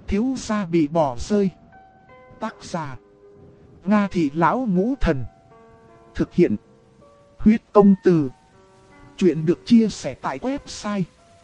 thiếu gia bị bỏ rơi. Tác giả Nga Thị Lão Ngũ Thần. Thực hiện Huyết Công Từ. Chuyện được chia sẻ tại website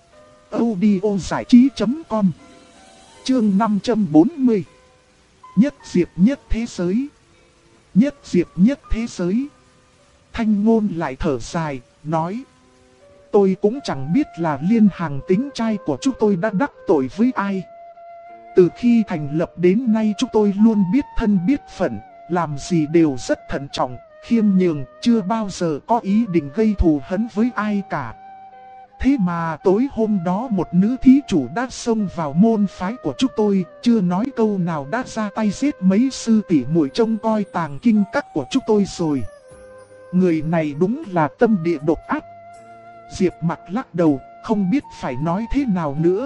audiozảichí.com. Chương 540. Nhất diệp nhất thế giới. Nhất diệp nhất thế giới. Thanh Ngôn lại thở dài, nói: tôi cũng chẳng biết là Liên Hằng tính trai của chúng tôi đã đắc tội với ai. Từ khi thành lập đến nay chúng tôi luôn biết thân biết phận, làm gì đều rất thận trọng, khiêm nhường, chưa bao giờ có ý định gây thù hấn với ai cả. Thế mà tối hôm đó một nữ thí chủ đã xông vào môn phái của chúng tôi, chưa nói câu nào đã ra tay giết mấy sư tỷ muội trông coi tàng kinh các của chúng tôi rồi. Người này đúng là tâm địa độc ác. Diệp Mặc lắc đầu, không biết phải nói thế nào nữa.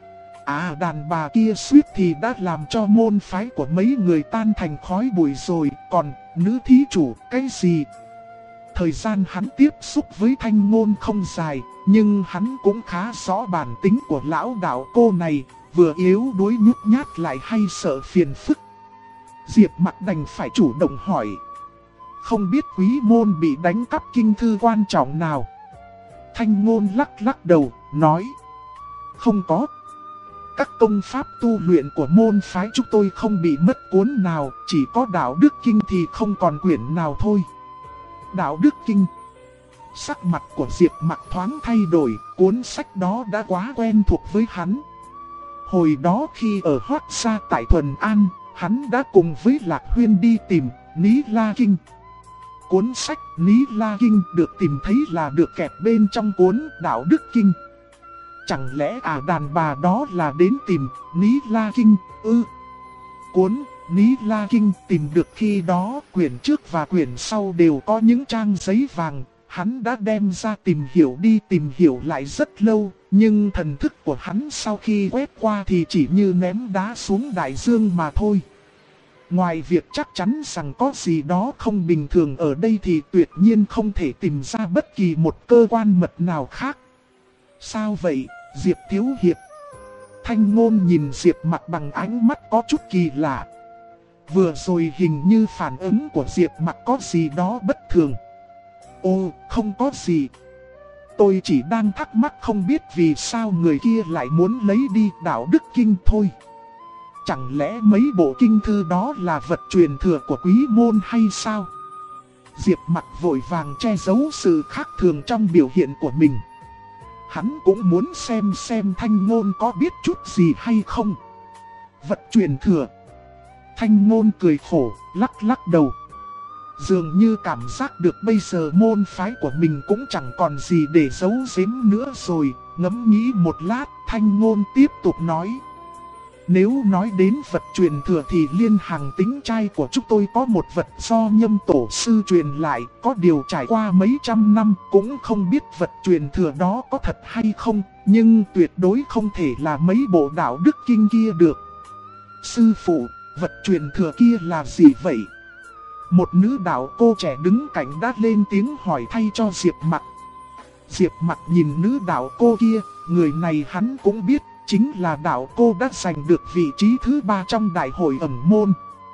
Đàn bà kia suýt thì đã làm cho môn phái của mấy người tan thành khói bụi rồi, còn nữ thí chủ cái gì? Thời gian hắn tiếp xúc với Thanh Ngôn không dài, nhưng hắn cũng khá rõ bản tính của lão đạo cô này, vừa yếu đuối nhút nhát lại hay sợ phiền phức. Diệp Mặc đành phải chủ động hỏi: không biết quý môn bị đánh cắp kinh thư quan trọng nào? Thanh Ngôn lắc đầu, nói: không có. Các công pháp tu luyện của môn phái chúng tôi không bị mất cuốn nào, chỉ có đạo đức kinh thì không còn quyển nào thôi. Đạo đức kinh. Sắc mặt của Diệp Mặc thoáng thay đổi, cuốn sách đó đã quá quen thuộc với hắn. Hồi đó khi ở Hoác Gia tại Thuần An, hắn đã cùng với Lạc Huyên đi tìm Ní La Kinh. Cuốn sách Ní La Kinh được tìm thấy là được kẹp bên trong cuốn Đạo Đức Kinh. Chẳng lẽ đàn bà đó là đến tìm Ní La Kinh ư? Cuốn Ní La Kinh tìm được khi đó, quyển trước và quyển sau đều có những trang giấy vàng. Hắn đã đem ra tìm hiểu lại rất lâu, nhưng thần thức của hắn sau khi quét qua thì chỉ như ném đá xuống đại dương mà thôi. Ngoài việc chắc chắn rằng có gì đó không bình thường ở đây thì tuyệt nhiên không thể tìm ra bất kỳ một cơ quan mật nào khác. Sao vậy, Diệp Thiếu Hiệp? Thanh Ngôn nhìn Diệp Mặc bằng ánh mắt có chút kỳ lạ. Vừa rồi hình như phản ứng của Diệp Mặc có gì đó bất thường. Ồ, không có gì. Tôi chỉ đang thắc mắc không biết vì sao người kia lại muốn lấy đi Đạo Đức Kinh thôi. Chẳng lẽ mấy bộ kinh thư đó là vật truyền thừa của quý môn hay sao? Diệp Mặc vội vàng che giấu sự khác thường trong biểu hiện của mình. Hắn cũng muốn xem Thanh Ngôn có biết chút gì hay không. Vật truyền thừa. Thanh Ngôn cười khổ, lắc đầu. Dường như cảm giác được bây giờ môn phái của mình cũng chẳng còn gì để giấu giếm nữa rồi. Ngẫm nghĩ một lát, Thanh Ngôn tiếp tục nói: nếu nói đến vật truyền thừa thì Liên Hằng tính trai của chúng tôi có một vật do Nhâm tổ sư truyền lại, có điều trải qua mấy trăm năm cũng không biết vật truyền thừa đó có thật hay không, nhưng tuyệt đối không thể là mấy bộ Đạo Đức Kinh kia được. Sư phụ, vật truyền thừa kia là gì vậy? Một nữ đạo cô trẻ đứng cạnh đã lên tiếng hỏi thay cho Diệp Mặc. Diệp Mặc nhìn nữ đạo cô kia, người này hắn cũng biết, chính là đạo cô đã giành được vị trí thứ 3 trong đại hội ẩn môn.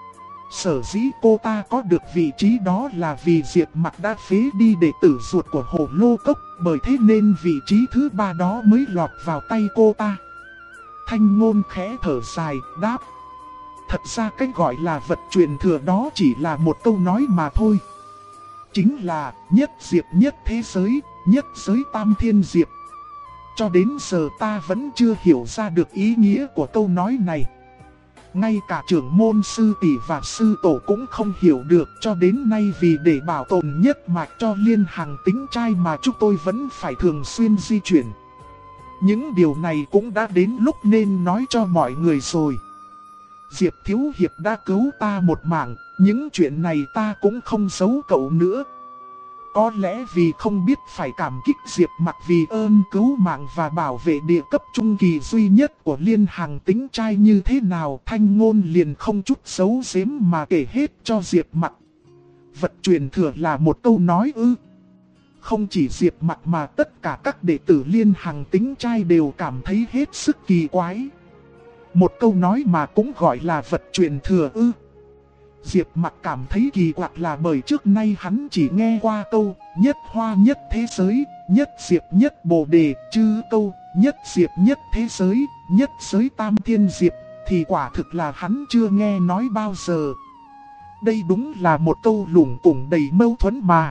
Sở dĩ cô ta có được vị trí đó là vì Diệp Mặc đã phế đi đệ tử ruột của Hồ Lô Cốc, bởi thế nên vị trí thứ 3 đó mới lọt vào tay cô ta. Thanh Ngôn khẽ thở dài, đáp: thật ra cái gọi là vật truyền thừa đó chỉ là một câu nói mà thôi. Chính là nhất diệp nhất thế giới, nhất giới tam thiên diệp. Cho đến giờ ta vẫn chưa hiểu ra được ý nghĩa của câu nói này. Ngay cả trưởng môn sư tỷ và sư tổ cũng không hiểu được, cho đến nay vì để bảo tồn nhất mạch cho Liên Hằng tính trai mà chúng tôi vẫn phải thường xuyên di chuyển. Những điều này cũng đã đến lúc nên nói cho mọi người rồi. Diệp Thiếu Hiệp đã cứu ta một mạng, những chuyện này ta cũng không giấu cậu nữa. Có lẽ vì không biết phải cảm kích Diệp Mặc vì ơn cứu mạng và bảo vệ địa cấp trung kỳ duy nhất của Liên Hằng tính trai như thế nào, Thanh Ngôn liền không chút giấu giếm mà kể hết cho Diệp Mặc. Vật truyền thừa là một câu nói ư? Không chỉ Diệp Mặc mà tất cả các đệ tử Liên Hằng tính trai đều cảm thấy hết sức kỳ quái. Một câu nói mà cũng gọi là vật truyền thừa ư? Diệp Mặc cảm thấy kỳ quặc là bởi trước nay hắn chỉ nghe qua câu nhất hoa nhất thế giới, nhất diệp nhất bồ đề, chứ câu nhất diệp nhất thế giới, nhất giới tam thiên diệp thì quả thực là hắn chưa nghe nói bao giờ. Đây đúng là một câu lủng củng đầy mâu thuẫn mà.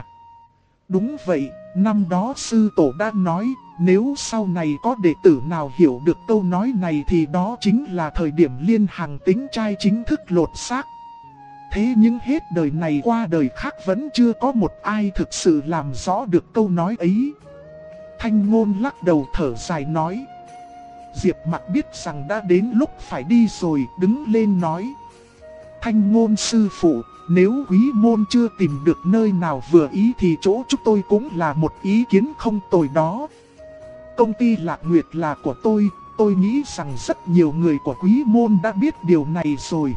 Đúng vậy, năm đó sư tổ đã nói, nếu sau này có đệ tử nào hiểu được câu nói này thì đó chính là thời điểm Liên Hằng tính trai chính thức lột xác. Thế nhưng hết đời này qua đời khác vẫn chưa có một ai thực sự làm rõ được câu nói ấy. Thanh Ngôn lắc đầu thở dài nói. Diệp Mặc biết rằng đã đến lúc phải đi rồi, đứng lên nói. Thanh Ngôn sư phụ, nếu quý môn chưa tìm được nơi nào vừa ý thì chỗ chúng tôi cũng là một ý kiến không tồi đó. Công ty Lạc Nguyệt là của tôi nghĩ rằng rất nhiều người của quý môn đã biết điều này rồi.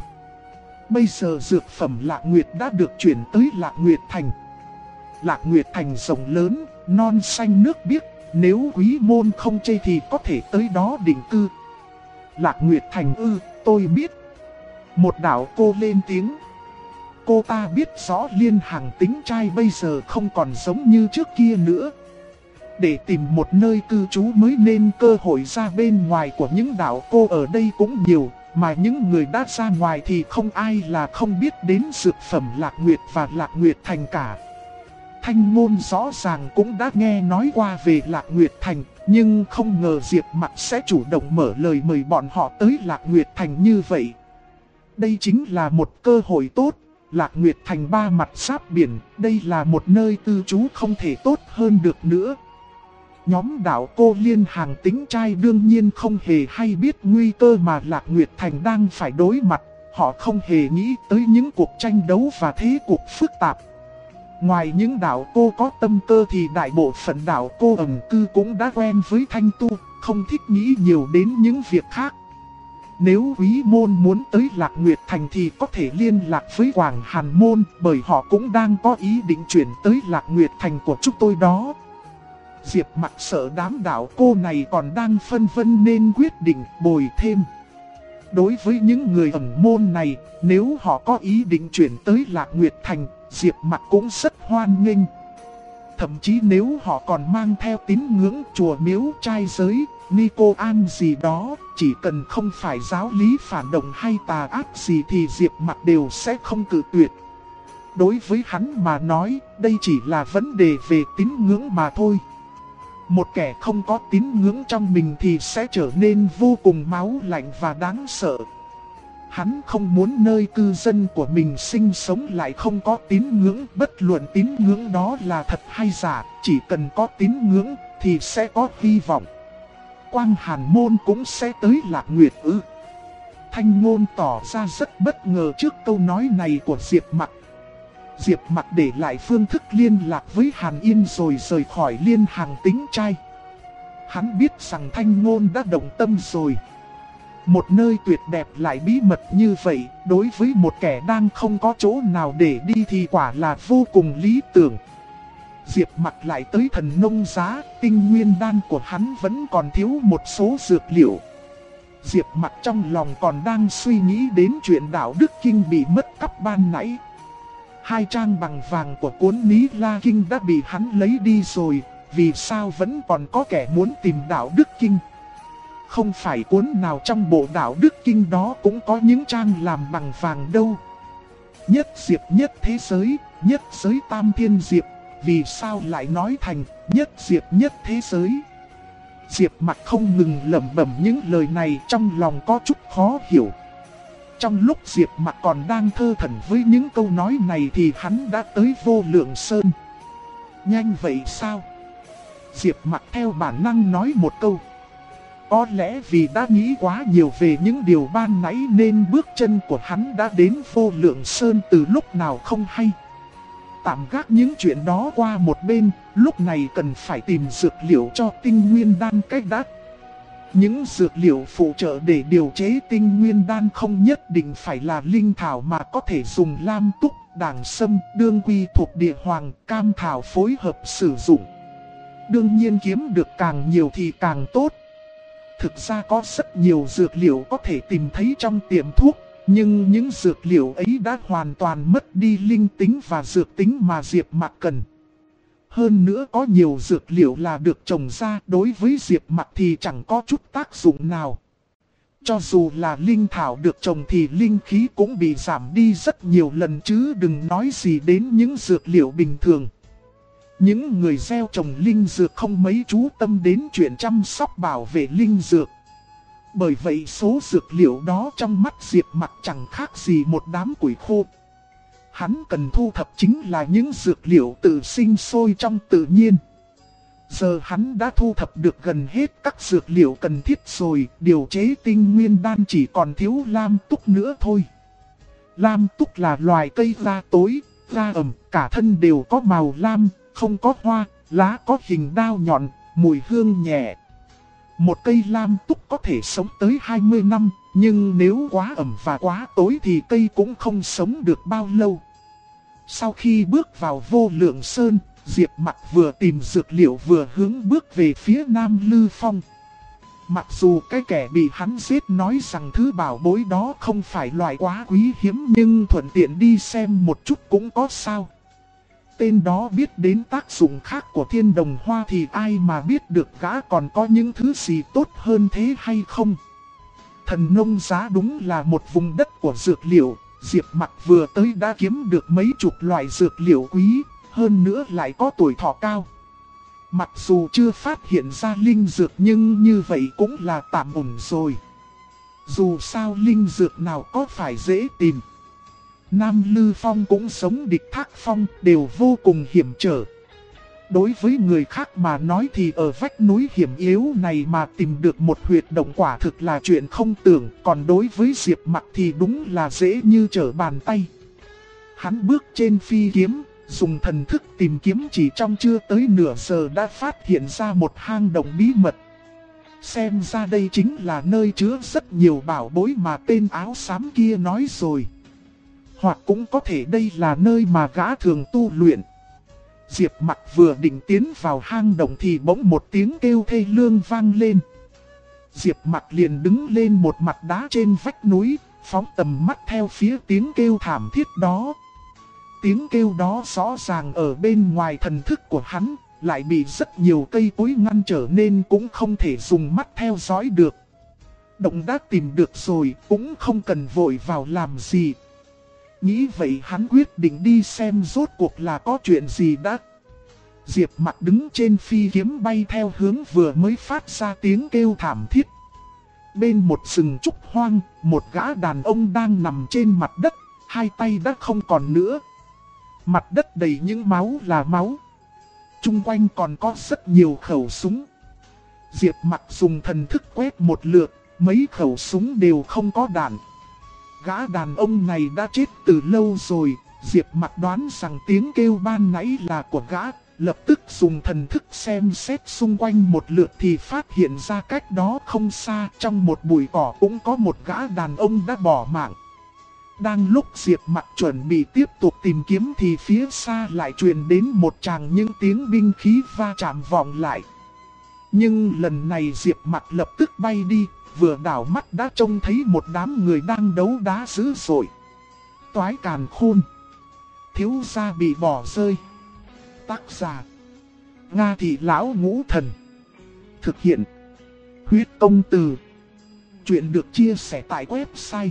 Bây giờ dược phẩm Lạc Nguyệt đã được chuyển tới Lạc Nguyệt Thành. Lạc Nguyệt Thành rộng lớn, non xanh nước biếc, nếu quý môn không chê thì có thể tới đó định cư. Lạc Nguyệt Thành ư, tôi biết. Một đạo cô lên tiếng. Cô ta biết rõ Liên Hằng tính trai bây giờ không còn giống như trước kia nữa. Để tìm một nơi cư trú mới nên cơ hội ra bên ngoài của những đạo cô ở đây cũng nhiều. Mà những người đã ra ngoài thì không ai là không biết đến dược phẩm Lạc Nguyệt và Lạc Nguyệt Thành cả. Thanh Ngôn rõ ràng cũng đã nghe nói qua về Lạc Nguyệt Thành, nhưng không ngờ Diệp Mặc sẽ chủ động mở lời mời bọn họ tới Lạc Nguyệt Thành như vậy. Đây chính là một cơ hội tốt. Lạc Nguyệt Thành ba mặt giáp biển, đây là một nơi cư trú không thể tốt hơn được nữa. Nhóm đạo cô Liên Hằng tính trai đương nhiên không hề hay biết nguy cơ mà Lạc Nguyệt Thành đang phải đối mặt. Họ không hề nghĩ tới những cuộc tranh đấu và thế cuộc phức tạp. Ngoài những đạo cô có tâm cơ thì đại bộ phận đạo cô ẩn cư cũng đã quen với Thanh Tu, không thích nghĩ nhiều đến những việc khác. Nếu quý môn muốn tới Lạc Nguyệt Thành thì có thể liên lạc với Quảng Hàn Môn, bởi họ cũng đang có ý định chuyển tới Lạc Nguyệt Thành của chúng tôi đó. Diệp Mặc sợ đám đạo cô này còn đang phân vân nên quyết định bồi thêm. Đối với những người ẩn môn này, nếu họ có ý định chuyển tới Lạc Nguyệt Thành, Diệp Mặc cũng rất hoan nghênh. Thậm chí nếu họ còn mang theo tín ngưỡng chùa miếu trai giới, Nico An gì đó, chỉ cần không phải giáo lý phản động hay tà ác gì thì Diệp Mặc đều sẽ không cự tuyệt. Đối với hắn mà nói, đây chỉ là vấn đề về tín ngưỡng mà thôi. Một kẻ không có tín ngưỡng trong mình thì sẽ trở nên vô cùng máu lạnh và đáng sợ. Hắn không muốn nơi cư dân của mình sinh sống lại không có tín ngưỡng, bất luận tín ngưỡng đó là thật hay giả, chỉ cần có tín ngưỡng thì sẽ có hy vọng. Quang Hàn Môn cũng sẽ tới Lạc Nguyệt ư? Thanh Ngôn tỏ ra rất bất ngờ trước câu nói này của Diệp Mặc. Diệp Mặc để lại phương thức liên lạc với Hàn Yên rồi rời khỏi Liên Hằng tính trai. Hắn biết rằng Thanh Ngôn đã động tâm rồi. Một nơi tuyệt đẹp lại bí mật như vậy, đối với một kẻ đang không có chỗ nào để đi thì quả là vô cùng lý tưởng. Diệp Mặc lại tới Thần Nông Giá, tinh nguyên đan của hắn vẫn còn thiếu một số dược liệu. Diệp Mặc trong lòng còn đang suy nghĩ đến chuyện đạo đức kinh bị mất cắp ban nãy. 2 trang bằng vàng của cuốn Ní La Kinh đã bị hắn lấy đi rồi, vì sao vẫn còn có kẻ muốn tìm đạo đức kinh? Không phải cuốn nào trong bộ đạo đức kinh đó cũng có những trang làm bằng vàng đâu. Nhất diệp nhất thế giới, nhất giới tam thiên diệp, vì sao lại nói thành nhất diệp nhất thế giới? Diệp Mặc không ngừng lẩm bẩm những lời này, trong lòng có chút khó hiểu. Trong lúc Diệp Mặc còn đang thơ thẩn với những câu nói này thì hắn đã tới Vô Lượng Sơn. Nhanh vậy sao? Diệp Mặc theo bản năng nói một câu. Có lẽ vì đã nghĩ quá nhiều về những điều ban nãy nên bước chân của hắn đã đến Vô Lượng Sơn từ lúc nào không hay. Tạm gác những chuyện đó qua một bên, lúc này cần phải tìm dược liệu cho tinh nguyên đan cách đã. Những dược liệu phụ trợ để điều chế tinh nguyên đan không nhất định phải là linh thảo mà có thể dùng lam túc, đàng sâm, đương quy thuộc địa hoàng, cam thảo phối hợp sử dụng. Đương nhiên kiếm được càng nhiều thì càng tốt. Thực ra có rất nhiều dược liệu có thể tìm thấy trong tiệm thuốc, nhưng những dược liệu ấy đã hoàn toàn mất đi linh tính và dược tính mà Diệp Mặc cần. Hơn nữa có nhiều dược liệu là được trồng ra, đối với Diệp Mặc thì chẳng có chút tác dụng nào. Cho dù là linh thảo được trồng thì linh khí cũng bị giảm đi rất nhiều lần chứ đừng nói gì đến những dược liệu bình thường. Những người gieo trồng linh dược không mấy chú tâm đến chuyện chăm sóc bảo vệ linh dược. Bởi vậy số dược liệu đó trong mắt Diệp Mặc chẳng khác gì một đám củi khô. Hắn cần thu thập chính là những dược liệu tự sinh sôi trong tự nhiên. Giờ hắn đã thu thập được gần hết các dược liệu cần thiết rồi, điều chế tinh nguyên đan chỉ còn thiếu lam túc nữa thôi. Lam túc là loài cây da tối, da ẩm, cả thân đều có màu lam, không có hoa, lá có hình đao nhọn, mùi hương nhẹ. Một cây lam túc có thể sống tới 20 năm, nhưng nếu quá ẩm và quá tối thì cây cũng không sống được bao lâu. Sau khi bước vào Vô Lượng Sơn, Diệp Mặc vừa tìm dược liệu vừa hướng bước về phía Nam Lư Phong. Mặc dù cái kẻ bị hắn giết nói rằng thứ bảo bối đó không phải loại quá quý hiếm, nhưng thuận tiện đi xem một chút cũng có sao. Tên đó biết đến tác dụng khác của thiên đồng hoa thì ai mà biết được gã còn có những thứ gì tốt hơn thế hay không. Thần nông giá đúng là một vùng đất của dược liệu. Diệp Mặc vừa tới đã kiếm được mấy chục loại dược liệu quý, hơn nữa lại có tuổi thọ cao. Mặc dù chưa phát hiện ra linh dược nhưng như vậy cũng là tạm ổn rồi. Dù sao linh dược nào có phải dễ tìm. Nam Lư Phong cũng giống Địch Thác Phong, đều vô cùng hiểm trở. Đối với người khác mà nói thì ở vách núi hiểm yếu này mà tìm được một huyệt động quả thực là chuyện không tưởng. Còn đối với Diệp Mặc thì đúng là dễ như trở bàn tay. Hắn bước trên phi kiếm, dùng thần thức tìm kiếm, chỉ trong chưa tới nửa giờ đã phát hiện ra một hang động bí mật. Xem ra đây chính là nơi chứa rất nhiều bảo bối mà tên áo xám kia nói rồi. Hoặc cũng có thể đây là nơi mà gã thường tu luyện. Diệp Mặc vừa định tiến vào hang động thì bỗng một tiếng kêu thê lương vang lên. Diệp Mặc liền đứng lên một mặt đá trên vách núi, phóng tầm mắt theo phía tiếng kêu thảm thiết đó. Tiếng kêu đó rõ ràng ở bên ngoài thần thức của hắn, lại bị rất nhiều cây cối ngăn trở nên cũng không thể dùng mắt theo dõi được. Động đã tìm được rồi, cũng không cần vội vào làm gì. Nghĩ vậy hắn quyết định đi xem rốt cuộc là có chuyện gì đã. Diệp Mặc đứng trên phi kiếm bay theo hướng vừa mới phát ra tiếng kêu thảm thiết. Bên một rừng trúc hoang, một gã đàn ông đang nằm trên mặt đất, hai tay đã không còn nữa. Mặt đất đầy những máu là máu. Trung quanh còn có rất nhiều khẩu súng. Diệp Mặc dùng thần thức quét một lượt, mấy khẩu súng đều không có đạn. Gã đàn ông này đã chết từ lâu rồi. Diệp Mặc đoán rằng tiếng kêu ban nãy là của gã. Lập tức dùng thần thức xem xét xung quanh một lượt thì phát hiện ra cách đó không xa, trong một bụi cỏ cũng có một gã đàn ông đã bỏ mạng. Đang lúc Diệp Mặc chuẩn bị tiếp tục tìm kiếm thì phía xa lại truyền đến một tràng những tiếng binh khí va chạm vọng lại. Nhưng lần này Diệp Mặc lập tức bay đi, vừa đảo mắt đã trông thấy một đám người đang đấu đá dữ dội. Toái càn khôn, thiếu gia bị bỏ rơi. Tác giả Nga Thị Lão Ngũ Thần. Thực hiện Huyết Công Từ. Chuyện được chia sẻ tại website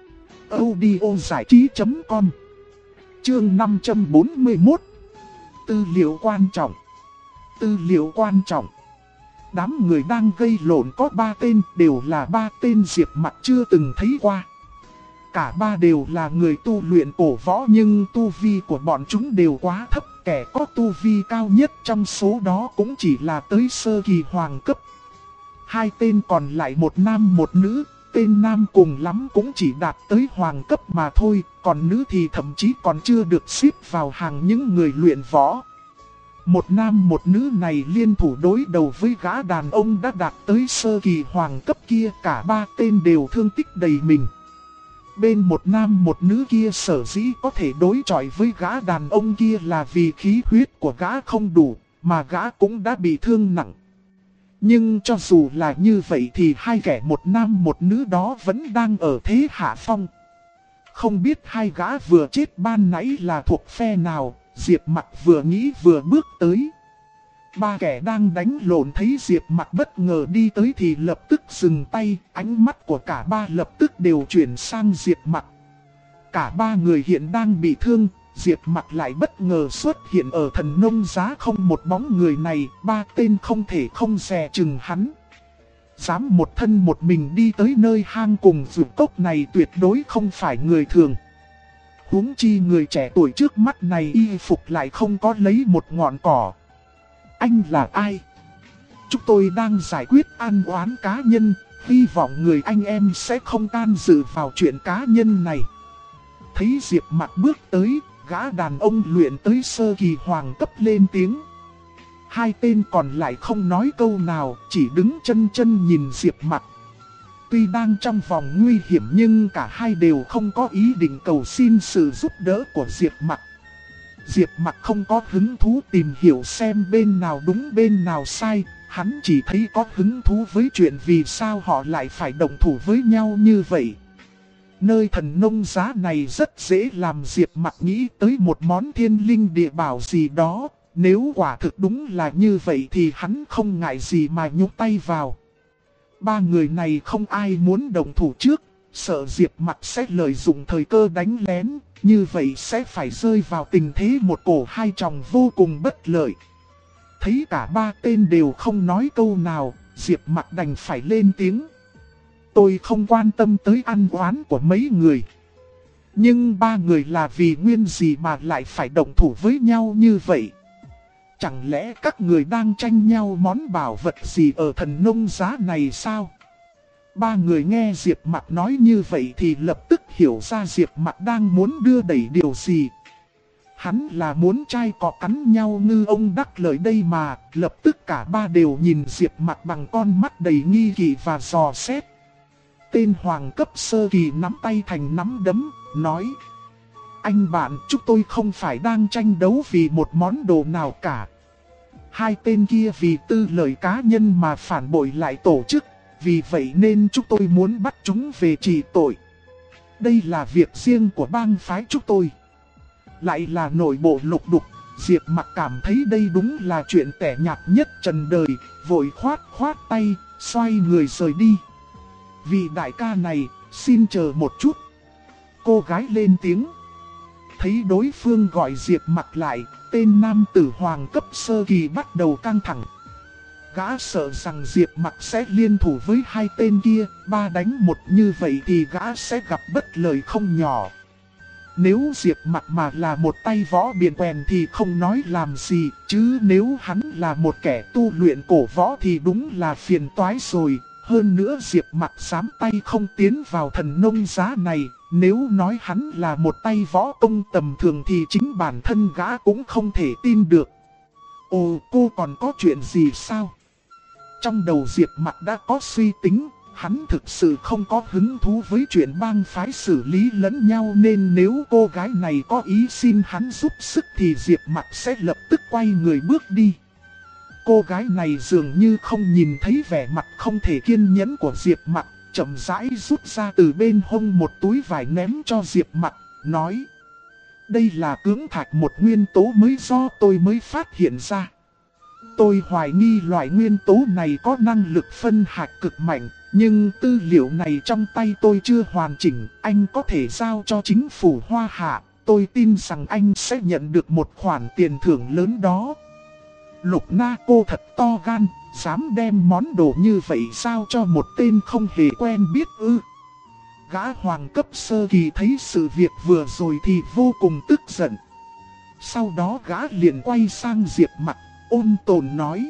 audiozảichí.com. Chương 541. Tư liệu quan trọng. Tư liệu quan trọng. Đám người đang gây lộn có 3 tên, đều là 3 tên Diệp Mặc chưa từng thấy qua. Cả 3 đều là người tu luyện cổ võ, nhưng tu vi của bọn chúng đều quá thấp. Kẻ có tu vi cao nhất trong số đó cũng chỉ là tới sơ kỳ hoàng cấp. 2 tên còn lại, một nam một nữ. Tên nam cùng lắm cũng chỉ đạt tới hoàng cấp mà thôi, còn nữ thì thậm chí còn chưa được xếp vào hàng những người luyện võ. Một nam một nữ này liên thủ đối đầu với gã đàn ông đã đạt tới sơ kỳ hoàng cấp kia, cả 3 tên đều thương tích đầy mình. Bên một nam một nữ kia sở dĩ có thể đối chọi với gã đàn ông kia là vì khí huyết của gã không đủ, mà gã cũng đã bị thương nặng. Nhưng cho dù là như vậy thì hai kẻ một nam một nữ đó vẫn đang ở thế hạ phong. Không biết hai gã vừa chết ban nãy là thuộc phe nào, Diệp Mặc vừa nghĩ vừa bước tới. Ba kẻ đang đánh lộn thấy Diệp Mặc bất ngờ đi tới thì lập tức dừng tay, ánh mắt của cả ba lập tức đều chuyển sang Diệp Mặc. Cả ba người hiện đang bị thương, Diệp Mặc lại bất ngờ xuất hiện ở Thần Nông Giá, không một bóng người này, ba tên không thể không dè chừng hắn. Dám một thân một mình đi tới nơi hang cùng dược cốc này tuyệt đối không phải người thường. Huống chi người trẻ tuổi trước mắt này y phục lại không có lấy một ngọn cỏ. Anh là ai? Chúng tôi đang giải quyết an oán cá nhân, hy vọng người anh em sẽ không can dự vào chuyện cá nhân này. Thấy Diệp Mặc bước tới, gã đàn ông luyện tới sơ kỳ hoàng cấp lên tiếng. Hai tên còn lại không nói câu nào, chỉ đứng chân chân nhìn Diệp Mặc. Tuy đang trong vòng nguy hiểm nhưng cả hai đều không có ý định cầu xin sự giúp đỡ của Diệp Mặc. Diệp Mặc không có hứng thú tìm hiểu xem bên nào đúng bên nào sai, hắn chỉ thấy có hứng thú với chuyện vì sao họ lại phải động thủ với nhau như vậy. Nơi Thần Nông Giá này rất dễ làm Diệp Mặc nghĩ tới một món thiên linh địa bảo gì đó. Nếu quả thực đúng là như vậy thì hắn không ngại gì mà nhúc tay vào. Ba người này không ai muốn động thủ trước, sợ Diệp Mặc sẽ lợi dụng thời cơ đánh lén, như vậy sẽ phải rơi vào tình thế một cổ hai tròng vô cùng bất lợi. Thấy cả ba tên đều không nói câu nào, Diệp Mặc đành phải lên tiếng. Tôi không quan tâm tới ăn oán của mấy người. Nhưng ba người là vì nguyên gì mà lại phải động thủ với nhau như vậy? Chẳng lẽ các người đang tranh nhau món bảo vật gì ở Thần Nông Giá này sao? Ba người nghe Diệp Mặc nói như vậy thì lập tức hiểu ra Diệp Mặc đang muốn đưa đẩy điều gì. Hắn là muốn trai cọ cắn nhau ngư ông đắc lợi đây mà, lập tức cả ba đều nhìn Diệp Mặc bằng con mắt đầy nghi kỵ và dò xét. Tên hoàng cấp sơ kỳ nắm tay thành nắm đấm, nói. Anh bạn, chúng tôi không phải đang tranh đấu vì một món đồ nào cả. Hai tên kia vì tư lợi cá nhân mà phản bội lại tổ chức, vì vậy nên chúng tôi muốn bắt chúng về trị tội. Đây là việc riêng của bang phái chúng tôi. Lại là nội bộ lục đục, Diệp Mặc cảm thấy đây đúng là chuyện tẻ nhạt nhất trần đời, vội khoát tay, xoay người rời đi. Vị đại ca này, xin chờ một chút. Cô gái lên tiếng. Thấy đối phương gọi Diệp Mặc lại, tên nam tử hoàng cấp sơ kỳ bắt đầu căng thẳng. Gã sợ rằng Diệp Mặc sẽ liên thủ với hai tên kia, ba đánh một như vậy thì gã sẽ gặp bất lợi không nhỏ. Nếu Diệp Mặc mà là một tay võ biện quèn thì không nói làm gì, chứ nếu hắn là một kẻ tu luyện cổ võ thì đúng là phiền toái rồi. Hơn nữa Diệp Mặc dám tay không tiến vào Thần Nông Giá này, nếu nói hắn là một tay võ công tầm thường thì chính bản thân gã cũng không thể tin được. Ồ, cô còn có chuyện gì sao? Trong đầu Diệp Mặc đã có suy tính, hắn thực sự không có hứng thú với chuyện bang phái xử lý lẫn nhau, nên nếu cô gái này có ý xin hắn giúp sức thì Diệp Mặc sẽ lập tức quay người bước đi. Cô gái này dường như không nhìn thấy vẻ mặt không thể kiên nhẫn của Diệp Mặc, chậm rãi rút ra từ bên hông một túi vải ném cho Diệp Mặc, nói. Đây là cưỡng thạch, một nguyên tố mới do tôi mới phát hiện ra. Tôi hoài nghi loại nguyên tố này có năng lực phân hạch cực mạnh, nhưng tư liệu này trong tay tôi chưa hoàn chỉnh, anh có thể giao cho chính phủ Hoa Hạ, tôi tin rằng anh sẽ nhận được một khoản tiền thưởng lớn đó. Lục Na cô thật to gan, dám đem món đồ như vậy giao cho một tên không hề quen biết ư. Gã hoàng cấp sơ kỳ thấy sự việc vừa rồi thì vô cùng tức giận. Sau đó gã liền quay sang Diệp Mặc, ôn tồn nói.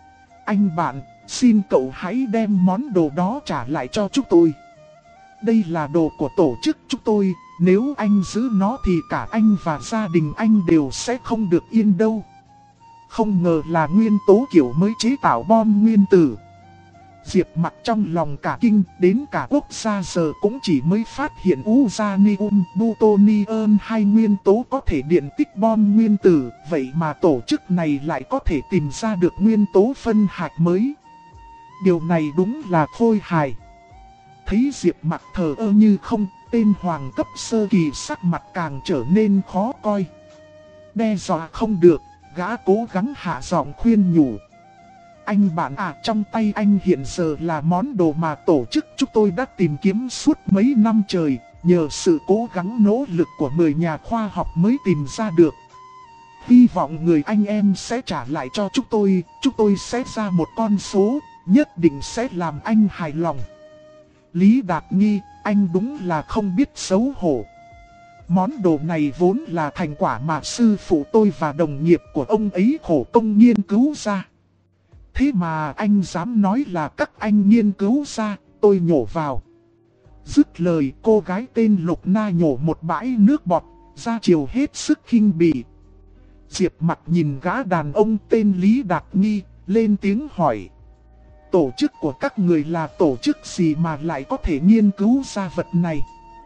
Anh bạn, xin cậu hãy đem món đồ đó trả lại cho chúng tôi. Đây là đồ của tổ chức chúng tôi, nếu anh giữ nó thì cả anh và gia đình anh đều sẽ không được yên đâu. Không ngờ là nguyên tố kiểu mới chế tạo bom nguyên tử. Diệp Mặc trong lòng cả kinh, đến cả quốc gia giờ cũng chỉ mới phát hiện Uranium, Plutonium, hai nguyên tố có thể điện tích bom nguyên tử, vậy mà tổ chức này lại có thể tìm ra được nguyên tố phân hạch mới. Điều này đúng là khôi hài. Thấy Diệp Mặc thờ ơ như không, tên hoàng cấp sơ kỳ sắc mặt càng trở nên khó coi. Đe dọa không được, gã cố gắng hạ giọng khuyên nhủ. Anh bạn à, trong tay anh hiện giờ là món đồ mà tổ chức chúng tôi đã tìm kiếm suốt mấy năm trời, nhờ sự cố gắng nỗ lực của 10 nhà khoa học mới tìm ra được. Hy vọng người anh em sẽ trả lại cho chúng tôi sẽ ra một con số, nhất định sẽ làm anh hài lòng. Lý Đạt Nghi, anh đúng là không biết xấu hổ. Món đồ này vốn là thành quả mà sư phụ tôi và đồng nghiệp của ông ấy khổ công nghiên cứu ra. Thế mà anh dám nói là các anh nghiên cứu ra, tôi nhổ vào. Dứt lời, cô gái tên Lục Na nhổ một bãi nước bọt, ra chiều hết sức khinh bỉ. Diệp Mặc nhìn gã đàn ông tên Lý Đạt Nghi, lên tiếng hỏi. Tổ chức của các người là tổ chức gì mà lại có thể nghiên cứu ra vật này?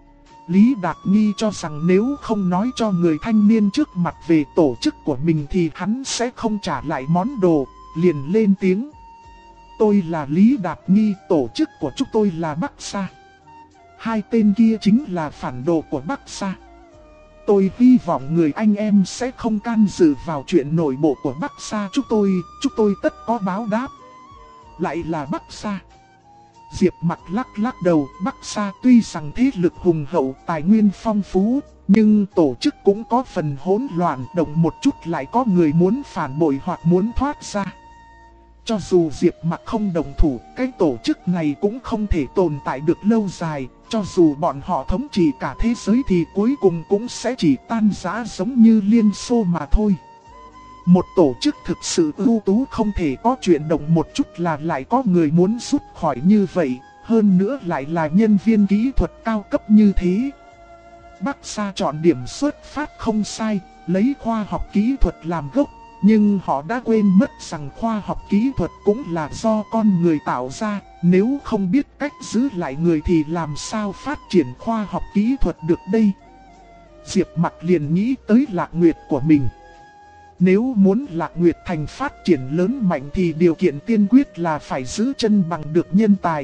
Lý Đạt Nghi cho rằng nếu không nói cho người thanh niên trước mặt về tổ chức của mình thì hắn sẽ không trả lại món đồ, liền lên tiếng. Tôi là Lý Đạt Nghi, tổ chức của chúng tôi là Bắc Sa. Hai tên kia chính là phản đồ của Bắc Sa. Tôi hy vọng người anh em sẽ không can dự vào chuyện nội bộ của Bắc Sa chúng tôi tất có báo đáp. Lại là Bắc Sa. Diệp Mặc lắc lắc đầu, Bắc Sa tuy rằng thế lực hùng hậu, tài nguyên phong phú, nhưng tổ chức cũng có phần hỗn loạn, động một chút lại có người muốn phản bội hoặc muốn thoát ra. Cho dù Diệp Mặc không đồng thủ, cái tổ chức này cũng không thể tồn tại được lâu dài, cho dù bọn họ thống trị cả thế giới thì cuối cùng cũng sẽ chỉ tan rã giống như Liên Xô mà thôi. Một tổ chức thực sự ưu tú không thể có chuyện động một chút là lại có người muốn rút khỏi như vậy, hơn nữa lại là nhân viên kỹ thuật cao cấp như thế. Bắc Sa chọn điểm xuất phát không sai, lấy khoa học kỹ thuật làm gốc, nhưng họ đã quên mất rằng khoa học kỹ thuật cũng là do con người tạo ra, nếu không biết cách giữ lại người thì làm sao phát triển khoa học kỹ thuật được đây. Diệp Mặc liền nghĩ tới Lạc Nguyệt của mình. Nếu muốn Lạc Nguyệt Thành phát triển lớn mạnh thì điều kiện tiên quyết là phải giữ chân bằng được nhân tài.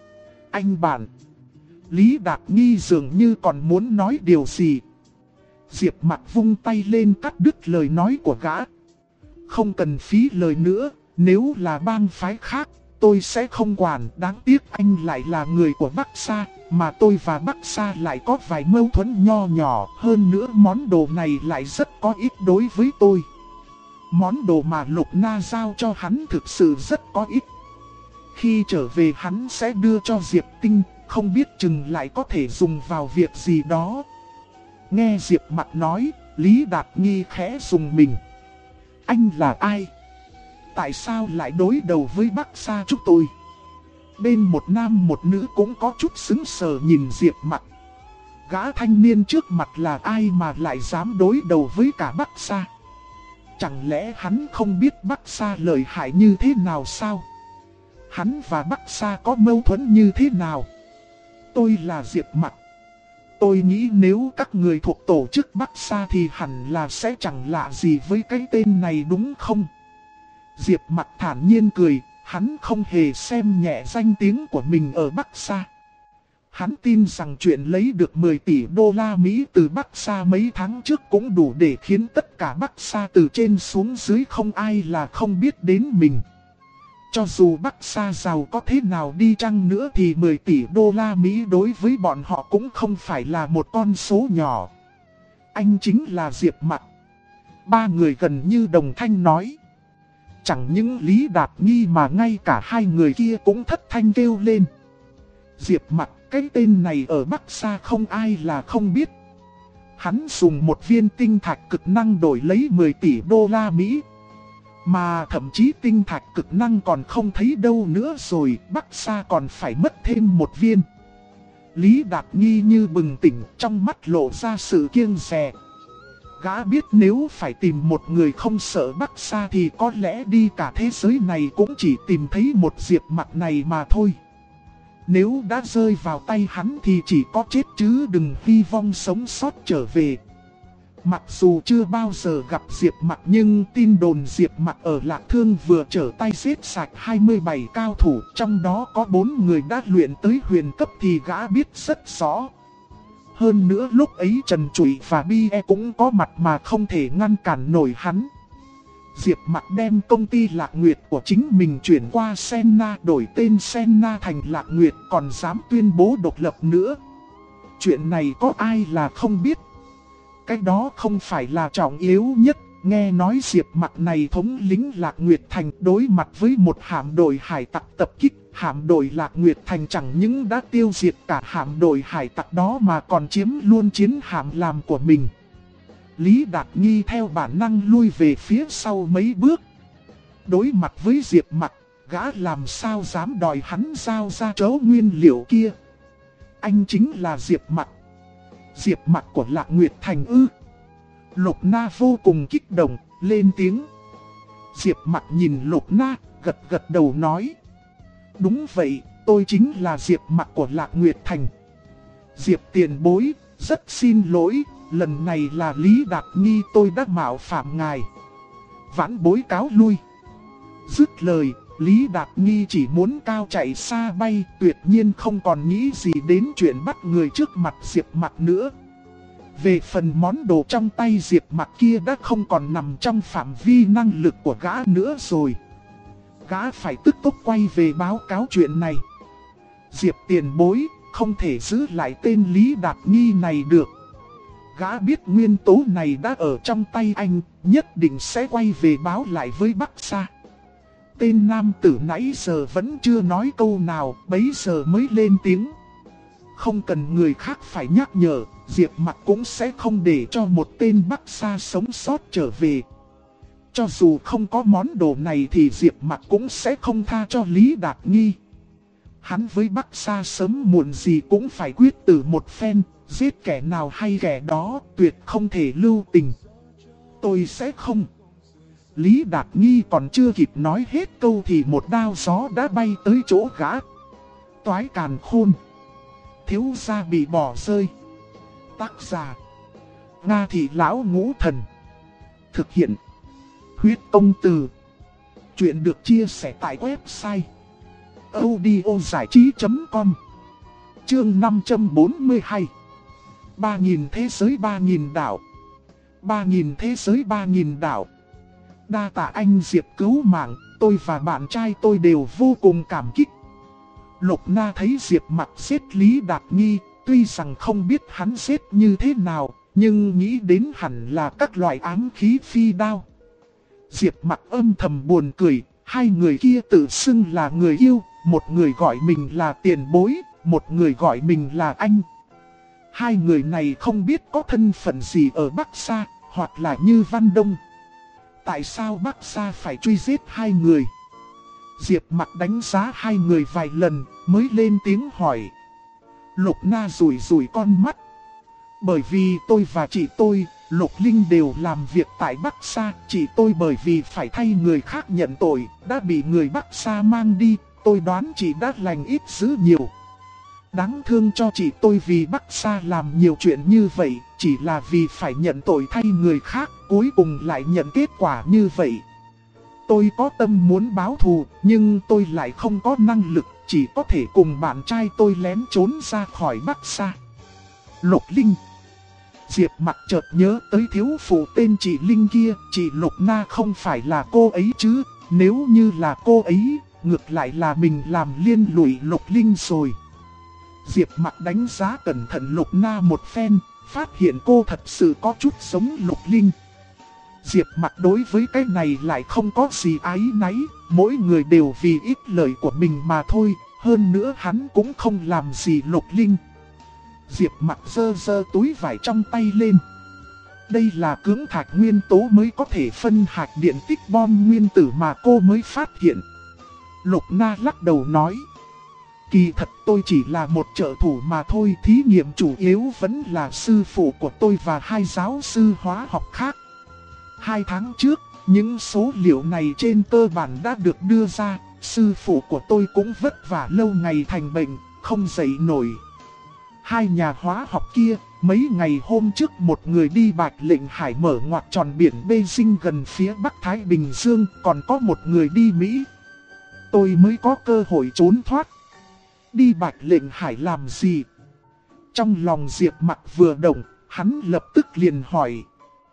Anh bạn, Lý Đạt Nghi dường như còn muốn nói điều gì. Diệp Mặc vung tay lên cắt đứt lời nói của gã. Không cần phí lời nữa, nếu là bang phái khác, tôi sẽ không quản. Đáng tiếc anh lại là người của Bắc Sa, mà tôi và Bắc Sa lại có vài mâu thuẫn nho nhỏ. Hơn nữa món đồ này lại rất có ích đối với tôi. Món đồ mà Lục Na giao cho hắn thực sự rất có ích. Khi trở về hắn sẽ đưa cho Diệp Tinh, không biết chừng lại có thể dùng vào việc gì đó. Nghe Diệp Mặc nói, Lý Đạt Nghi khẽ rùng mình. Anh là ai? Tại sao lại đối đầu với Bắc Sa chúng tôi? Bên một nam một nữ cũng có chút sững sờ nhìn Diệp Mặc. Gã thanh niên trước mặt là ai mà lại dám đối đầu với cả Bắc Sa? Chẳng lẽ hắn không biết Bắc Sa lợi hại như thế nào sao? Hắn và Bắc Sa có mâu thuẫn như thế nào? Tôi là Diệp Mặc. Tôi nghĩ nếu các người thuộc tổ chức Bắc Sa thì hẳn là sẽ chẳng lạ gì với cái tên này đúng không? Diệp Mặc thản nhiên cười, hắn không hề xem nhẹ danh tiếng của mình ở Bắc Sa. Hắn tin rằng chuyện lấy được 10 tỷ đô la Mỹ từ Bắc Sa mấy tháng trước cũng đủ để khiến tất cả Bắc Sa từ trên xuống dưới không ai là không biết đến mình. Cho dù Bắc Sa giàu có thế nào đi chăng nữa thì 10 tỷ đô la Mỹ đối với bọn họ cũng không phải là một con số nhỏ. Anh chính là Diệp Mặc. Ba người gần như đồng thanh nói. Chẳng những Lý Đạt Nghi mà ngay cả hai người kia cũng thất thanh kêu lên. Diệp Mặc, cái tên này ở Bắc Sa không ai là không biết. Hắn dùng một viên tinh thạch cực năng đổi lấy 10 tỷ đô la Mỹ. Mà thậm chí tinh thạch cực năng còn không thấy đâu nữa rồi, Bắc Sa còn phải mất thêm một viên. Lý Đạt Nghi như bừng tỉnh, trong mắt lộ ra sự kiêng dè. Gã biết nếu phải tìm một người không sợ Bắc Sa thì có lẽ đi cả thế giới này cũng chỉ tìm thấy một Diệp Mặc này mà thôi. Nếu đã rơi vào tay hắn thì chỉ có chết chứ đừng hy vọng sống sót trở về. Mặc dù chưa bao giờ gặp Diệp Mặc nhưng tin đồn Diệp Mặc ở Lạc Thương vừa trở tay giết sạch 27 cao thủ, trong đó có 4 người đã luyện tới huyền cấp thì gã biết rất rõ. Hơn nữa lúc ấy Trần Trụy và Bie cũng có mặt mà không thể ngăn cản nổi hắn. Diệp Mặc đem công ty Lạc Nguyệt của chính mình chuyển qua Senna, đổi tên Senna thành Lạc Nguyệt, còn dám tuyên bố độc lập nữa. Chuyện này có ai là không biết. Cái đó không phải là trọng yếu nhất. Nghe nói Diệp Mặc này thống lĩnh Lạc Nguyệt Thành đối mặt với một hạm đội hải tặc tập kích. Hạm đội Lạc Nguyệt Thành chẳng những đã tiêu diệt cả hạm đội hải tặc đó mà còn chiếm luôn chiến hạm làm của mình. Lý Đạt Nghi theo bản năng lui về phía sau mấy bước. Đối mặt với Diệp Mặc, gã làm sao dám đòi hắn giao ra chỗ nguyên liệu kia. Anh chính là Diệp Mặc. Diệp Mặc của Lạc Nguyệt Thành ư? Lục Na vô cùng kích động, lên tiếng. Diệp Mặc nhìn Lục Na, gật đầu nói. Đúng vậy, tôi chính là Diệp Mặc của Lạc Nguyệt Thành. Diệp tiền bối, rất xin lỗi, lần này là Lý Đạt Nghi tôi đã mạo phạm ngài. Vãn bối cáo lui. Dứt lời, Lý Đạt Nghi chỉ muốn cao chạy xa bay, tuyệt nhiên không còn nghĩ gì đến chuyện bắt người trước mặt Diệp Mặc nữa. Về phần món đồ trong tay Diệp Mặc kia đã không còn nằm trong phạm vi năng lực của gã nữa rồi. Gã phải tức tốc quay về báo cáo chuyện này. Diệp tiền bối, không thể giữ lại tên Lý Đạt Nghi này được. Gã biết nguyên tố này đã ở trong tay anh, nhất định sẽ quay về báo lại với Bắc Sa. Tên nam tử nãy giờ vẫn chưa nói câu nào, bấy giờ mới lên tiếng. Không cần người khác phải nhắc nhở, Diệp Mặc cũng sẽ không để cho một tên Bắc Sa sống sót trở về. Cho dù không có món đồ này thì Diệp Mặc cũng sẽ không tha cho Lý Đạt Nghi. Hắn với Bắc Sa sớm muộn gì cũng phải quyết tử một phen, giết kẻ nào hay kẻ đó, tuyệt không thể lưu tình. Tôi sẽ không. Lý Đạt Nghi còn chưa kịp nói hết câu thì một đao gió đã bay tới chỗ gã. Toái càn khôn. Thiếu gia bị bỏ rơi. Tác giả: Nga Thị Lão Ngũ Thần. Thực hiện: Huyết Công Từ. Chuyện được chia sẻ tại website audiozảichí.com. Chương 542. 3000 thế giới 3000 đảo. 3000 thế giới 3000 đảo. Đa tạ anh Diệp cứu mạng, tôi và bạn trai tôi đều vô cùng cảm kích. Lục Na thấy Diệp Mặc giết Lý Đạt Nghi, tuy rằng không biết hắn giết như thế nào, nhưng nghĩ đến hẳn là các loại ám khí phi đao. Diệp Mặc âm thầm buồn cười, hai người kia tự xưng là người yêu, một người gọi mình là tiền bối, một người gọi mình là anh. Hai người này không biết có thân phận gì ở Bắc Sa, hoặc là như Văn Đông. Tại sao Bắc Sa phải truy giết hai người? Diệp Mặc đánh giá hai người vài lần mới lên tiếng hỏi. Lục Na rủi rủi con mắt. Bởi vì tôi và chị tôi, Lục Linh đều làm việc tại Bắc Sa. Chị tôi bởi vì phải thay người khác nhận tội, đã bị người Bắc Sa mang đi. Tôi đoán chị đã lành ít dữ nhiều. Đáng thương cho chị tôi vì Bắc Sa làm nhiều chuyện như vậy, chỉ là vì phải nhận tội thay người khác, cuối cùng lại nhận kết quả như vậy. Tôi có tâm muốn báo thù, nhưng tôi lại không có năng lực, chỉ có thể cùng bạn trai tôi lén trốn ra khỏi Bắc Sa. Lục Linh. Diệp Mặc chợt nhớ tới thiếu phụ tên chị Linh kia, chị Lục Na không phải là cô ấy chứ, nếu như là cô ấy, ngược lại là mình làm liên lụy Lục Linh rồi. Diệp Mặc đánh giá cẩn thận Lục Na một phen, phát hiện cô thật sự có chút giống Lục Linh. Diệp Mặc đối với cái này lại không có gì áy náy, mỗi người đều vì ích lợi của mình mà thôi, hơn nữa hắn cũng không làm gì Lục Linh. Diệp Mặc giơ giơ túi vải trong tay lên. Đây là cưỡng thạch nguyên tố mới có thể phân hạt điện tích bom nguyên tử mà cô mới phát hiện. Lục Na lắc đầu nói. Kỳ thật tôi chỉ là một trợ thủ mà thôi, thí nghiệm chủ yếu vẫn là sư phụ của tôi và hai giáo sư hóa học khác. 2 tháng trước, những số liệu này trên cơ bản đã được đưa ra, sư phụ của tôi cũng vất vả lâu ngày thành bệnh, không dậy nổi. Hai nhà hóa học kia, Mấy ngày hôm trước một người đi Bạch Lệnh Hải mở ngoặt tròn biển Beijing gần phía Bắc Thái Bình Dương, còn có một người đi Mỹ. Tôi mới có cơ hội trốn thoát. Đi Bạch Lệnh Hải làm gì? Trong lòng Diệp Mặc vừa động, hắn lập tức liền hỏi.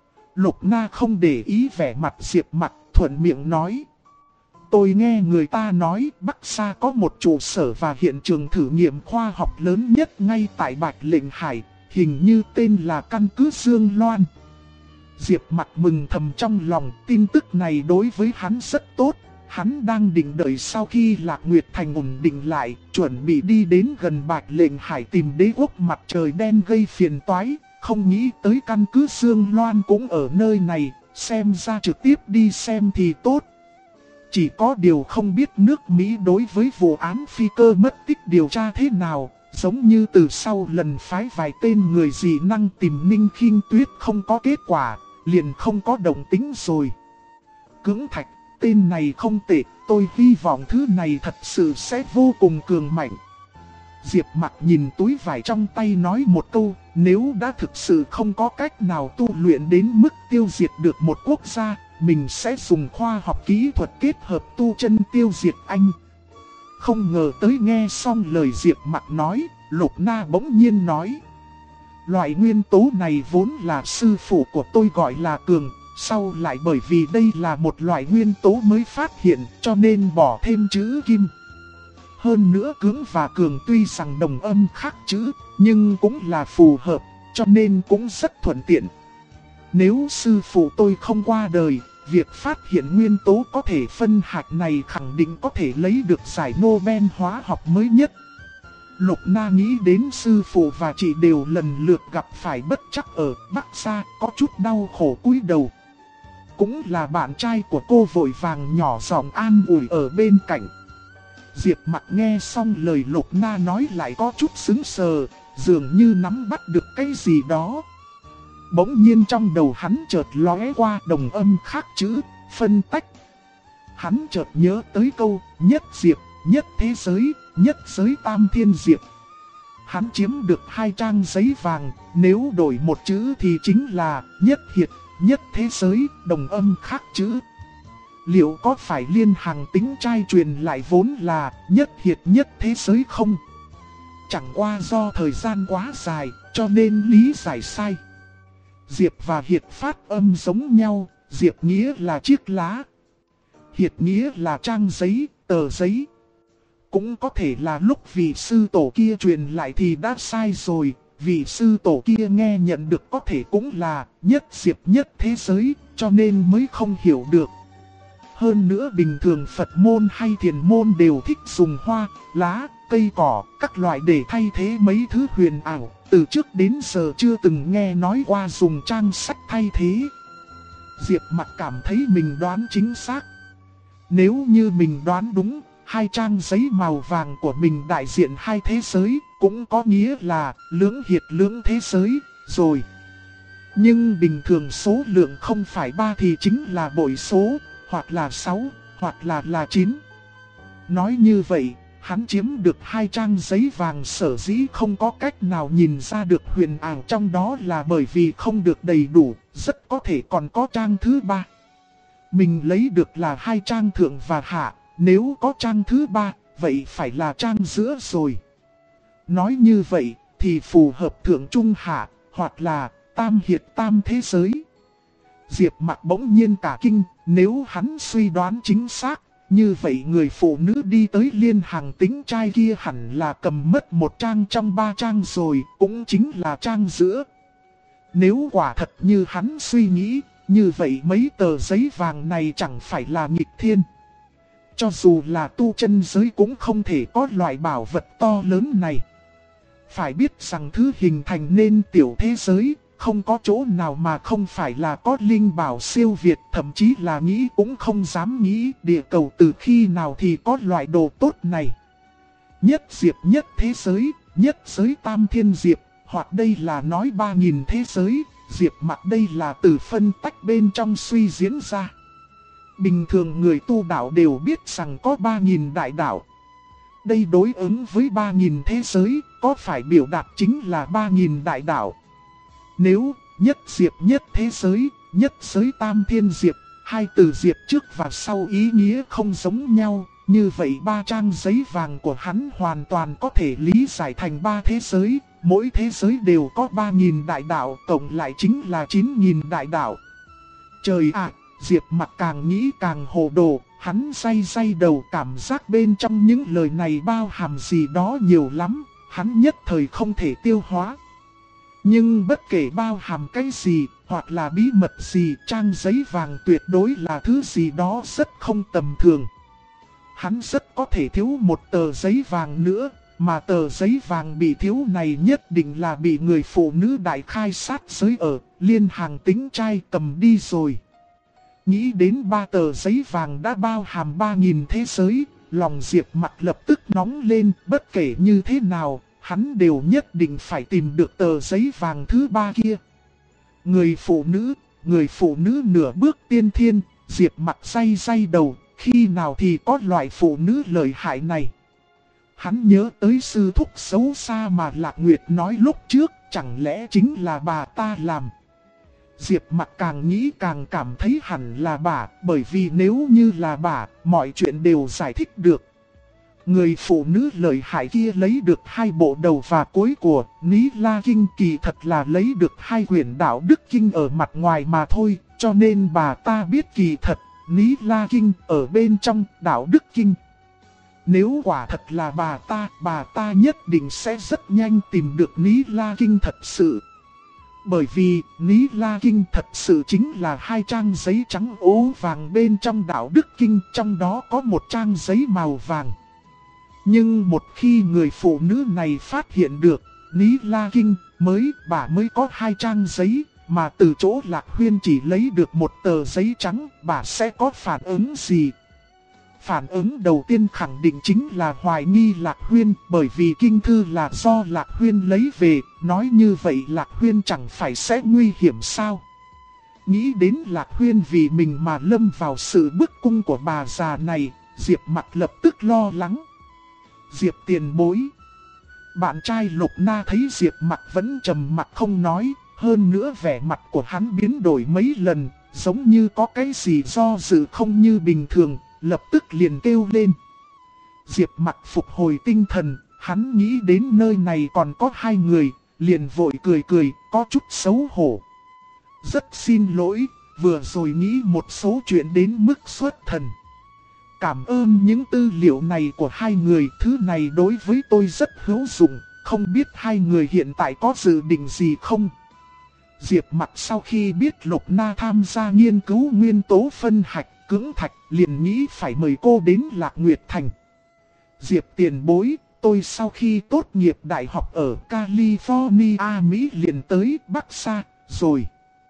Lục Na không để ý vẻ mặt Diệp Mặc, thuận miệng nói. Tôi nghe người ta nói Bắc Sa có một trụ sở và hiện trường thử nghiệm khoa học lớn nhất ngay tại Bạch Lệnh Hải, hình như tên là căn cứ Dương Loan. Diệp Mặc mừng thầm trong lòng, tin tức này đối với hắn rất tốt. Hắn đang định đợi sau khi Lạc Nguyệt Thành ổn định lại, chuẩn bị đi đến gần Bạch Lệnh Hải tìm đế quốc mặt trời đen gây phiền toái. Không nghĩ tới căn cứ Dương Loan cũng ở nơi này, xem ra trực tiếp đi xem thì tốt. Chỉ có điều không biết nước Mỹ đối với vụ án phi cơ mất tích điều tra thế nào, giống như từ sau lần phái vài tên người dị năng tìm Ninh Khinh Tuyết không có kết quả, liền không có động tĩnh rồi. Cưỡng Thạch, tên này không tệ, tôi hy vọng thứ này thật sự sẽ vô cùng cường mạnh. Diệp Mặc nhìn túi vải trong tay nói một câu, nếu đã thực sự không có cách nào tu luyện đến mức tiêu diệt được một quốc gia, mình sẽ dùng khoa học kỹ thuật kết hợp tu chân tiêu diệt anh. Không ngờ tới nghe xong lời Diệp Mặc nói, Lục Na bỗng nhiên nói. Loại nguyên tố này vốn là sư phụ của tôi gọi là cường, sau lại bởi vì đây là một loại nguyên tố mới phát hiện cho nên bỏ thêm chữ kim. Hơn nữa cưỡng và cường tuy rằng đồng âm khác chữ, nhưng cũng là phù hợp, cho nên cũng rất thuận tiện. Nếu sư phụ tôi không qua đời, việc phát hiện nguyên tố có thể phân hạch này khẳng định có thể lấy được giải Nobel hóa học mới nhất. Lục Na nghĩ đến sư phụ và chị đều lần lượt gặp phải bất trắc ở Bắc Sa, có chút đau khổ cúi đầu. Cũng là bạn trai của cô vội vàng nhỏ giọng an ủi ở bên cạnh. Diệp Mặc nghe xong lời Lục Na nói lại có chút sững sờ, dường như nắm bắt được cái gì đó. Bỗng nhiên trong đầu hắn chợt lóe qua đồng âm khác chữ, phân tách. Hắn chợt nhớ tới câu, nhất diệp, nhất thế giới, nhất giới tam thiên diệp. Hắn chiếm được 2 trang giấy vàng, nếu đổi một chữ thì chính là nhất hiệt, nhất thế giới, đồng âm khác chữ. Liệu có phải liên hàng tính trai truyền lại vốn là nhất hiệt nhất thế giới không? Chẳng qua do thời gian quá dài, cho nên lý giải sai. Diệp và hiệt phát âm giống nhau, diệp nghĩa là chiếc lá, hiệt nghĩa là trang giấy, tờ giấy. Cũng có thể là lúc vị sư tổ kia truyền lại thì đã sai rồi, vị sư tổ kia nghe nhận được có thể cũng là nhất diệp nhất thế giới, cho nên mới không hiểu được. Hơn nữa bình thường Phật môn hay thiền môn đều thích dùng hoa, lá, cây cỏ, các loại để thay thế mấy thứ huyền ảo. Từ trước đến giờ chưa từng nghe nói qua dùng trang sách thay thế. Diệp Mặc cảm thấy mình đoán chính xác. Nếu như mình đoán đúng, 2 trang giấy màu vàng của mình đại diện 2 thế giới, cũng có nghĩa là lưỡng hiệt lưỡng thế giới, rồi. Nhưng bình thường số lượng không phải 3 thì chính là bội số, hoặc là 6, hoặc là 9. Nói như vậy, hắn chiếm được 2 trang giấy vàng sở dĩ không có cách nào nhìn ra được huyền ảo trong đó là bởi vì không được đầy đủ, rất có thể còn có trang thứ 3. Mình lấy được là 2 trang thượng và hạ, nếu có trang thứ 3, vậy phải là trang giữa rồi. Nói như vậy thì phù hợp thượng trung hạ, hoặc là tam hiệt tam thế giới. Diệp Mặc bỗng nhiên cả kinh, nếu hắn suy đoán chính xác, như vậy người phụ nữ đi tới liên hàng tính trai kia hẳn là cầm mất 1 trang trong 3 trang rồi, cũng chính là trang giữa. Nếu quả thật như hắn suy nghĩ, như vậy mấy tờ giấy vàng này chẳng phải là nghịch thiên. Cho dù là tu chân giới cũng không thể có loại bảo vật to lớn này. Phải biết rằng thứ hình thành nên tiểu thế giới, không có chỗ nào mà không phải là có linh bảo siêu việt, thậm chí là nghĩ cũng không dám nghĩ địa cầu từ khi nào thì có loại đồ tốt này. Nhất diệp nhất thế giới, nhất giới tam thiên diệp, hoặc đây là nói 3000 thế giới, Diệp Mặc đây là từ phân tách bên trong suy diễn ra. Bình thường người tu đạo đều biết rằng có 3000 đại đạo. Đây đối ứng với 3000 thế giới, có phải biểu đạt chính là 3000 đại đạo. Nếu nhất diệp nhất thế giới, nhất giới tam thiên diệp, hai từ diệp trước và sau ý nghĩa không giống nhau, như vậy 3 trang giấy vàng của hắn hoàn toàn có thể lý giải thành 3 thế giới, mỗi thế giới đều có 3.000 đại đạo, cộng lại chính là 9.000 đại đạo. Trời ạ, Diệp Mặc càng nghĩ càng hồ đồ, hắn day đầu, cảm giác bên trong những lời này bao hàm gì đó nhiều lắm, hắn nhất thời không thể tiêu hóa. Nhưng bất kể bao hàm cái gì, hoặc là bí mật gì, trang giấy vàng tuyệt đối là thứ gì đó rất không tầm thường. Hắn rất có thể thiếu một tờ giấy vàng nữa, mà tờ giấy vàng bị thiếu này nhất định là bị người phụ nữ đại khai sát giới ở Liên Hàng Tính Trai cầm đi rồi. Nghĩ đến 3 tờ giấy vàng đã bao hàm 3.000 thế giới, lòng Diệp Mặc lập tức nóng lên, bất kể như thế nào, hắn đều nhất định phải tìm được tờ giấy vàng thứ 3 kia. Người phụ nữ nửa bước tiên thiên, Diệp Mặc day đầu, khi nào thì có loại phụ nữ lợi hại này. Hắn nhớ tới sư thúc xấu xa mà Lạc Nguyệt nói lúc trước, chẳng lẽ chính là bà ta làm. Diệp Mặc càng nghĩ càng cảm thấy hẳn là bà, bởi vì nếu như là bà, mọi chuyện đều giải thích được. Người phụ nữ lợi hại kia lấy được 2 bộ đầu và cuối của Ní La Kinh, kỳ thật là lấy được 2 quyển đạo đức kinh ở mặt ngoài mà thôi, cho nên bà ta biết kỳ thật Ní La Kinh ở bên trong đạo đức kinh. Nếu quả thật là bà ta nhất định sẽ rất nhanh tìm được Ní La Kinh thật sự. Bởi vì Ní La Kinh thật sự chính là 2 trang giấy trắng ố vàng bên trong đạo đức kinh, trong đó có 1 trang giấy màu vàng. Nhưng một khi người phụ nữ này phát hiện được Ní La Kinh, bà mới có 2 trang giấy, mà từ chỗ Lạc Huyên chỉ lấy được 1 tờ giấy trắng, bà sẽ có phản ứng gì? Phản ứng đầu tiên khẳng định chính là hoài nghi Lạc Huyên, bởi vì kinh thư là do Lạc Huyên lấy về, nói như vậy Lạc Huyên chẳng phải sẽ nguy hiểm sao? Nghĩ đến Lạc Huyên vì mình mà lâm vào sự bức cung của bà già này, Diệp Mặc lập tức lo lắng. Diệp tiền bối. Bạn trai Lục Na thấy Diệp Mặc vẫn trầm mặc không nói, hơn nữa vẻ mặt của hắn biến đổi mấy lần, giống như có cái gì do dự không như bình thường, lập tức liền kêu lên. Diệp Mặc phục hồi tinh thần, hắn nghĩ đến nơi này còn có 2 người, liền vội cười, có chút xấu hổ. Rất xin lỗi, vừa rồi nghĩ một số chuyện đến mức xuất thần. Cảm ơn những tư liệu này của 2 người, thứ này đối với tôi rất hữu dụng, không biết 2 người hiện tại có dự định gì không? Diệp Mặc sau khi biết Lục Na tham gia nghiên cứu nguyên tố phân hạch, cưỡng thạch, liền nghĩ phải mời cô đến Lạc Nguyệt Thành. Diệp tiền bối, tôi sau khi tốt nghiệp đại học ở California, Mỹ liền tới Bắc Sa, rồi.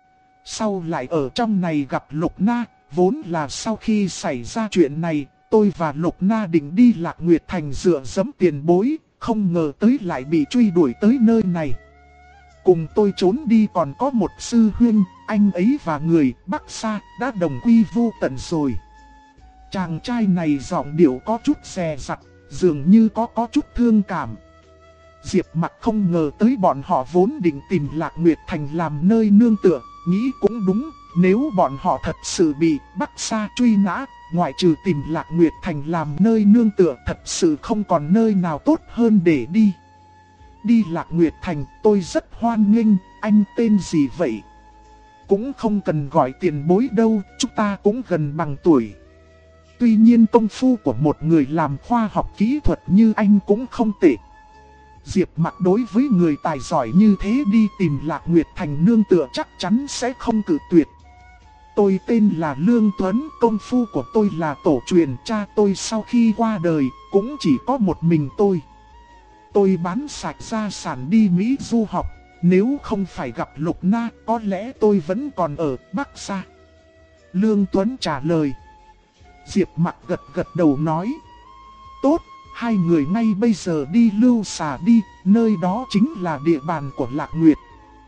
Sau lại ở trong này gặp Lục Na, vốn là sau khi xảy ra chuyện này, tôi và Lục Na định đi Lạc Nguyệt Thành dựa dẫm tiền bối, không ngờ tới lại bị truy đuổi tới nơi này. Cùng tôi trốn đi còn có một sư huynh, anh ấy và người Bắc Sa đã đồng quy vu tận rồi. Chàng trai này giọng điệu có chút dè dặt, dường như có chút thương cảm. Diệp Mặc không ngờ tới bọn họ vốn định tìm Lạc Nguyệt Thành làm nơi nương tựa, nghĩ cũng đúng, nếu bọn họ thật sự bị Bắc Sa truy nã, ngoại trừ tìm Lạc Nguyệt Thành làm nơi nương tựa, thật sự không còn nơi nào tốt hơn để đi. Đi Lạc Nguyệt Thành, tôi rất hoan nghênh, anh tên gì vậy? Cũng không cần gọi tiền bối đâu, chúng ta cũng gần bằng tuổi. Tuy nhiên công phu của một người làm khoa học kỹ thuật như anh cũng không tệ. Diệp Mặc đối với người tài giỏi như thế đi tìm Lạc Nguyệt Thành nương tựa chắc chắn sẽ không cự tuyệt. Tôi tên là Lương Tuấn, công phu của tôi là tổ truyền, cha tôi sau khi qua đời cũng chỉ có một mình tôi. Tôi bán sạch gia sản đi Mỹ du học, nếu không phải gặp Lục Na có lẽ tôi vẫn còn ở Bắc Sa. Lương Tuấn trả lời. Diệp Mặc gật đầu nói. Tốt, 2 người ngay bây giờ đi Lưu Xà đi, nơi đó chính là địa bàn của Lạc Nguyệt.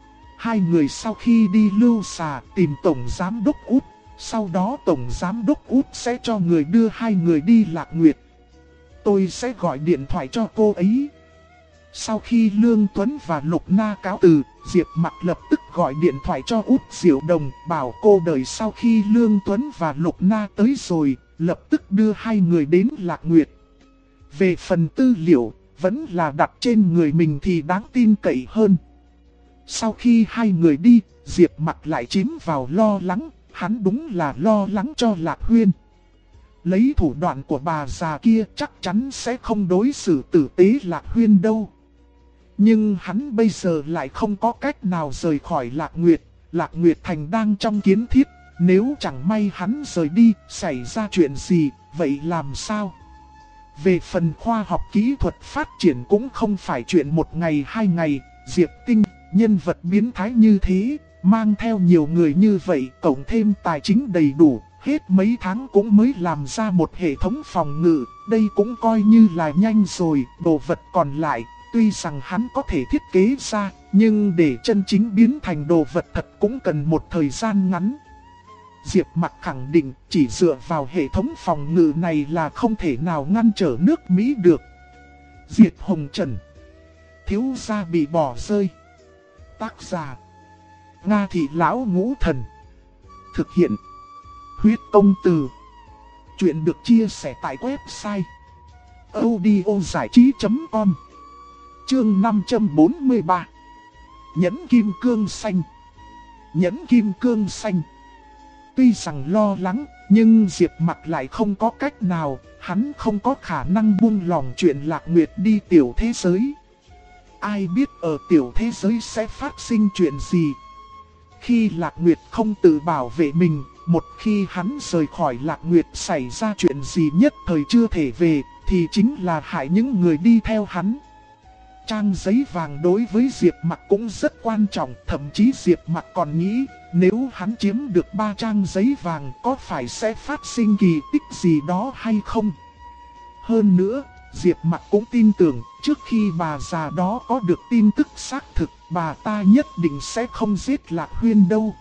2 người sau khi đi Lưu Xà tìm Tổng Giám Đốc Út, sau đó Tổng Giám Đốc Út sẽ cho người đưa 2 người đi Lạc Nguyệt. Tôi sẽ gọi điện thoại cho cô ấy. Sau khi Lương Tuấn và Lục Na cáo từ, Diệp Mặc lập tức gọi điện thoại cho Út Diệu Đồng, bảo cô đợi sau khi Lương Tuấn và Lục Na tới rồi, lập tức đưa hai người đến Lạc Nguyệt. Về phần tư liệu, vẫn là đặt trên người mình thì đáng tin cậy hơn. Sau khi hai người đi, Diệp Mặc lại chìm vào lo lắng, hắn đúng là lo lắng cho Lạc Huyên. Lấy thủ đoạn của bà già kia chắc chắn sẽ không đối xử tử tế Lạc Huyên đâu. Nhưng hắn bây giờ lại không có cách nào rời khỏi Lạc Nguyệt. Lạc Nguyệt Thành đang trong kiến thiết, nếu chẳng may hắn rời đi, xảy ra chuyện gì, vậy làm sao? Về phần khoa học kỹ thuật phát triển cũng không phải chuyện một ngày hai ngày. Diệp Tinh, nhân vật biến thái như thế, mang theo nhiều người như vậy, cộng thêm tài chính đầy đủ, hết mấy tháng cũng mới làm ra một hệ thống phòng ngự, đây cũng coi như là nhanh rồi. Đồ vật còn lại, tuy rằng hắn có thể thiết kế ra, nhưng để chân chính biến thành đồ vật thật cũng cần một thời gian ngắn. Diệp Mặc khẳng định chỉ dựa vào hệ thống phòng ngự này là không thể nào ngăn trở nước Mỹ được. Diệt Hồng Trần, thiếu gia bị bỏ rơi. Tác giả Nga Thị Lão Ngũ Thần. Thực hiện Huyết Công Từ. Chuyện được chia sẻ tại website audiozảichí.com. Chương 543. Nhẫn kim cương xanh. Nhẫn kim cương xanh. Tuy rằng lo lắng, nhưng Diệp Mặc lại không có cách nào, hắn không có khả năng buông lòng chuyện Lạc Nguyệt đi tiểu thế giới. Ai biết ở tiểu thế giới sẽ phát sinh chuyện gì? Khi Lạc Nguyệt không tự bảo vệ mình, một khi hắn rời khỏi Lạc Nguyệt xảy ra chuyện gì nhất thời chưa thể về, thì chính là hại những người đi theo hắn. Trang giấy vàng đối với Diệp Mặc cũng rất quan trọng, thậm chí Diệp Mặc còn nghĩ, nếu hắn chiếm được 3 trang giấy vàng có phải sẽ phát sinh kỳ tích gì đó hay không? Hơn nữa, Diệp Mặc cũng tin tưởng, trước khi bà già đó có được tin tức xác thực, bà ta nhất định sẽ không giết Lạc Huyên đâu.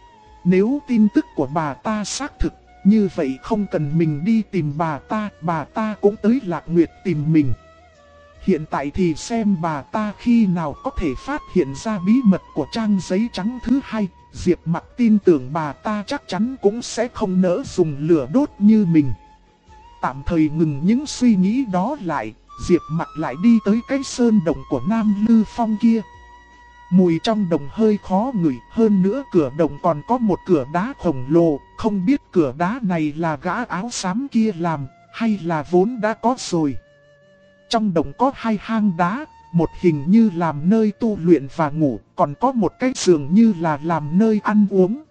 Nếu tin tức của bà ta xác thực, như vậy không cần mình đi tìm bà ta cũng tới Lạc Nguyệt tìm mình. Hiện tại thì xem bà ta khi nào có thể phát hiện ra bí mật của trang giấy trắng thứ hai. Diệp Mặc tin tưởng bà ta chắc chắn cũng sẽ không nỡ dùng lửa đốt như mình. Tạm thời ngừng những suy nghĩ đó lại, Diệp Mặc lại đi tới cái sơn đồng của Nam Lư Phong kia. Mùi trong đồng hơi khó ngửi, hơn nữa cửa đồng còn có một cửa đá khổng lồ, không biết cửa đá này là gã áo xám kia làm, hay là vốn đã có rồi. Trong đồng có 2 hang đá, một hình như làm nơi tu luyện và ngủ, còn có một cái giường như là làm nơi ăn uống.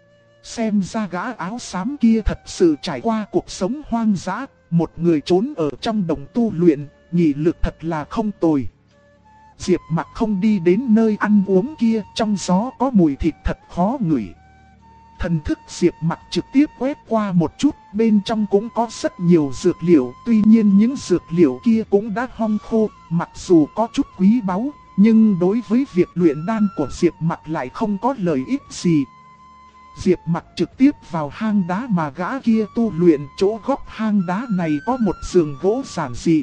Xem ra gã áo xám kia thật sự trải qua cuộc sống hoang dã, một người trốn ở trong đồng tu luyện, nghị lực thật là không tồi. Diệp Mặc không đi đến nơi ăn uống kia, trong gió có mùi thịt thật khó ngửi. Thần thức Diệp Mặc trực tiếp quét qua một chút, bên trong cũng có rất nhiều dược liệu, tuy nhiên những dược liệu kia cũng đã hong khô, mặc dù có chút quý báu, nhưng đối với việc luyện đan của Diệp Mặc lại không có lợi ích gì. Diệp Mặc trực tiếp vào hang đá mà gã kia tu luyện, chỗ góc hang đá này có một giường gỗ giản dị.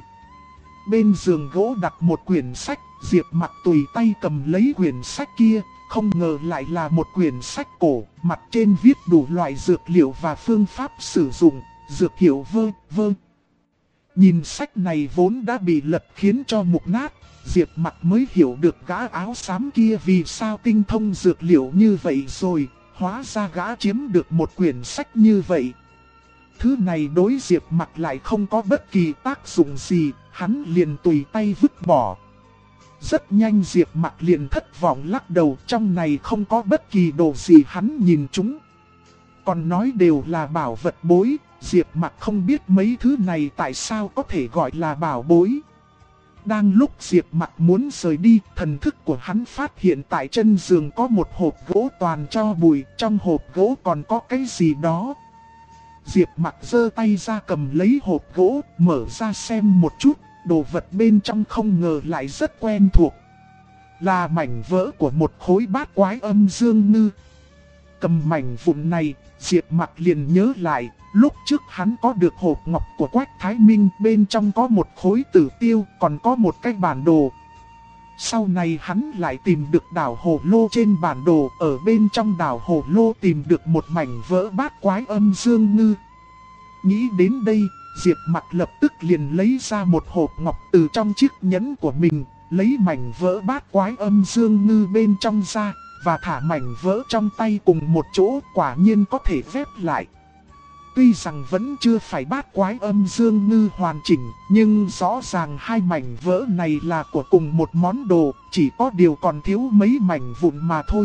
Bên giường gỗ đặt một quyển sách, Diệp Mặc tùy tay cầm lấy quyển sách kia. Không ngờ lại là một quyển sách cổ, mặt trên viết đủ loại dược liệu và phương pháp sử dụng, dược hiệu vơ. Nhìn sách này vốn đã bị lật khiến cho mục nát, Diệp Mặc mới hiểu được gã áo xám kia vì sao tinh thông dược liệu như vậy rồi, hóa ra gã chiếm được một quyển sách như vậy. Thứ này đối Diệp Mặc lại không có bất kỳ tác dụng gì, hắn liền tùy tay vứt bỏ. Rất nhanh Diệp Mặc liền thất vọng lắc đầu, trong này không có bất kỳ đồ gì hắn nhìn chúng. Còn nói đều là bảo vật bối, Diệp Mặc không biết mấy thứ này tại sao có thể gọi là bảo bối. Đang lúc Diệp Mặc muốn rời đi, thần thức của hắn phát hiện tại chân giường có một hộp gỗ toàn tro bụi, trong hộp gỗ còn có cái gì đó. Diệp Mặc giơ tay ra cầm lấy hộp gỗ, mở ra xem một chút. Đồ vật bên trong không ngờ lại rất quen thuộc. Là mảnh vỡ của một khối bát quái âm dương ngư. Cầm mảnh vụn này, Diệp Mặc liền nhớ lại, lúc trước hắn có được hộp ngọc của Quách Thái Minh, bên trong có một khối tử tiêu, còn có một cái bản đồ. Sau này hắn lại tìm được đảo Hồ Lô trên bản đồ, ở bên trong đảo Hồ Lô tìm được một mảnh vỡ bát quái âm dương ngư. Nghĩ đến đây, Diệp Mặc lập tức liền lấy ra một hộp ngọc từ trong chiếc nhẫn của mình, lấy mảnh vỡ bát quái âm dương ngư bên trong ra, và thả mảnh vỡ trong tay cùng một chỗ, quả nhiên có thể ghép lại. Tuy rằng vẫn chưa phải bát quái âm dương ngư hoàn chỉnh, nhưng rõ ràng hai mảnh vỡ này là của cùng một món đồ, chỉ có điều còn thiếu mấy mảnh vụn mà thôi.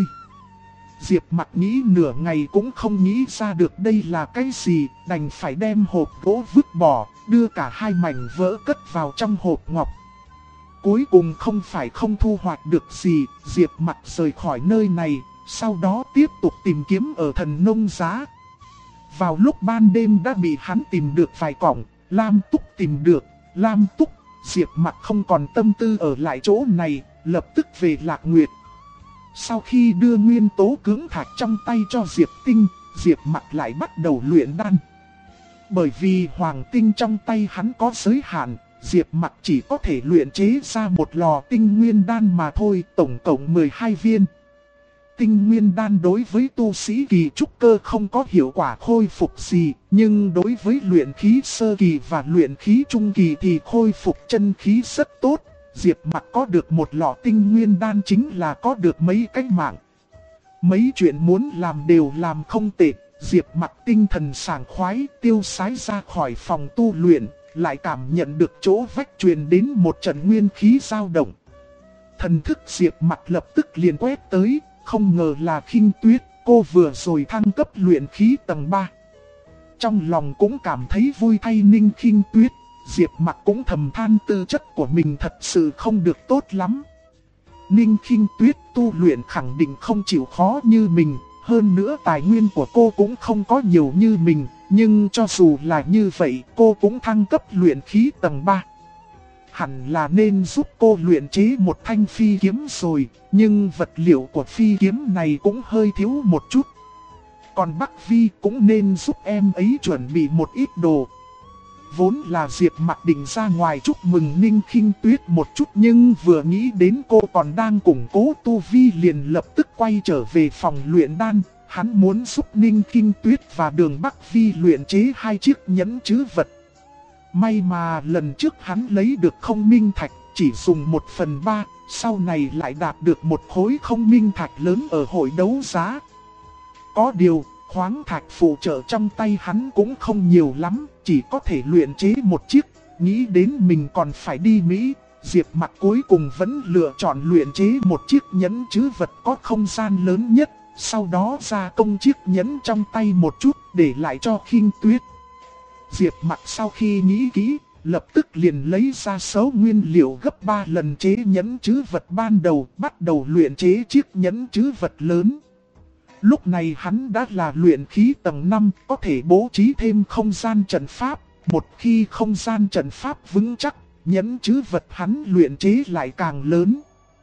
Diệp Mặc nghĩ nửa ngày cũng không nghĩ ra được đây là cái gì, đành phải đem hộp gỗ vứt bỏ, đưa cả hai mảnh vỡ cất vào trong hộp ngọc. Cuối cùng không phải không thu hoạch được gì, Diệp Mặc rời khỏi nơi này, sau đó tiếp tục tìm kiếm ở Thần Nông Giá. Vào lúc ban đêm đã bị hắn tìm được vài cọng, Lam Túc tìm được, Lam Túc, Diệp Mặc không còn tâm tư ở lại chỗ này, lập tức về Lạc Nguyệt. Sau khi đưa nguyên tố cưỡng thạch trong tay cho Diệp Tinh, Diệp Mặc lại bắt đầu luyện đan. Bởi vì hoàng tinh trong tay hắn có giới hạn, Diệp Mặc chỉ có thể luyện chế ra một lò tinh nguyên đan mà thôi, tổng cộng 12 viên. Tinh nguyên đan đối với tu sĩ kỳ trúc cơ không có hiệu quả khôi phục gì, nhưng đối với luyện khí sơ kỳ và luyện khí trung kỳ thì khôi phục chân khí rất tốt. Diệp Mặc có được một lọ tinh nguyên đan chính là có được mấy cái mạng. Mấy chuyện muốn làm đều làm không tệ, Diệp Mặc tinh thần sảng khoái tiêu sái ra khỏi phòng tu luyện, lại cảm nhận được chỗ vách truyền đến một trận nguyên khí dao động. Thần thức Diệp Mặc lập tức liền quét tới, không ngờ là Khinh Tuyết, cô vừa rồi thăng cấp luyện khí tầng 3. Trong lòng cũng cảm thấy vui thay Ninh Khinh Tuyết, Diệp Mặc cũng thầm than tư chất của mình thật sự không được tốt lắm. Ninh Khinh Tuyết tu luyện khẳng định không chịu khó như mình, hơn nữa tài nguyên của cô cũng không có nhiều như mình, nhưng cho dù là như vậy cô cũng thăng cấp luyện khí tầng 3. Hẳn là nên giúp cô luyện chế một thanh phi kiếm rồi, nhưng vật liệu của phi kiếm này cũng hơi thiếu một chút. Còn Bắc Vi cũng nên giúp em ấy chuẩn bị một ít đồ. Vốn là Diệp Mặc định ra ngoài chúc mừng Ninh Khinh Tuyết một chút, nhưng vừa nghĩ đến cô còn đang củng cố tu vi liền lập tức quay trở về phòng luyện đan. Hắn muốn giúp Ninh Khinh Tuyết và Đường Bắc Vi luyện chế hai chiếc nhẫn trữ vật. May mà lần trước hắn lấy được không minh thạch, chỉ dùng 1/3, sau này lại đạt được một khối không minh thạch lớn ở hội đấu giá. Có điều, khoáng thạch phụ trợ trong tay hắn cũng không nhiều lắm, chỉ có thể luyện chế một chiếc. Nghĩ đến mình còn phải đi Mỹ, Diệp Mặc cuối cùng vẫn lựa chọn luyện chế một chiếc nhẫn trữ vật có không gian lớn nhất, sau đó gia công chiếc nhẫn trong tay một chút để lại cho Khinh Tuyết. Diệp Mặc sau khi nghĩ kỹ, lập tức liền lấy ra số nguyên liệu gấp 3 lần chế nhẫn trữ vật ban đầu, bắt đầu luyện chế chiếc nhẫn trữ vật lớn. Lúc này hắn đã là luyện khí tầng 5, có thể bố trí thêm không gian trận pháp. Một khi không gian trận pháp vững chắc, nhẫn trữ vật hắn luyện chế lại càng lớn.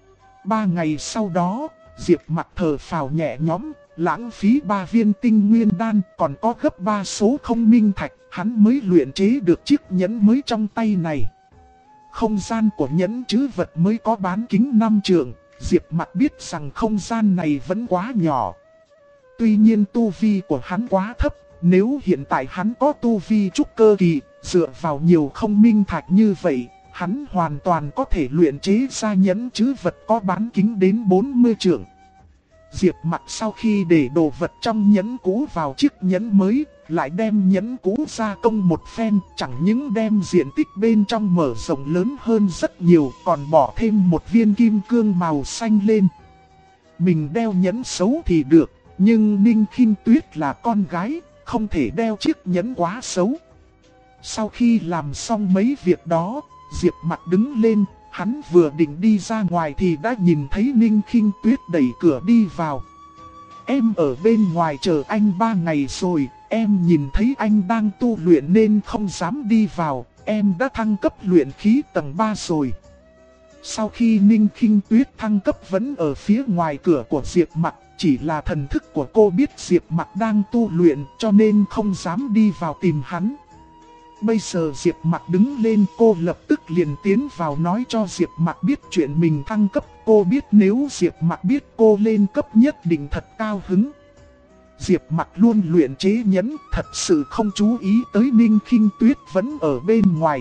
3 ngày sau đó, Diệp Mặc thở phào nhẹ nhõm, lãng phí 3 viên tinh nguyên đan, còn có gấp 3 số không minh thạch, hắn mới luyện chế được chiếc nhẫn mới trong tay này. Không gian của nhẫn trữ vật mới có bán kính 5 trượng, Diệp Mặc biết rằng không gian này vẫn quá nhỏ. Tuy nhiên tu vi của hắn quá thấp, nếu hiện tại hắn có tu vi trúc cơ kỳ, dựa vào nhiều không minh thạch như vậy, hắn hoàn toàn có thể luyện chế ra nhẫn trữ vật có bán kính đến 40 trượng. Diệp Mặc sau khi để đồ vật trong nhẫn cũ vào chiếc nhẫn mới, lại đem nhẫn cũ gia công một phen, chẳng những đem diện tích bên trong mở rộng lớn hơn rất nhiều, còn bỏ thêm một viên kim cương màu xanh lên. Mình đeo nhẫn xấu thì được, nhưng Ninh Khinh Tuyết là con gái, không thể đeo chiếc nhẫn quá xấu. Sau khi làm xong mấy việc đó, Diệp Mặc đứng lên, hắn vừa định đi ra ngoài thì đã nhìn thấy Ninh Khinh Tuyết đẩy cửa đi vào. Em ở bên ngoài chờ anh 3 ngày rồi, em nhìn thấy anh đang tu luyện nên không dám đi vào, em đã thăng cấp luyện khí tầng 3 rồi. Sau khi Ninh Khinh Tuyết thăng cấp vẫn ở phía ngoài cửa của Diệp Mặc, chỉ là thần thức của cô biết Diệp Mặc đang tu luyện cho nên không dám đi vào tìm hắn. Bây giờ Diệp Mặc đứng lên, cô lập tức liền tiến vào nói cho Diệp Mặc biết chuyện mình thăng cấp. Cô biết nếu Diệp Mặc biết cô lên cấp nhất định thật cao hứng. Diệp Mặc luôn luyện chế nhẫn, thật sự không chú ý tới Ninh Khinh Tuyết vẫn ở bên ngoài.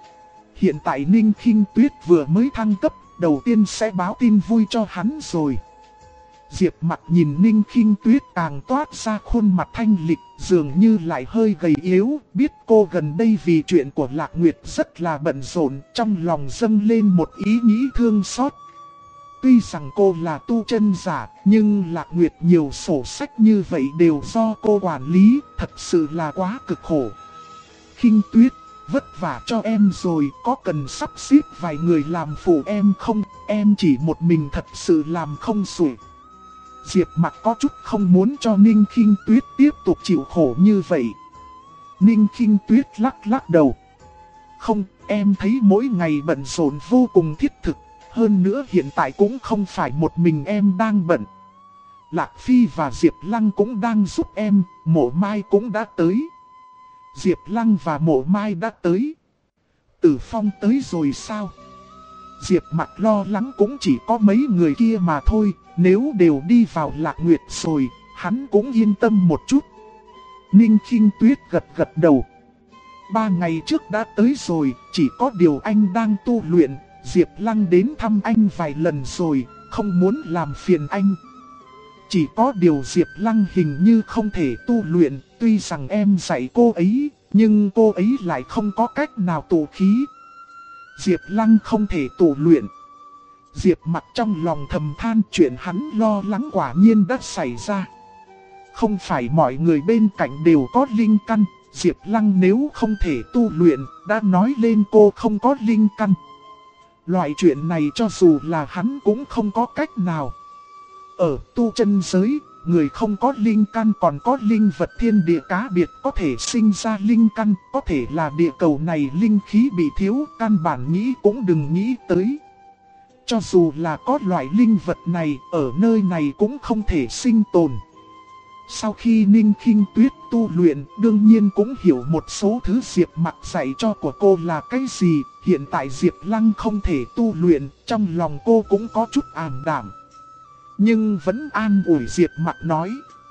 Hiện tại Ninh Khinh Tuyết vừa mới thăng cấp, đầu tiên sẽ báo tin vui cho hắn rồi. Diệp Mặc nhìn Ninh Khinh Tuyết càng toát ra khuôn mặt thanh lịch, dường như lại hơi gầy yếu, biết cô gần đây vì chuyện của Lạc Nguyệt rất là bận rộn, trong lòng dâng lên một ý nghĩ thương xót. Tuy rằng cô là tu chân giả, nhưng Lạc Nguyệt nhiều sổ sách như vậy đều do cô quản lý, thật sự là quá cực khổ. Khinh Tuyết, vất vả cho em rồi, có cần sắp xếp vài người làm phụ em không? Em chỉ một mình thật sự làm không xuể. Diệp Mặc có chút không muốn cho Ninh Khinh Tuyết tiếp tục chịu khổ như vậy. Ninh Khinh Tuyết lắc lắc đầu. Không, em thấy mỗi ngày bận rộn vô cùng thiết thực. Hơn nữa hiện tại cũng không phải một mình em đang bận. Lạc Phi và Diệp Lăng cũng đang giúp em, Mộ Mai cũng đã tới. Diệp Lăng và Mộ Mai đã tới. Tử Phong tới rồi sao? Diệp Mặc lo lắng cũng chỉ có mấy người kia mà thôi, nếu đều đi vào Lạc Nguyệt rồi, hắn cũng yên tâm một chút. Ninh Khinh Tuyết gật gật đầu. 3 ngày trước đã tới rồi, chỉ có điều anh đang tu luyện, Diệp Lăng đến thăm anh vài lần rồi, không muốn làm phiền anh. Chỉ có điều Diệp Lăng hình như không thể tu luyện, tuy rằng em dạy cô ấy, nhưng cô ấy lại không có cách nào tụ khí. Diệp Lăng không thể tụ luyện. Diệp Mặc trong lòng thầm than, chuyện hắn lo lắng quả nhiên đã xảy ra. Không phải mọi người bên cạnh đều có linh căn, Diệp Lăng nếu không thể tu luyện, đã nói lên cô không có linh căn. Loại chuyện này cho dù là hắn cũng không có cách nào. Ở tu chân giới, người không có linh căn còn có linh vật thiên địa cá biệt có thể sinh ra linh căn, có thể là địa cầu này linh khí bị thiếu, căn bản nghĩ cũng đừng nghĩ tới. Cho dù là có loại linh vật này, ở nơi này cũng không thể sinh tồn. Sau khi Ninh Khinh Tuyết tu luyện, đương nhiên cũng hiểu một số thứ Diệp Mặc dạy cho của cô là cái gì. Hiện tại Diệp Lăng không thể tu luyện, trong lòng cô cũng có chút ảm đạm. Nhưng vẫn an ủi Diệp Mặc nói.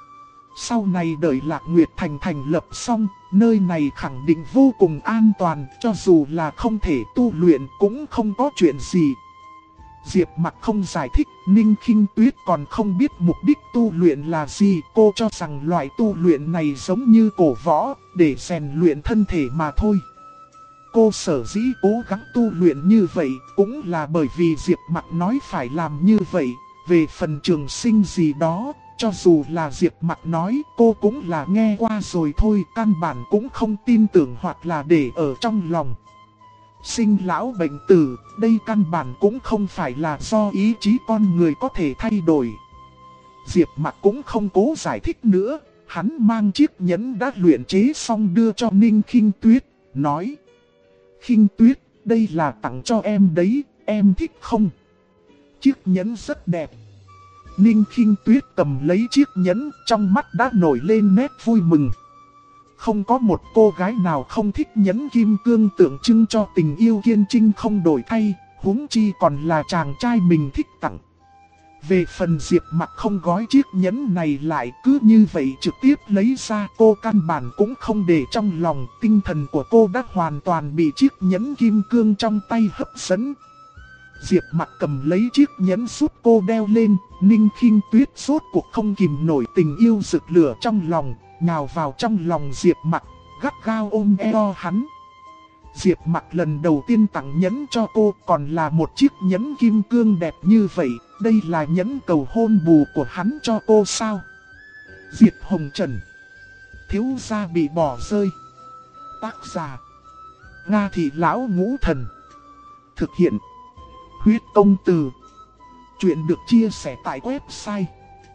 Sau này đợi Lạc Nguyệt thành lập xong, nơi này khẳng định vô cùng an toàn, cho dù là không thể tu luyện cũng không có chuyện gì. Diệp Mặc không giải thích, Ninh Khinh Tuyết còn không biết mục đích tu luyện là gì. Cô cho rằng loại tu luyện này giống như cổ võ, để rèn luyện thân thể mà thôi. Cô sở dĩ cố gắng tu luyện như vậy, cũng là bởi vì Diệp Mặc nói phải làm như vậy. Về phần trường sinh gì đó, cho dù là Diệp Mặc nói, cô cũng là nghe qua rồi thôi, căn bản cũng không tin tưởng hoặc là để ở trong lòng. Sinh lão bệnh tử, đây căn bản cũng không phải là do ý chí con người có thể thay đổi. Diệp Mặc cũng không cố giải thích nữa, hắn mang chiếc nhẫn đã luyện chế xong đưa cho Ninh Khinh Tuyết, nói: Khinh Tuyết, đây là tặng cho em đấy, em thích không? Chiếc nhẫn rất đẹp. Ninh Khinh Tuyết cầm lấy chiếc nhẫn, trong mắt đã nổi lên nét vui mừng. Không có một cô gái nào không thích nhẫn kim cương tượng trưng cho tình yêu kiên trinh không đổi thay, huống chi còn là chàng trai mình thích tặng. Về phần Diệp Mặc không gói chiếc nhẫn này lại, cứ như vậy trực tiếp lấy ra, cô căn bản cũng không để trong lòng, tinh thần của cô đã hoàn toàn bị chiếc nhẫn kim cương trong tay hấp dẫn. Diệp Mặc cầm lấy chiếc nhẫn giúp cô đeo lên, Ninh Khinh Tuyết rốt cuộc không kìm nổi tình yêu rực lửa trong lòng, nhào vào trong lòng Diệp Mặc, gắt gao ôm eo hắn. Diệp Mặc lần đầu tiên tặng nhẫn cho cô, còn là một chiếc nhẫn kim cương đẹp như vậy, đây là nhẫn cầu hôn bù của hắn cho cô sao? Diệp Hồng Trần, thiếu gia bị bỏ rơi. Tác giả: Nga Thị Lão Ngũ Thần. Thực hiện: Huyết Công Từ. Chuyện được chia sẻ tại website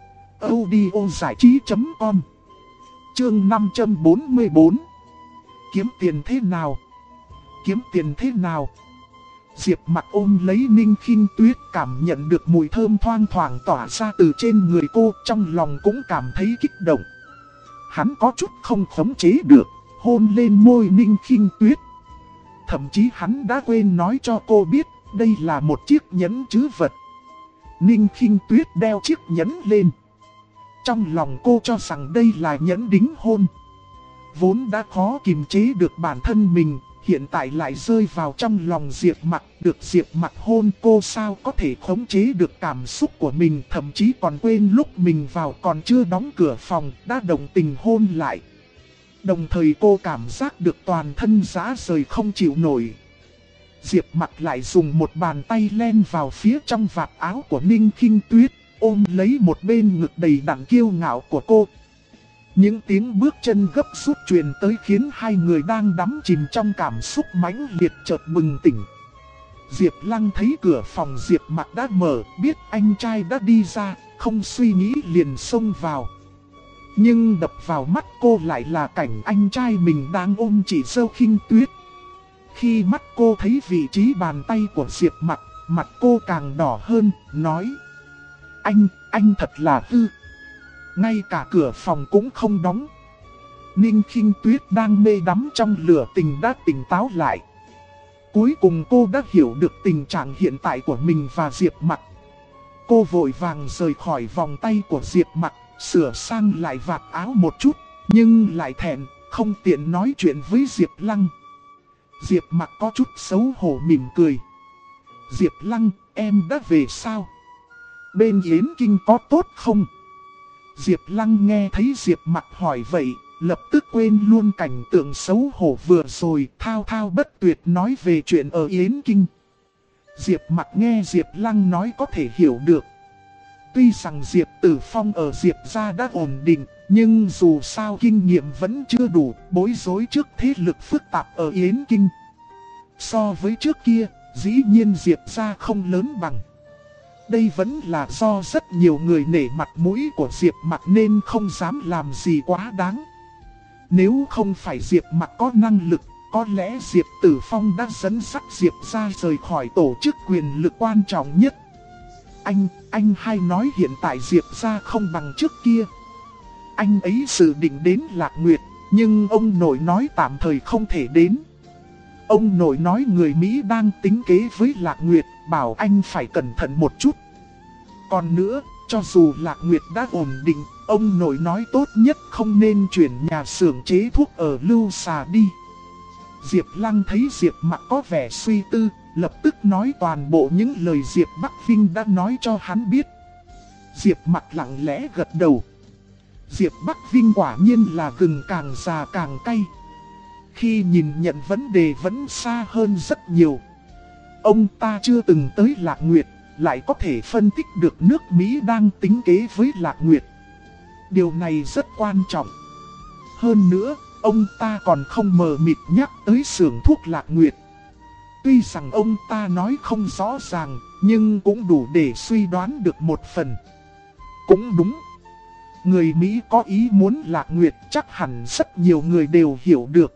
audiozảichí.com. Chương 544. Kiếm tiền thế nào? Kiếm tiền thế nào? Diệp Mặc ôm lấy Ninh Khinh Tuyết, cảm nhận được mùi thơm thoang thoảng tỏa ra từ trên người cô, trong lòng cũng cảm thấy kích động. Hắn có chút không khống chế được, hôn lên môi Ninh Khinh Tuyết. Thậm chí hắn đã quên nói cho cô biết đây là một chiếc nhẫn trữ vật. Ninh Khinh Tuyết đeo chiếc nhẫn lên. Trong lòng cô cho rằng đây là nhẫn đính hôn. Vốn đã khó kiềm chế được bản thân mình, hiện tại lại rơi vào trong lòng Diệp Mặc. Được Diệp Mặc hôn, cô sao có thể khống chế được cảm xúc của mình, thậm chí còn quên lúc mình vào còn chưa đóng cửa phòng, đã đồng tình hôn lại. Đồng thời cô cảm giác được toàn thân rã rời không chịu nổi. Diệp Mặc lại dùng một bàn tay len vào phía trong vạt áo của Ninh Khinh Tuyết, ôm lấy một bên ngực đầy đặn kiêu ngạo của cô. Những tiếng bước chân gấp rút truyền tới khiến hai người đang đắm chìm trong cảm xúc mãnh liệt chợt bừng tỉnh. Diệp Lăng thấy cửa phòng Diệp Mặc đã mở, biết anh trai đã đi ra, không suy nghĩ liền xông vào. Nhưng đập vào mắt cô lại là cảnh anh trai mình đang ôm chị dâu Khinh Tuyết. Khi mắt cô thấy vị trí bàn tay của Diệp Mặc, mặt cô càng đỏ hơn, nói: Anh thật là hư. Ngay cả cửa phòng cũng không đóng. Ninh Khinh Tuyết đang mê đắm trong lửa tình đã tỉnh táo lại. Cuối cùng cô đã hiểu được tình trạng hiện tại của mình và Diệp Mặc. Cô vội vàng rời khỏi vòng tay của Diệp Mặc, sửa sang lại vạt áo một chút, nhưng lại thẹn, không tiện nói chuyện với Diệp Lăng. Diệp Mặc có chút xấu hổ mỉm cười. Diệp Lăng, em đã về sao? Bên Yến Kinh có tốt không? Diệp Lăng nghe thấy Diệp Mặc hỏi vậy, lập tức quên luôn cảnh tượng xấu hổ vừa rồi, thao thao bất tuyệt nói về chuyện ở Yến Kinh. Diệp Mặc nghe Diệp Lăng nói có thể hiểu được. Tuy rằng Diệp Tử Phong ở Diệp gia đã ổn định, nhưng dù sao kinh nghiệm vẫn chưa đủ, bối rối trước thế lực phức tạp ở Yến Kinh. So với trước kia, dĩ nhiên Diệp gia không lớn bằng. Đây vẫn là do rất nhiều người nể mặt mũi của Diệp Mặc nên không dám làm gì quá đáng. Nếu không phải Diệp Mặc có năng lực, có lẽ Diệp Tử Phong đã dẫn dắt Diệp gia rời khỏi tổ chức quyền lực quan trọng nhất. Anh hay nói hiện tại Diệp gia không bằng trước kia. Anh ấy dự định đến Lạc Nguyệt, nhưng ông nội nói tạm thời không thể đến. Ông nội nói người Mỹ đang tính kế với Lạc Nguyệt, bảo anh phải cẩn thận một chút. Còn nữa, cho dù Lạc Nguyệt đã ổn định, ông nội nói tốt nhất không nên chuyển nhà xưởng chế thuốc ở Lưu Xà đi. Diệp Lăng thấy Diệp Mặc có vẻ suy tư, lập tức nói toàn bộ những lời Diệp Bắc Vinh đã nói cho hắn biết. Diệp Mặc lặng lẽ gật đầu. Diệp Bắc Vinh quả nhiên là gừng càng già càng cay. Khi nhìn nhận vấn đề vẫn xa hơn rất nhiều. Ông ta chưa từng tới Lạc Nguyệt, lại có thể phân tích được nước Mỹ đang tính kế với Lạc Nguyệt. Điều này rất quan trọng. Hơn nữa, ông ta còn không mờ mịt nhắc tới xưởng thuốc Lạc Nguyệt. Tuy rằng ông ta nói không rõ ràng, nhưng cũng đủ để suy đoán được một phần. Cũng đúng. Người Mỹ có ý muốn Lạc Nguyệt chắc hẳn rất nhiều người đều hiểu được.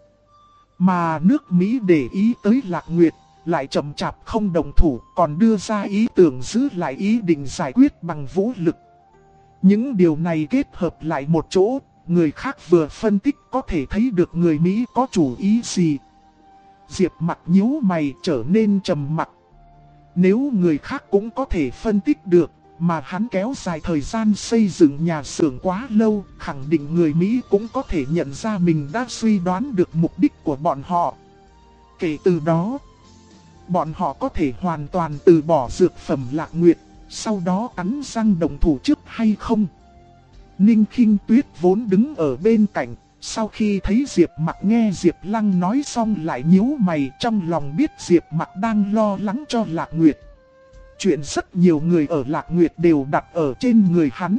Mà nước Mỹ để ý tới Lạc Nguyệt, lại chậm chạp không đồng thủ, còn đưa ra ý tưởng giữ lại ý định giải quyết bằng vũ lực. Những điều này kết hợp lại một chỗ, người khác vừa phân tích có thể thấy được người Mỹ có chủ ý gì. Diệp Mặc nhíu mày trở nên trầm mặc. Nếu người khác cũng có thể phân tích được, mà hắn kéo dài thời gian xây dựng nhà xưởng quá lâu, khẳng định người Mỹ cũng có thể nhận ra mình đã suy đoán được mục đích của bọn họ. Kể từ đó, bọn họ có thể hoàn toàn từ bỏ dược phẩm Lạc Nguyệt, sau đó cắn răng đồng thủ trước hay không. Ninh Khinh Tuyết vốn đứng ở bên cạnh, sau khi thấy Diệp Mặc nghe Diệp Lăng nói xong lại nhíu mày, trong lòng biết Diệp Mặc đang lo lắng cho Lạc Nguyệt. Chuyện rất nhiều người ở Lạc Nguyệt đều đặt ở trên người hắn.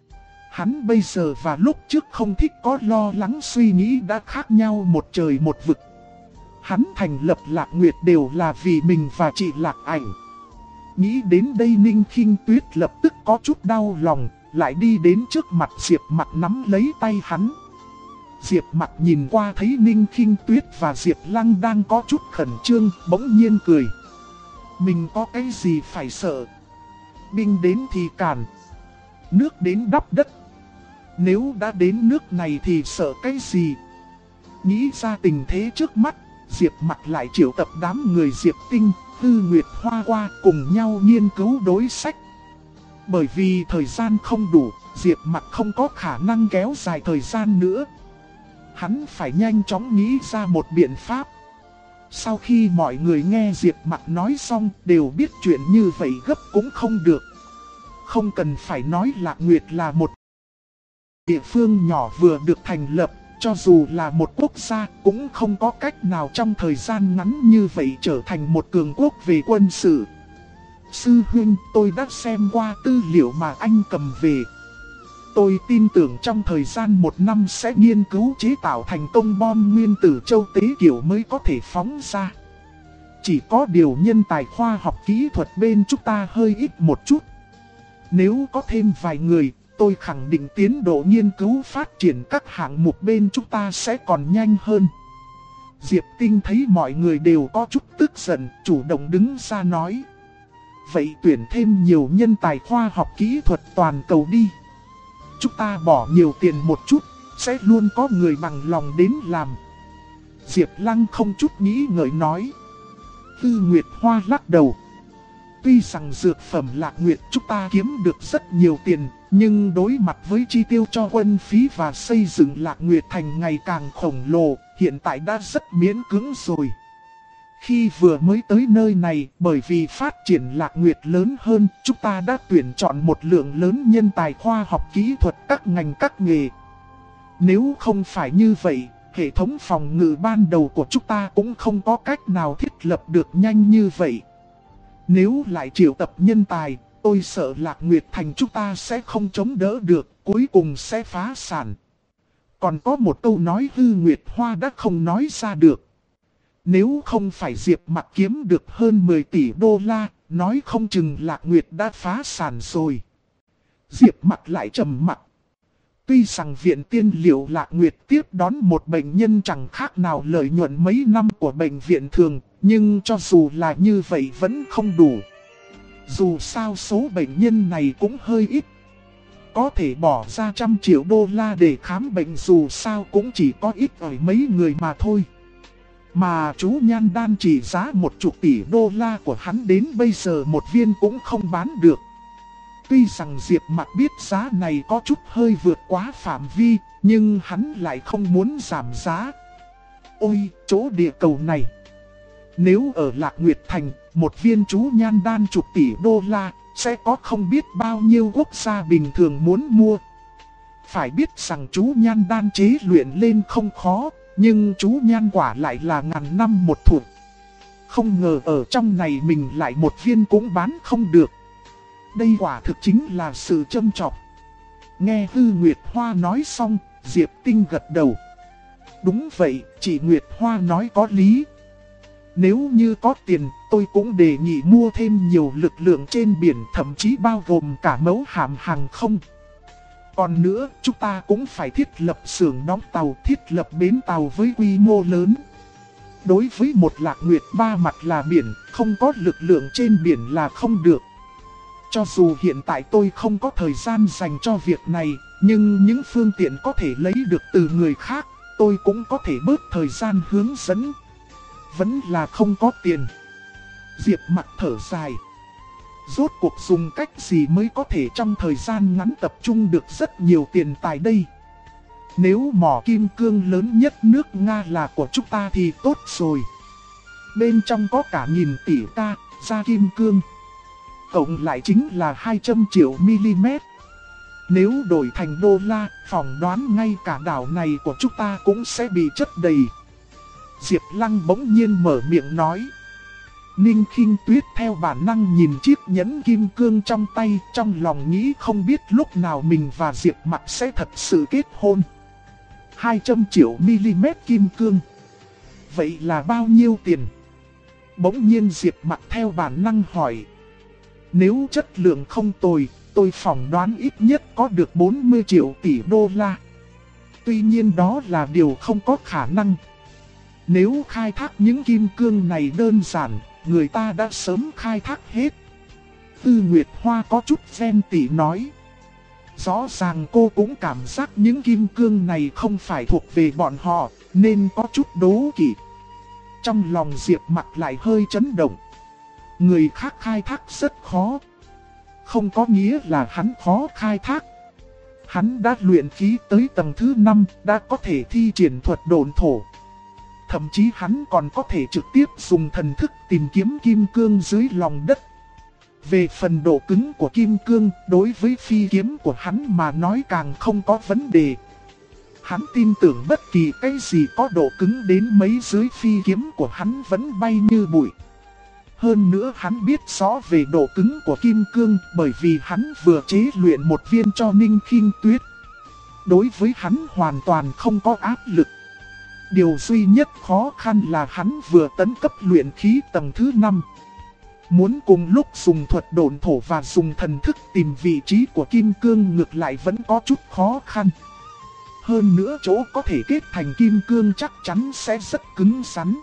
Hắn bây giờ và lúc trước không thích có lo lắng suy nghĩ đã khác nhau một trời một vực. Hắn thành lập Lạc Nguyệt đều là vì mình và chị Lạc Ảnh. Nghĩ đến đây Ninh Khinh Tuyết lập tức có chút đau lòng, lại đi đến trước mặt Diệp Mặc nắm lấy tay hắn. Diệp Mặc nhìn qua thấy Ninh Khinh Tuyết và Diệp Lăng đang có chút khẩn trương, bỗng nhiên cười. Mình có cái gì phải sợ? Binh đến thì càn, nước đến đắp đất. Nếu đã đến nước này thì sợ cái gì? Nghĩ ra tình thế trước mắt, Diệp Mặc lại triệu tập đám người Diệp Tinh, Tư Nguyệt Hoa qua cùng nhau nghiên cứu đối sách. Bởi vì thời gian không đủ, Diệp Mặc không có khả năng kéo dài thời gian nữa. Hắn phải nhanh chóng nghĩ ra một biện pháp. Sau khi mọi người nghe Diệp Mặc nói xong đều biết chuyện như vậy gấp cũng không được. Không cần phải nói Lạc Nguyệt là một địa phương nhỏ vừa được thành lập, cho dù là một quốc gia cũng không có cách nào trong thời gian ngắn như vậy trở thành một cường quốc về quân sự. Sư huynh, tôi đã xem qua tư liệu mà anh cầm về. Tôi tin tưởng trong thời gian 1 năm sẽ nghiên cứu chế tạo thành công bom nguyên tử châu tế kiểu mới có thể phóng ra. Chỉ có điều nhân tài khoa học kỹ thuật bên chúng ta hơi ít một chút. Nếu có thêm vài người, tôi khẳng định tiến độ nghiên cứu phát triển các hạng mục bên chúng ta sẽ còn nhanh hơn. Diệp Tinh thấy mọi người đều có chút tức giận, chủ động đứng ra nói. Vậy tuyển thêm nhiều nhân tài khoa học kỹ thuật toàn cầu đi. Chúng ta bỏ nhiều tiền một chút, sẽ luôn có người bằng lòng đến làm. Diệp Lăng không chút nghĩ ngợi nói. Tư Nguyệt Hoa lắc đầu. Tuy rằng dược phẩm Lạc Nguyệt chúng ta kiếm được rất nhiều tiền, nhưng đối mặt với chi tiêu cho quân phí và xây dựng Lạc Nguyệt thành ngày càng khổng lồ, hiện tại đã rất miễn cưỡng rồi. Khi vừa mới tới nơi này, bởi vì phát triển Lạc Nguyệt lớn hơn, chúng ta đã tuyển chọn một lượng lớn nhân tài khoa học kỹ thuật các ngành các nghề. Nếu không phải như vậy, hệ thống phòng ngự ban đầu của chúng ta cũng không có cách nào thiết lập được nhanh như vậy. Nếu lại triệu tập nhân tài, tôi sợ Lạc Nguyệt thành chúng ta sẽ không chống đỡ được, cuối cùng sẽ phá sản. Còn có một câu nói Hư Nguyệt Hoa đã không nói ra được. Nếu không phải Diệp Mặc kiếm được hơn 10 tỷ đô la, nói không chừng Lạc Nguyệt đã phá sản rồi. Diệp Mặc lại trầm mặc. Tuy rằng viện tiên liệu Lạc Nguyệt tiếp đón một bệnh nhân chẳng khác nào lợi nhuận mấy năm của bệnh viện thường, nhưng cho dù là như vậy vẫn không đủ. Dù sao số bệnh nhân này cũng hơi ít. Có thể bỏ ra 100 triệu đô la để khám bệnh dù sao cũng chỉ có ít ở mấy người mà thôi. Mà chú Nhan Đan chỉ giá 10 tỷ đô la của hắn đến bây giờ một viên cũng không bán được. Tuy rằng Diệp Mặc biết giá này có chút hơi vượt quá phạm vi, nhưng hắn lại không muốn giảm giá. Ôi, chỗ địa cầu này! Nếu ở Lạc Nguyệt Thành, một viên chú Nhan Đan 10 tỷ đô la, sẽ có không biết bao nhiêu quốc gia bình thường muốn mua. Phải biết rằng chú Nhan Đan chế luyện lên không khó, nhưng chú Nhan quả lại là ngàn năm một thủa. Không ngờ ở trong này mình lại một viên cũng bán không được. Đây quả thực chính là sự châm chọc. Nghe Hư Nguyệt Hoa nói xong, Diệp Tinh gật đầu. Đúng vậy, chị Nguyệt Hoa nói có lý. Nếu như có tiền, tôi cũng đề nghị mua thêm nhiều lực lượng trên biển, thậm chí bao gồm cả mẫu hạm hàng không. Còn nữa, chúng ta cũng phải thiết lập xưởng đóng tàu, thiết lập bến tàu với quy mô lớn. Đối với một Lạc Nguyệt ba mặt là biển, không có lực lượng trên biển là không được. Cho dù hiện tại tôi không có thời gian dành cho việc này, nhưng những phương tiện có thể lấy được từ người khác, tôi cũng có thể bớt thời gian hướng dẫn. Vẫn là không có tiền. Diệp Mặc thở dài. Rốt cuộc dùng cách gì mới có thể trong thời gian ngắn tập trung được rất nhiều tiền tài đây? Nếu mỏ kim cương lớn nhất nước Nga là của chúng ta thì tốt rồi. Bên trong có cả 1000 tỷ ca, ra kim cương. Cộng lại chính là 200 triệu mm. Nếu đổi thành đô la, phỏng đoán ngay cả đảo này của chúng ta cũng sẽ bị chất đầy. Diệp Lăng bỗng nhiên mở miệng nói. Ninh Khinh Tuyết theo bản năng nhìn chiếc nhẫn kim cương trong tay, trong lòng nghĩ không biết lúc nào mình và Diệp Mặc sẽ thật sự kết hôn. 200 triệu mm kim cương. Vậy là bao nhiêu tiền? Bỗng nhiên Diệp Mặc theo bản năng hỏi. Nếu chất lượng không tồi, tôi phỏng đoán ít nhất có được 40 triệu tỷ đô la. Tuy nhiên đó là điều không có khả năng. Nếu khai thác những kim cương này đơn giản, người ta đã sớm khai thác hết. Tư Nguyệt Hoa có chút ghen tị nói. Rõ ràng cô cũng cảm giác những kim cương này không phải thuộc về bọn họ, nên có chút đố kỵ. Trong lòng Diệp Mặc lại hơi chấn động. Người khác khai thác rất khó, không có nghĩa là hắn khó khai thác. Hắn đã luyện khí tới tầng thứ 5, đã có thể thi triển thuật độn thổ. Thậm chí hắn còn có thể trực tiếp dùng thần thức tìm kiếm kim cương dưới lòng đất. Về phần độ cứng của kim cương, đối với phi kiếm của hắn mà nói càng không có vấn đề. Hắn tin tưởng bất kỳ cái gì có độ cứng đến mấy dưới phi kiếm của hắn vẫn bay như bụi. Hơn nữa hắn biết rõ về độ cứng của kim cương bởi vì hắn vừa chế luyện một viên cho Ninh Khinh Tuyết. Đối với hắn hoàn toàn không có áp lực. Điều duy nhất khó khăn là hắn vừa tấn cấp luyện khí tầng thứ 5. Muốn cùng lúc dùng thuật độn thổ và dùng thần thức tìm vị trí của kim cương ngược lại vẫn có chút khó khăn. Hơn nữa chỗ có thể kết thành kim cương chắc chắn sẽ rất cứng rắn.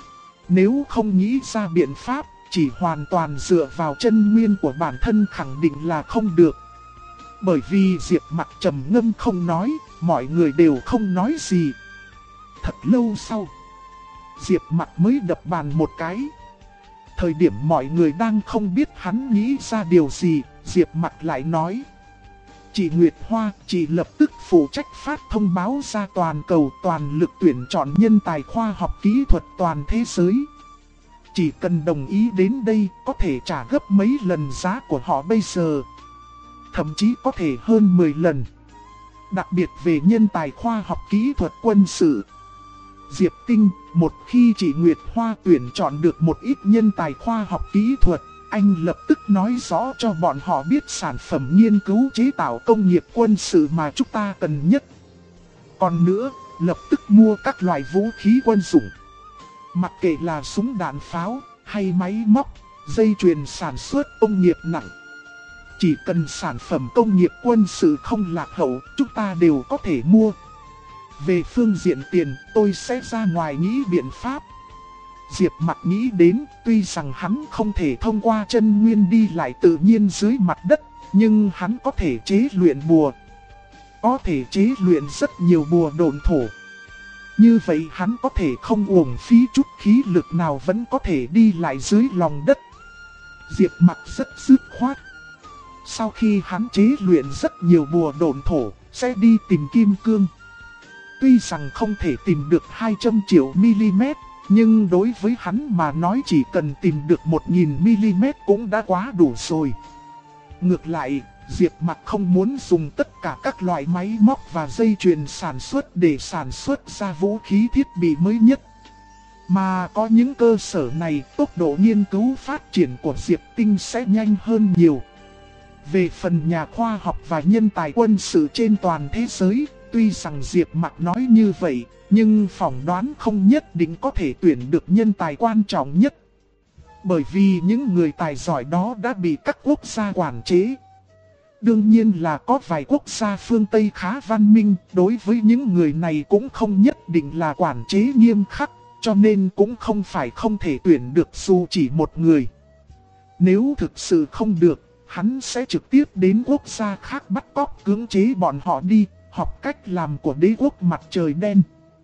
Nếu không nghĩ ra biện pháp, chỉ hoàn toàn dựa vào chân nguyên của bản thân khẳng định là không được. Bởi vì Diệp Mặc trầm ngâm không nói, mọi người đều không nói gì. Thật lâu sau, Diệp Mặc mới đập bàn một cái. Thời điểm mọi người đang không biết hắn nghĩ ra điều gì, Diệp Mặc lại nói. Chị Nguyệt Hoa, chị lập tức phụ trách phát thông báo ra toàn cầu toàn lực tuyển chọn nhân tài khoa học kỹ thuật toàn thế giới. Chỉ cần đồng ý đến đây có thể trả gấp mấy lần giá của họ bây giờ. Thậm chí có thể hơn 10 lần. Đặc biệt về nhân tài khoa học kỹ thuật quân sự. Diệp Tinh, một khi chị Nguyệt Hoa tuyển chọn được một ít nhân tài khoa học kỹ thuật, anh lập tức nói rõ cho bọn họ biết sản phẩm nghiên cứu chế tạo công nghiệp quân sự mà chúng ta cần nhất. Còn nữa, lập tức mua các loại vũ khí quân dụng. Mặc kệ là súng đạn pháo, hay máy móc, dây chuyền sản xuất công nghiệp nặng. Chỉ cần sản phẩm công nghiệp quân sự không lạc hậu, chúng ta đều có thể mua. Về phương diện tiền, tôi sẽ ra ngoài nghĩ biện pháp. Diệp Mặc nghĩ đến, tuy rằng hắn không thể thông qua chân nguyên đi lại tự nhiên dưới mặt đất, nhưng hắn có thể chế luyện bùa. Có thể chế luyện rất nhiều bùa độn thổ. Như vậy hắn có thể không uổng phí chút khí lực nào vẫn có thể đi lại dưới lòng đất. Diệp Mặc rất dứt khoát. Sau khi hắn chế luyện rất nhiều bùa độn thổ, sẽ đi tìm kim cương. Tuy rằng không thể tìm được 200 triệu mm, nhưng đối với hắn mà nói chỉ cần tìm được 1000 mm cũng đã quá đủ rồi. Ngược lại, Diệp Mặc không muốn dùng tất cả các loại máy móc và dây chuyền sản xuất để sản xuất ra vũ khí thiết bị mới nhất. Mà có những cơ sở này, tốc độ nghiên cứu phát triển của Diệp Tinh sẽ nhanh hơn nhiều. Về phần nhà khoa học và nhân tài quân sự trên toàn thế giới, tuy rằng Diệp Mặc nói như vậy, nhưng phỏng đoán không nhất định có thể tuyển được nhân tài quan trọng nhất. Bởi vì những người tài giỏi đó đã bị các quốc gia quản chế. Đương nhiên là có vài quốc gia phương Tây khá văn minh, đối với những người này cũng không nhất định là quản chế nghiêm khắc, cho nên cũng không phải không thể tuyển được dù chỉ một người. Nếu thực sự không được, hắn sẽ trực tiếp đến quốc gia khác bắt cóc cưỡng chế bọn họ đi, học cách làm của đế quốc mặt trời đen.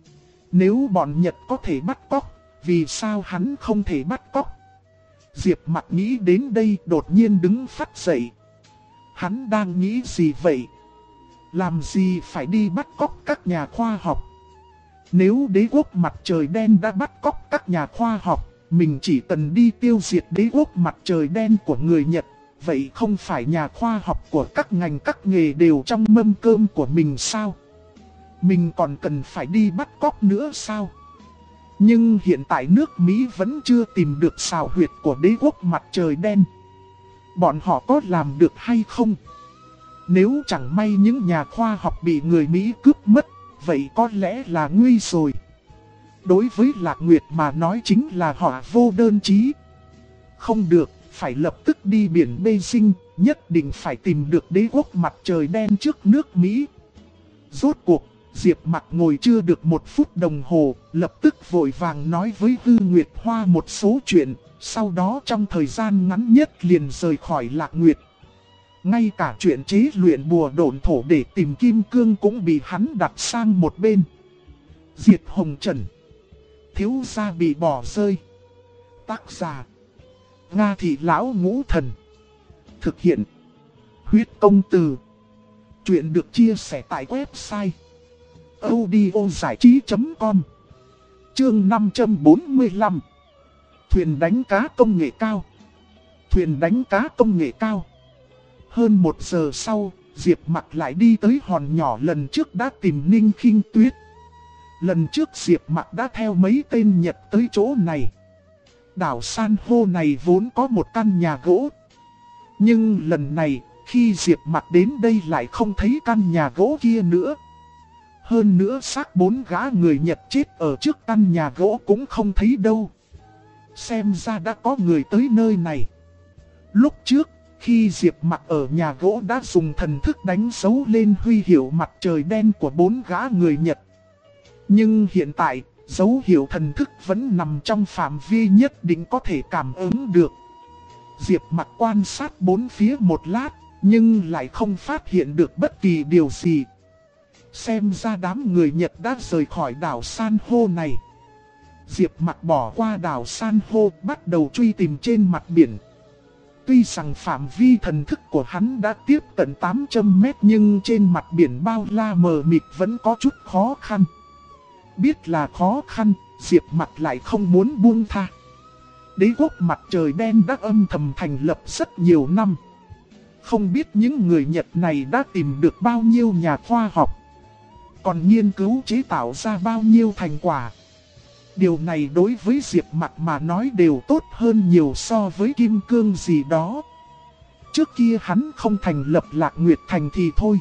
Nếu bọn Nhật có thể bắt cóc, vì sao hắn không thể bắt cóc? Diệp Mặc nghĩ đến đây đột nhiên đứng phắt dậy. Hắn đang nghĩ gì vậy? Làm gì phải đi bắt cóc các nhà khoa học? Nếu đế quốc mặt trời đen đã bắt cóc các nhà khoa học, mình chỉ cần đi tiêu diệt đế quốc mặt trời đen của người Nhật. Vậy không phải nhà khoa học của các ngành các nghề đều trong mâm cơm của mình sao? Mình còn cần phải đi bắt cóc nữa sao? Nhưng hiện tại nước Mỹ vẫn chưa tìm được xào huyệt của đế quốc mặt trời đen. Bọn họ có làm được hay không? Nếu chẳng may những nhà khoa học bị người Mỹ cướp mất, vậy có lẽ là nguy rồi. Đối với Lạc Nguyệt mà nói chính là họ vô đơn chí. Không được, phải lập tức đi biển Beijing, nhất định phải tìm được đế quốc mặt trời đen trước nước Mỹ. Rốt cuộc, Diệp Mặc ngồi chưa được 1 phút đồng hồ, lập tức vội vàng nói với Hư Nguyệt Hoa một số chuyện, sau đó trong thời gian ngắn nhất liền rời khỏi Lạc Nguyệt. Ngay cả chuyện chế luyện bùa độn thổ để tìm kim cương cũng bị hắn đặt sang một bên. Diệt Hồng Trần. Thiếu gia bị bỏ rơi. Tác giả: Nga Thị Lão Ngũ Thần. Thực hiện: Huyết Công Từ. Chuyện được chia sẻ tại website audiozảichí.com. Chương 545. Thuyền đánh cá công nghệ cao. Thuyền đánh cá công nghệ cao. Hơn 1 giờ sau, Diệp Mặc lại đi tới hòn nhỏ lần trước đã tìm Ninh Khinh Tuyết. Lần trước Diệp Mặc đã theo mấy tên Nhật tới chỗ này. Đảo san hô này vốn có một căn nhà gỗ. Nhưng lần này, khi Diệp Mặc đến đây lại không thấy căn nhà gỗ kia nữa. Hơn nữa xác 4 gã người Nhật chết ở trước căn nhà gỗ cũng không thấy đâu. Xem ra đã có người tới nơi này. Lúc trước, khi Diệp Mặc ở nhà gỗ đã dùng thần thức đánh dấu lên huy hiệu mặt trời đen của 4 gã người Nhật. Nhưng hiện tại, dấu hiệu thần thức vẫn nằm trong phạm vi nhất định có thể cảm ứng được. Diệp Mặc quan sát 4 phía một lát, nhưng lại không phát hiện được bất kỳ điều gì. Xem ra đám người Nhật đã rời khỏi đảo san hô này. Diệp Mặc bỏ qua đảo san hô, bắt đầu truy tìm trên mặt biển. Tuy rằng phạm vi thần thức của hắn đã tiếp cận 800 mét, nhưng trên mặt biển bao la mờ mịt vẫn có chút khó khăn. Biết là khó khăn, Diệp Mặc lại không muốn buông tha. Đế quốc mặt trời đen đã âm thầm thành lập rất nhiều năm. Không biết những người Nhật này đã tìm được bao nhiêu nhà khoa học, còn nghiên cứu chế tạo ra bao nhiêu thành quả. Điều này đối với Diệp Mặc mà nói đều tốt hơn nhiều so với Kim Cương gì đó. Trước kia hắn không thành lập Lạc Nguyệt Thành thì thôi.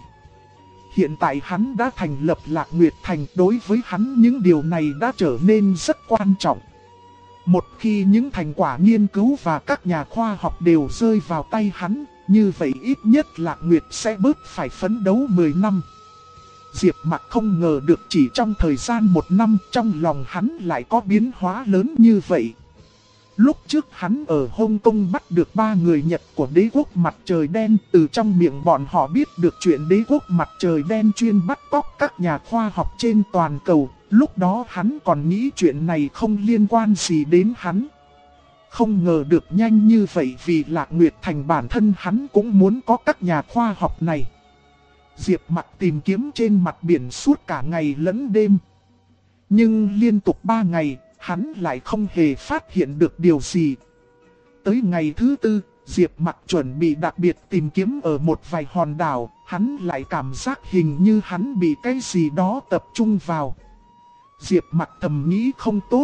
Hiện tại hắn đã thành lập Lạc Nguyệt Thành, đối với hắn những điều này đã trở nên rất quan trọng. Một khi những thành quả nghiên cứu và các nhà khoa học đều rơi vào tay hắn, như vậy ít nhất Lạc Nguyệt sẽ bớt phải phấn đấu 10 năm. Diệp Mặc không ngờ được chỉ trong thời gian 1 năm, trong lòng hắn lại có biến hóa lớn như vậy. Lúc trước hắn ở Hong Kong bắt được 3 người Nhật của đế quốc mặt trời đen, từ trong miệng bọn họ biết được chuyện đế quốc mặt trời đen chuyên bắt cóc các nhà khoa học trên toàn cầu. Lúc đó hắn còn nghĩ chuyện này không liên quan gì đến hắn. Không ngờ được nhanh như vậy, vì Lạc Nguyệt Thành bản thân hắn cũng muốn có các nhà khoa học này. Diệp Mặc tìm kiếm trên mặt biển suốt cả ngày lẫn đêm. Nhưng liên tục 3 ngày, hắn lại không hề phát hiện được điều gì. Tới ngày thứ 4, Diệp Mặc chuẩn bị đặc biệt tìm kiếm ở một vài hòn đảo, hắn lại cảm giác hình như hắn bị cái gì đó tập trung vào. Diệp Mặc thầm nghĩ không tốt.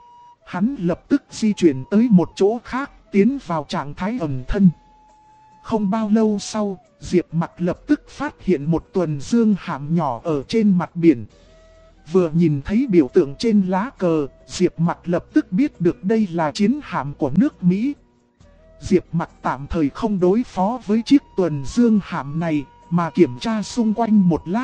Hắn lập tức di chuyển tới một chỗ khác, tiến vào trạng thái ẩn thân. Không bao lâu sau, Diệp Mặc lập tức phát hiện một tuần dương hạm nhỏ ở trên mặt biển. Vừa nhìn thấy biểu tượng trên lá cờ, Diệp Mặc lập tức biết được đây là chiến hạm của nước Mỹ. Diệp Mặc tạm thời không đối phó với chiếc tuần dương hạm này, mà kiểm tra xung quanh một lát.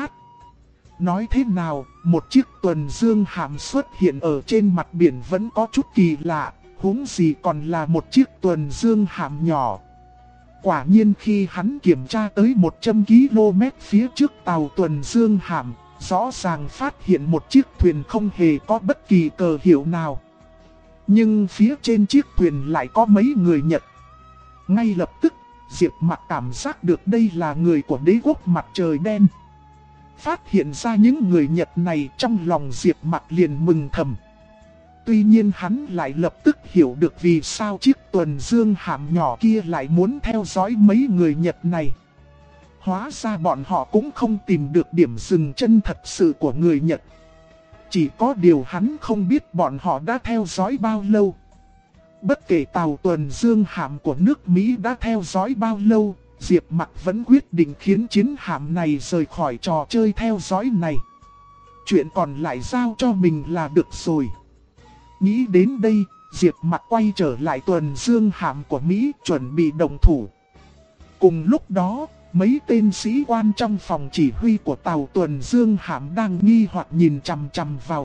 Nói thế nào, một chiếc tuần dương hạm xuất hiện ở trên mặt biển vẫn có chút kỳ lạ, huống gì còn là một chiếc tuần dương hạm nhỏ. Quả nhiên khi hắn kiểm tra tới 100 km phía trước tàu tuần dương hạm, rõ ràng phát hiện một chiếc thuyền không hề có bất kỳ cờ hiệu nào. Nhưng phía trên chiếc thuyền lại có mấy người Nhật. Ngay lập tức, Diệp Mặc cảm giác được đây là người của đế quốc mặt trời đen. Phát hiện ra những người Nhật này, trong lòng Diệp Mặc liền mừng thầm. Tuy nhiên hắn lại lập tức hiểu được vì sao chiếc tuần dương hạm nhỏ kia lại muốn theo dõi mấy người Nhật này. Hóa ra bọn họ cũng không tìm được điểm dừng chân thật sự của người Nhật. Chỉ có điều hắn không biết bọn họ đã theo dõi bao lâu. Bất kể tàu tuần dương hạm của nước Mỹ đã theo dõi bao lâu, Diệp Mặc vẫn quyết định khiến chiến hạm này rời khỏi trò chơi theo dõi này. Chuyện còn lại giao cho mình là được rồi. Nghĩ đến đây, Diệp Mặc quay trở lại tuần dương hạm của Mỹ chuẩn bị động thủ. Cùng lúc đó, mấy tên sĩ quan trong phòng chỉ huy của tàu tuần dương hạm đang nghi hoặc nhìn chằm chằm vào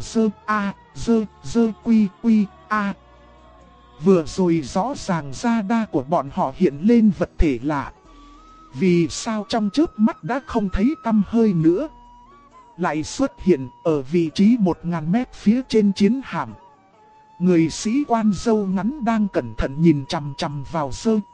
dơ quy a. Vừa rồi rõ ràng radar của bọn họ hiện lên vật thể lạ. Vì sao trong chớp mắt đã không thấy tăm hơi nữa? lại xuất hiện ở vị trí 1000 mét phía trên chiến hạm. Người sĩ quan râu ngắn đang cẩn thận nhìn chằm chằm vào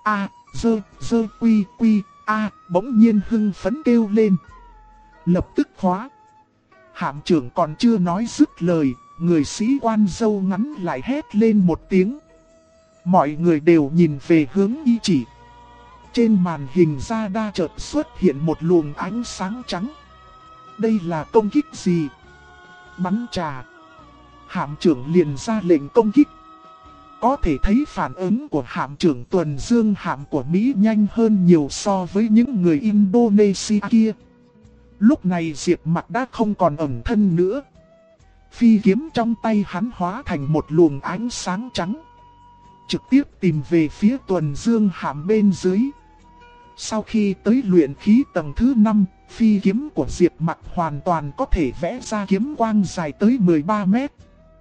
dơ quy a, bỗng nhiên hưng phấn kêu lên. Lập tức khóa. Hạm trưởng còn chưa nói dứt lời, người sĩ quan râu ngắn lại hét lên một tiếng. Mọi người đều nhìn về hướng y chỉ. Trên màn hình radar chợt xuất hiện một luồng ánh sáng trắng. Đây là công kích gì? Bắn trà. Hạm trưởng liền ra lệnh công kích. Có thể thấy phản ứng của hạm trưởng tuần dương hạm của Mỹ nhanh hơn nhiều so với những người Indonesia kia. Lúc này Diệp Mặc đã không còn ẩn thân nữa. Phi kiếm trong tay hắn hóa thành một luồng ánh sáng trắng, trực tiếp tìm về phía tuần dương hạm bên dưới. Sau khi tới luyện khí tầng thứ 5, phi kiếm của Diệp Mặc hoàn toàn có thể vẽ ra kiếm quang dài tới 13 mét.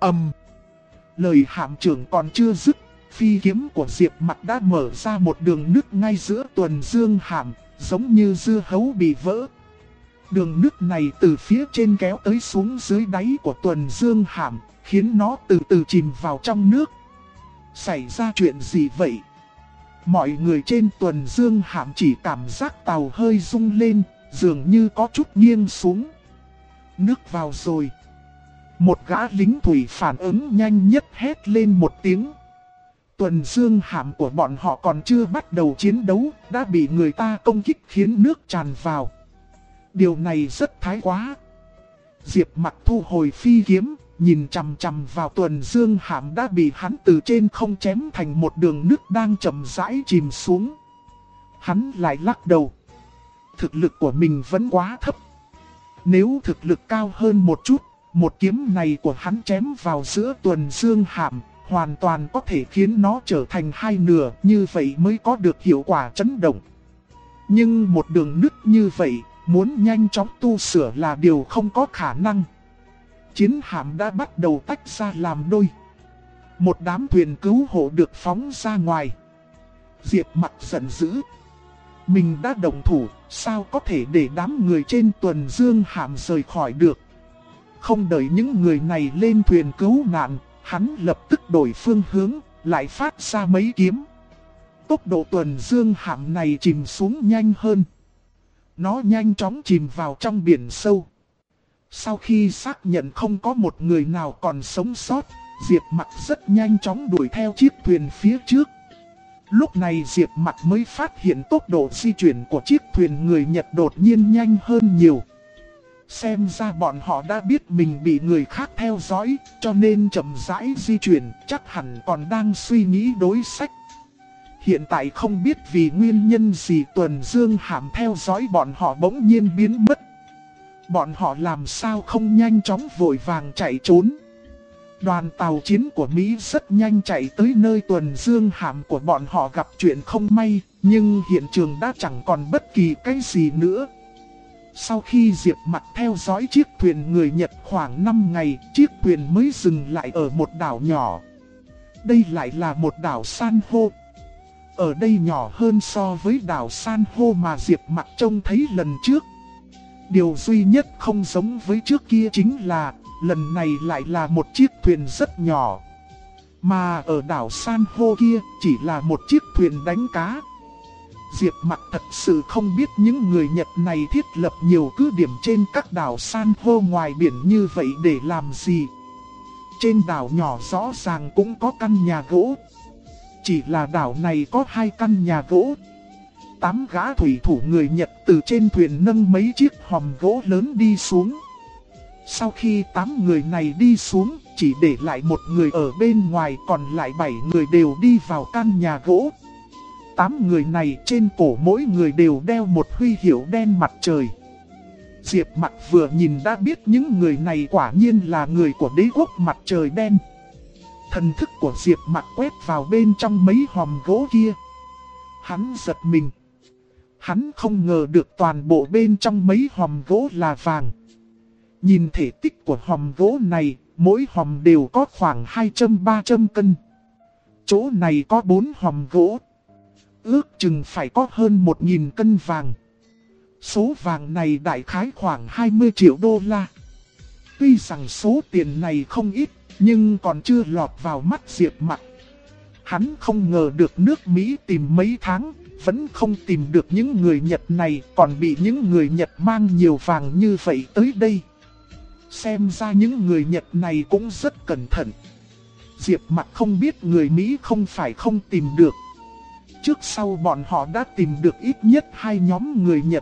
Lời hạm trưởng còn chưa dứt, phi kiếm của Diệp Mặc đã mở ra một đường nứt ngay giữa tuần dương hạm, giống như dưa hấu bị vỡ. Đường nứt này từ phía trên kéo tới xuống dưới đáy của tuần dương hạm, khiến nó từ từ chìm vào trong nước. Xảy ra chuyện gì vậy? Mọi người trên tuần dương hạm chỉ cảm giác tàu hơi rung lên, dường như có chút nghiêng xuống. Nước vào rồi. Một gã lính thủy phản ứng nhanh nhất hét lên một tiếng. Tuần dương hạm của bọn họ còn chưa bắt đầu chiến đấu, đã bị người ta công kích khiến nước tràn vào. Điều này rất thái quá. Diệp Mặc thu hồi phi kiếm, nhìn chằm chằm vào tuần dương hạm đã bị hắn từ trên không chém thành một đường nước đang chậm rãi chìm xuống. Hắn lại lắc đầu. Thực lực của mình vẫn quá thấp. Nếu thực lực cao hơn một chút, một kiếm này của hắn chém vào giữa tuần dương hạm, hoàn toàn có thể khiến nó trở thành hai nửa, như vậy mới có được hiệu quả chấn động. Nhưng một đường nứt như vậy, muốn nhanh chóng tu sửa là điều không có khả năng. Chiến hạm đã bắt đầu tách ra làm đôi. Một đám thuyền cứu hộ được phóng ra ngoài. Diệp Mặc giận dữ. Mình đã động thủ, sao có thể để đám người trên tuần dương hạm rời khỏi được. Không đợi những người này lên thuyền cứu nạn, hắn lập tức đổi phương hướng, lại phát ra mấy kiếm. Tốc độ tuần dương hạm này chìm xuống nhanh hơn. Nó nhanh chóng chìm vào trong biển sâu. Sau khi xác nhận không có một người nào còn sống sót, Diệp Mặc rất nhanh chóng đuổi theo chiếc thuyền phía trước. Lúc này Diệp Mặc mới phát hiện tốc độ di chuyển của chiếc thuyền người Nhật đột nhiên nhanh hơn nhiều. Xem ra bọn họ đã biết mình bị người khác theo dõi, cho nên chậm rãi di chuyển, chắc hẳn còn đang suy nghĩ đối sách. Hiện tại không biết vì nguyên nhân gì tuần dương hạm theo dõi bọn họ bỗng nhiên biến mất. Bọn họ làm sao không nhanh chóng vội vàng chạy trốn. Đoàn tàu chiến của Mỹ rất nhanh chạy tới nơi tuần dương hạm của bọn họ gặp chuyện không may, nhưng hiện trường đã chẳng còn bất kỳ cái gì nữa. Sau khi Diệp Mặc theo dõi chiếc thuyền người Nhật khoảng 5 ngày, chiếc thuyền mới dừng lại ở một đảo nhỏ. Đây lại là một đảo san hô. Ở đây nhỏ hơn so với đảo san hô mà Diệp Mặc trông thấy lần trước. Điều duy nhất không giống với trước kia chính là, lần này lại là một chiếc thuyền rất nhỏ. Mà ở đảo san hô kia chỉ là một chiếc thuyền đánh cá. Diệp Mặc thật sự không biết những người Nhật này thiết lập nhiều cứ điểm trên các đảo san hô ngoài biển như vậy để làm gì. Trên đảo nhỏ rõ ràng cũng có căn nhà gỗ. Chỉ là đảo này có 2 căn nhà gỗ. 8 gã thủy thủ người Nhật từ trên thuyền nâng mấy chiếc hòm gỗ lớn đi xuống. Sau khi 8 người này đi xuống, chỉ để lại một người ở bên ngoài, còn lại 7 người đều đi vào căn nhà gỗ. 8 người này trên cổ mỗi người đều đeo một huy hiệu đen mặt trời. Diệp Mặc vừa nhìn đã biết những người này quả nhiên là người của đế quốc mặt trời đen. Thần thức của Diệp Mặc quét vào bên trong mấy hòm gỗ kia. Hắn giật mình. Hắn không ngờ được toàn bộ bên trong mấy hòm gỗ là vàng. Nhìn thể tích của hòm gỗ này, mỗi hòm đều có khoảng 200-300 cân. Chỗ này có 4 hòm gỗ. Ước chừng phải có hơn 1000 cân vàng. Số vàng này đại khái khoảng 20 triệu đô la. Tuy rằng số tiền này không ít, nhưng còn chưa lọt vào mắt Diệp Mặc. Hắn không ngờ được nước Mỹ tìm mấy tháng, vẫn không tìm được những người Nhật này, còn bị những người Nhật mang nhiều vàng như vậy tới đây. Xem ra những người Nhật này cũng rất cẩn thận. Diệp Mặc không biết người Mỹ không phải không tìm được. Trước sau bọn họ đã tìm được ít nhất 2 nhóm người Nhật.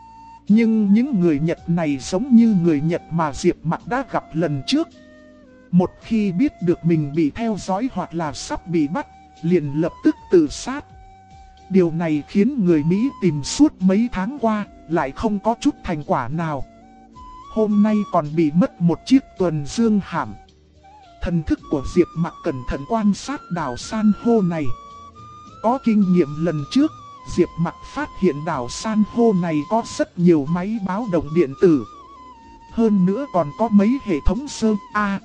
Nhưng những người Nhật này giống như người Nhật mà Diệp Mặc đã gặp lần trước. Một khi biết được mình bị theo dõi hoặc là sắp bị bắt, liền lập tức tự sát. Điều này khiến người Mỹ tìm suốt mấy tháng qua, lại không có chút thành quả nào. Hôm nay còn bị mất một chiếc tuần dương hạm. Thần thức của Diệp Mặc cẩn thận quan sát đảo san hô này. Có kinh nghiệm lần trước, Diệp Mặc phát hiện đảo san hô này có rất nhiều máy báo động điện tử. Hơn nữa còn có mấy hệ thống sơ A,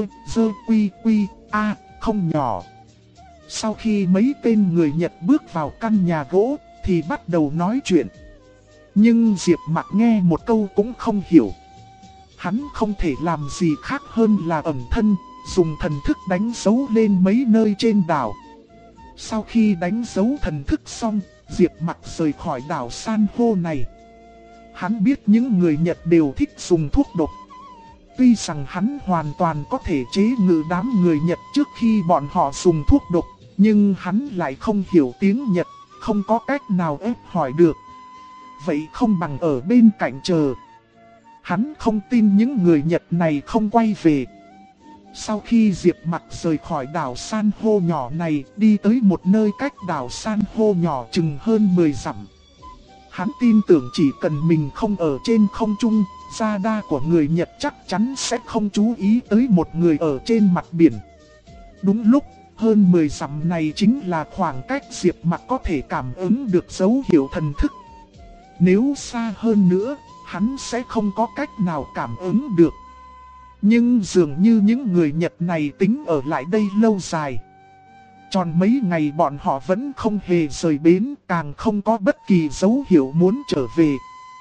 dơ quy A không nhỏ. Sau khi mấy tên người Nhật bước vào căn nhà gỗ thì bắt đầu nói chuyện. Nhưng Diệp Mặc nghe một câu cũng không hiểu. Hắn không thể làm gì khác hơn là ẩn thân, dùng thần thức đánh dấu lên mấy nơi trên đảo. Sau khi đánh dấu thần thức xong, Diệp Mặc rời khỏi đảo san hô này. Hắn biết những người Nhật đều thích dùng thuốc độc. Tuy rằng hắn hoàn toàn có thể chế ngự đám người Nhật trước khi bọn họ dùng thuốc độc, nhưng hắn lại không hiểu tiếng Nhật, không có cách nào ép hỏi được. Vậy không bằng ở bên cạnh chờ. Hắn không tin những người Nhật này không quay về. Sau khi Diệp Mặc rời khỏi đảo san hô nhỏ này, đi tới một nơi cách đảo san hô nhỏ chừng hơn 10 dặm. Hắn tin tưởng chỉ cần mình không ở trên không trung, radar của người Nhật chắc chắn sẽ không chú ý tới một người ở trên mặt biển. Đúng lúc, hơn 10 dặm này chính là khoảng cách Diệp Mặc có thể cảm ứng được dấu hiệu thần thức. Nếu xa hơn nữa, hắn sẽ không có cách nào cảm ứng được. Nhưng dường như những người Nhật này tính ở lại đây lâu dài. Tròn mấy ngày bọn họ vẫn không hề rời bến, càng không có bất kỳ dấu hiệu muốn trở về.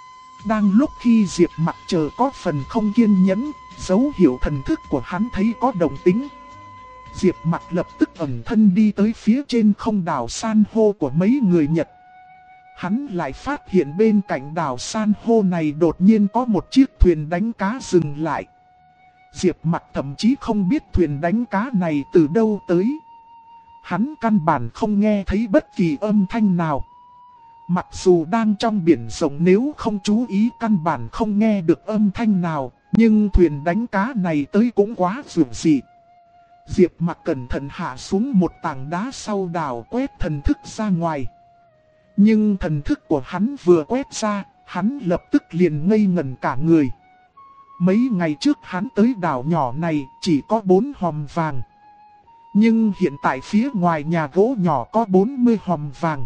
Đang lúc khi Diệp Mặc chờ có phần không kiên nhẫn, dấu hiệu thần thức của hắn thấy có động tĩnh. Diệp Mặc lập tức ẩn thân đi tới phía trên không đảo san hô của mấy người Nhật. Hắn lại phát hiện bên cạnh đảo san hô này đột nhiên có một chiếc thuyền đánh cá dừng lại. Diệp Mặc thậm chí không biết thuyền đánh cá này từ đâu tới. Hắn căn bản không nghe thấy bất kỳ âm thanh nào. Mặc dù đang trong biển rộng, nếu không chú ý căn bản không nghe được âm thanh nào, nhưng thuyền đánh cá này tới cũng quá dường dị. Diệp Mặc cẩn thận hạ xuống một tảng đá sau đảo, quét thần thức ra ngoài. Nhưng thần thức của hắn vừa quét ra, hắn lập tức liền ngây ngẩn cả người. Mấy ngày trước hắn tới đảo nhỏ này chỉ có 4 hòm vàng. Nhưng hiện tại phía ngoài nhà gỗ nhỏ có 40 hòm vàng.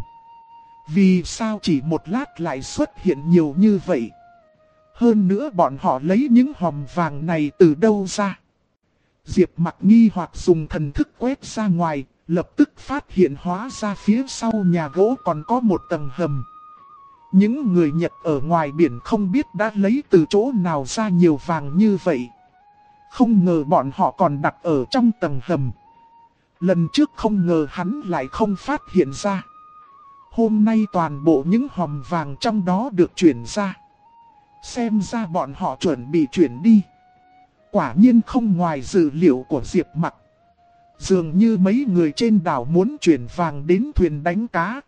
Vì sao chỉ một lát lại xuất hiện nhiều như vậy? Hơn nữa bọn họ lấy những hòm vàng này từ đâu ra? Diệp Mặc nghi hoặc dùng thần thức quét ra ngoài, lập tức phát hiện hóa ra phía sau nhà gỗ còn có một tầng hầm. Những người Nhật ở ngoài biển không biết đã lấy từ chỗ nào ra nhiều vàng như vậy. Không ngờ bọn họ còn đặt ở trong tầng hầm. Lần trước không ngờ hắn lại không phát hiện ra. Hôm nay toàn bộ những hòm vàng trong đó được chuyển ra. Xem ra bọn họ chuẩn bị chuyển đi. Quả nhiên không ngoài dự liệu của Diệp Mặc. Dường như mấy người trên đảo muốn chuyển vàng đến thuyền đánh cá.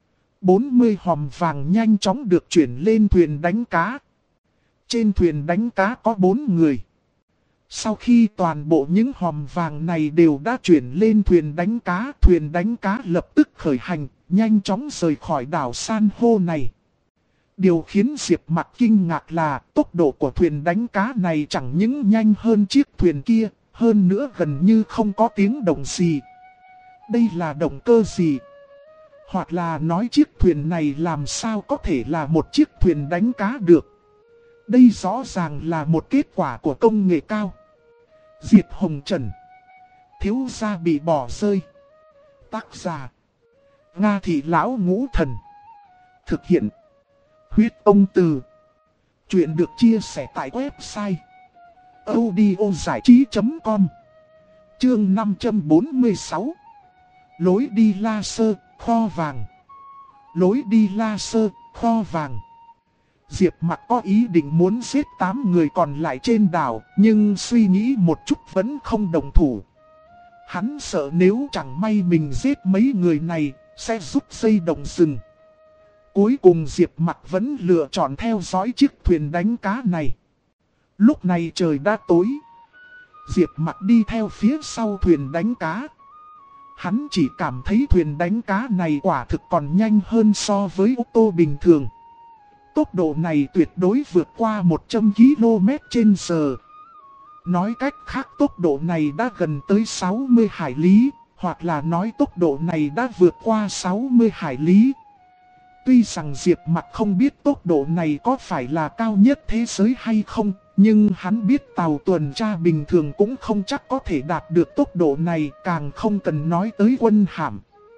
40 hòm vàng nhanh chóng được chuyển lên thuyền đánh cá. Trên thuyền đánh cá có 4 người. Sau khi toàn bộ những hòm vàng này đều đã chuyển lên thuyền đánh cá lập tức khởi hành, nhanh chóng rời khỏi đảo san hô này. Điều khiến Diệp Mặc kinh ngạc là tốc độ của thuyền đánh cá này chẳng những nhanh hơn chiếc thuyền kia, hơn nữa gần như không có tiếng động gì. Đây là động cơ gì? Hoặc là nói chiếc thuyền này làm sao có thể là một chiếc thuyền đánh cá được? Đây rõ ràng là một kết quả của công nghệ cao. Diệp Hồng Trần. Thiếu gia bị bỏ rơi. Tác giả: Nga Thị Lão Ngũ Thần. Thực hiện: Huyết Ông Từ. Chuyện được chia sẻ tại website audiozảichí.com. Chương 546. Lối đi La Sơ, kho vàng. Lối đi La Sơ, kho vàng. Diệp Mặc có ý định muốn giết 8 người còn lại trên đảo, nhưng suy nghĩ một chút vẫn không đồng thủ. Hắn sợ nếu chẳng may mình giết mấy người này, sẽ rút dây động rừng. Cuối cùng Diệp Mặc vẫn lựa chọn theo dõi chiếc thuyền đánh cá này. Lúc này trời đã tối. Diệp Mặc đi theo phía sau thuyền đánh cá. Hắn chỉ cảm thấy thuyền đánh cá này quả thực còn nhanh hơn so với ô tô bình thường. Tốc độ này tuyệt đối vượt qua 100 km/h. Nói cách khác tốc độ này đã gần tới 60 hải lý, hoặc là nói tốc độ này đã vượt qua 60 hải lý. Tuy rằng Diệp Mặc không biết tốc độ này có phải là cao nhất thế giới hay không, nhưng hắn biết tàu tuần tra bình thường cũng không chắc có thể đạt được tốc độ này, càng không cần nói tới quân hạm.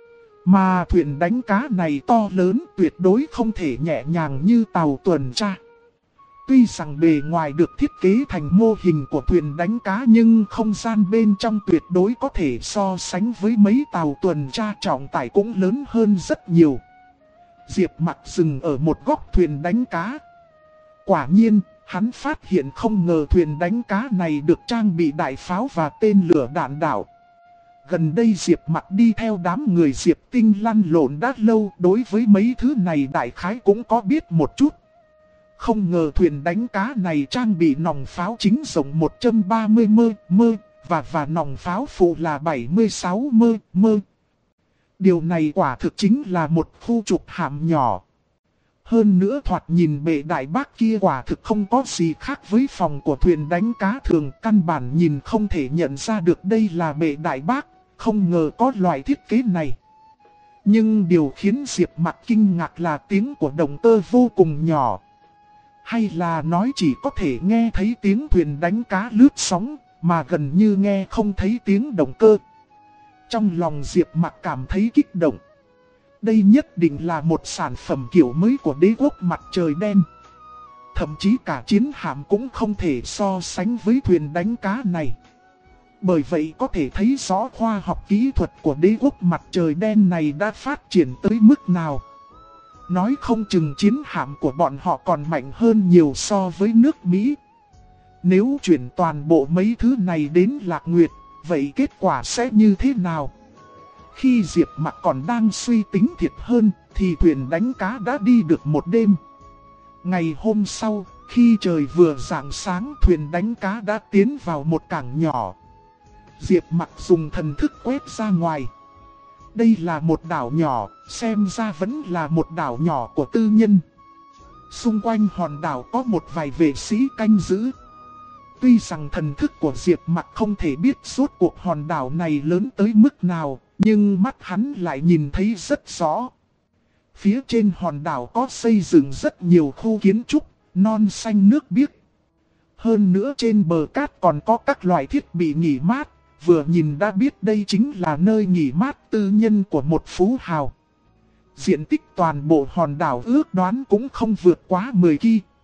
Mà thuyền đánh cá này to lớn, tuyệt đối không thể nhẹ nhàng như tàu tuần tra. Tuy rằng bề ngoài được thiết kế thành mô hình của thuyền đánh cá, nhưng không gian bên trong tuyệt đối có thể so sánh với mấy tàu tuần tra trọng tải cũng lớn hơn rất nhiều. Diệp Mặc dừng ở một góc thuyền đánh cá. Quả nhiên, hắn phát hiện không ngờ thuyền đánh cá này được trang bị đại pháo và tên lửa đạn đạo. Gần đây Diệp Mặc đi theo đám người Diệp Tinh lăn lộn đã lâu, đối với mấy thứ này đại khái cũng có biết một chút. Không ngờ thuyền đánh cá này trang bị nòng pháo chính rộng 130 mơ và nòng pháo phụ là 76 mơ. Điều này quả thực chính là một khu trục hạm nhỏ. Hơn nữa thoạt nhìn bệ đại bác kia quả thực không có gì khác với phòng của thuyền đánh cá thường, căn bản nhìn không thể nhận ra được đây là bệ đại bác, không ngờ có loại thiết kế này. Nhưng điều khiến Diệp Mặc kinh ngạc là tiếng của động cơ vô cùng nhỏ. Hay là nói chỉ có thể nghe thấy tiếng thuyền đánh cá lướt sóng, mà gần như nghe không thấy tiếng động cơ. Trong lòng Diệp Mặc cảm thấy kích động. Đây nhất định là một sản phẩm kiểu mới của đế quốc mặt trời đen. Thậm chí cả chiến hạm cũng không thể so sánh với thuyền đánh cá này. Bởi vậy có thể thấy rõ khoa học kỹ thuật của đế quốc mặt trời đen này đã phát triển tới mức nào. Nói không chừng chiến hạm của bọn họ còn mạnh hơn nhiều so với nước Mỹ. Nếu chuyển toàn bộ mấy thứ này đến Lạc Nguyệt, vậy kết quả sẽ như thế nào? Khi Diệp Mặc còn đang suy tính thiệt hơn, thì thuyền đánh cá đã đi được một đêm. Ngày hôm sau, khi trời vừa rạng sáng, thuyền đánh cá đã tiến vào một cảng nhỏ. Diệp Mặc dùng thần thức quét ra ngoài. Đây là một đảo nhỏ, xem ra vẫn là một đảo nhỏ của tư nhân. Xung quanh hòn đảo có một vài vệ sĩ canh giữ. Tuy rằng thần thức của Diệp Mặc không thể biết suốt cuộc hòn đảo này lớn tới mức nào, nhưng mắt hắn lại nhìn thấy rất rõ. Phía trên hòn đảo có xây dựng rất nhiều khu kiến trúc, non xanh nước biếc. Hơn nữa trên bờ cát còn có các loại thiết bị nghỉ mát, vừa nhìn đã biết đây chính là nơi nghỉ mát tư nhân của một phú hào. Diện tích toàn bộ hòn đảo ước đoán cũng không vượt quá 10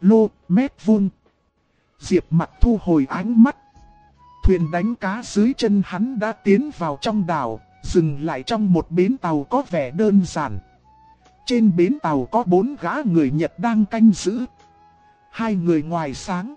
km². Diệp Mặc thu hồi ánh mắt. Thuyền đánh cá dưới chân hắn đã tiến vào trong đảo, dừng lại trong một bến tàu có vẻ đơn giản. Trên bến tàu có 4 gã người Nhật đang canh giữ. 2 người ngoài sáng,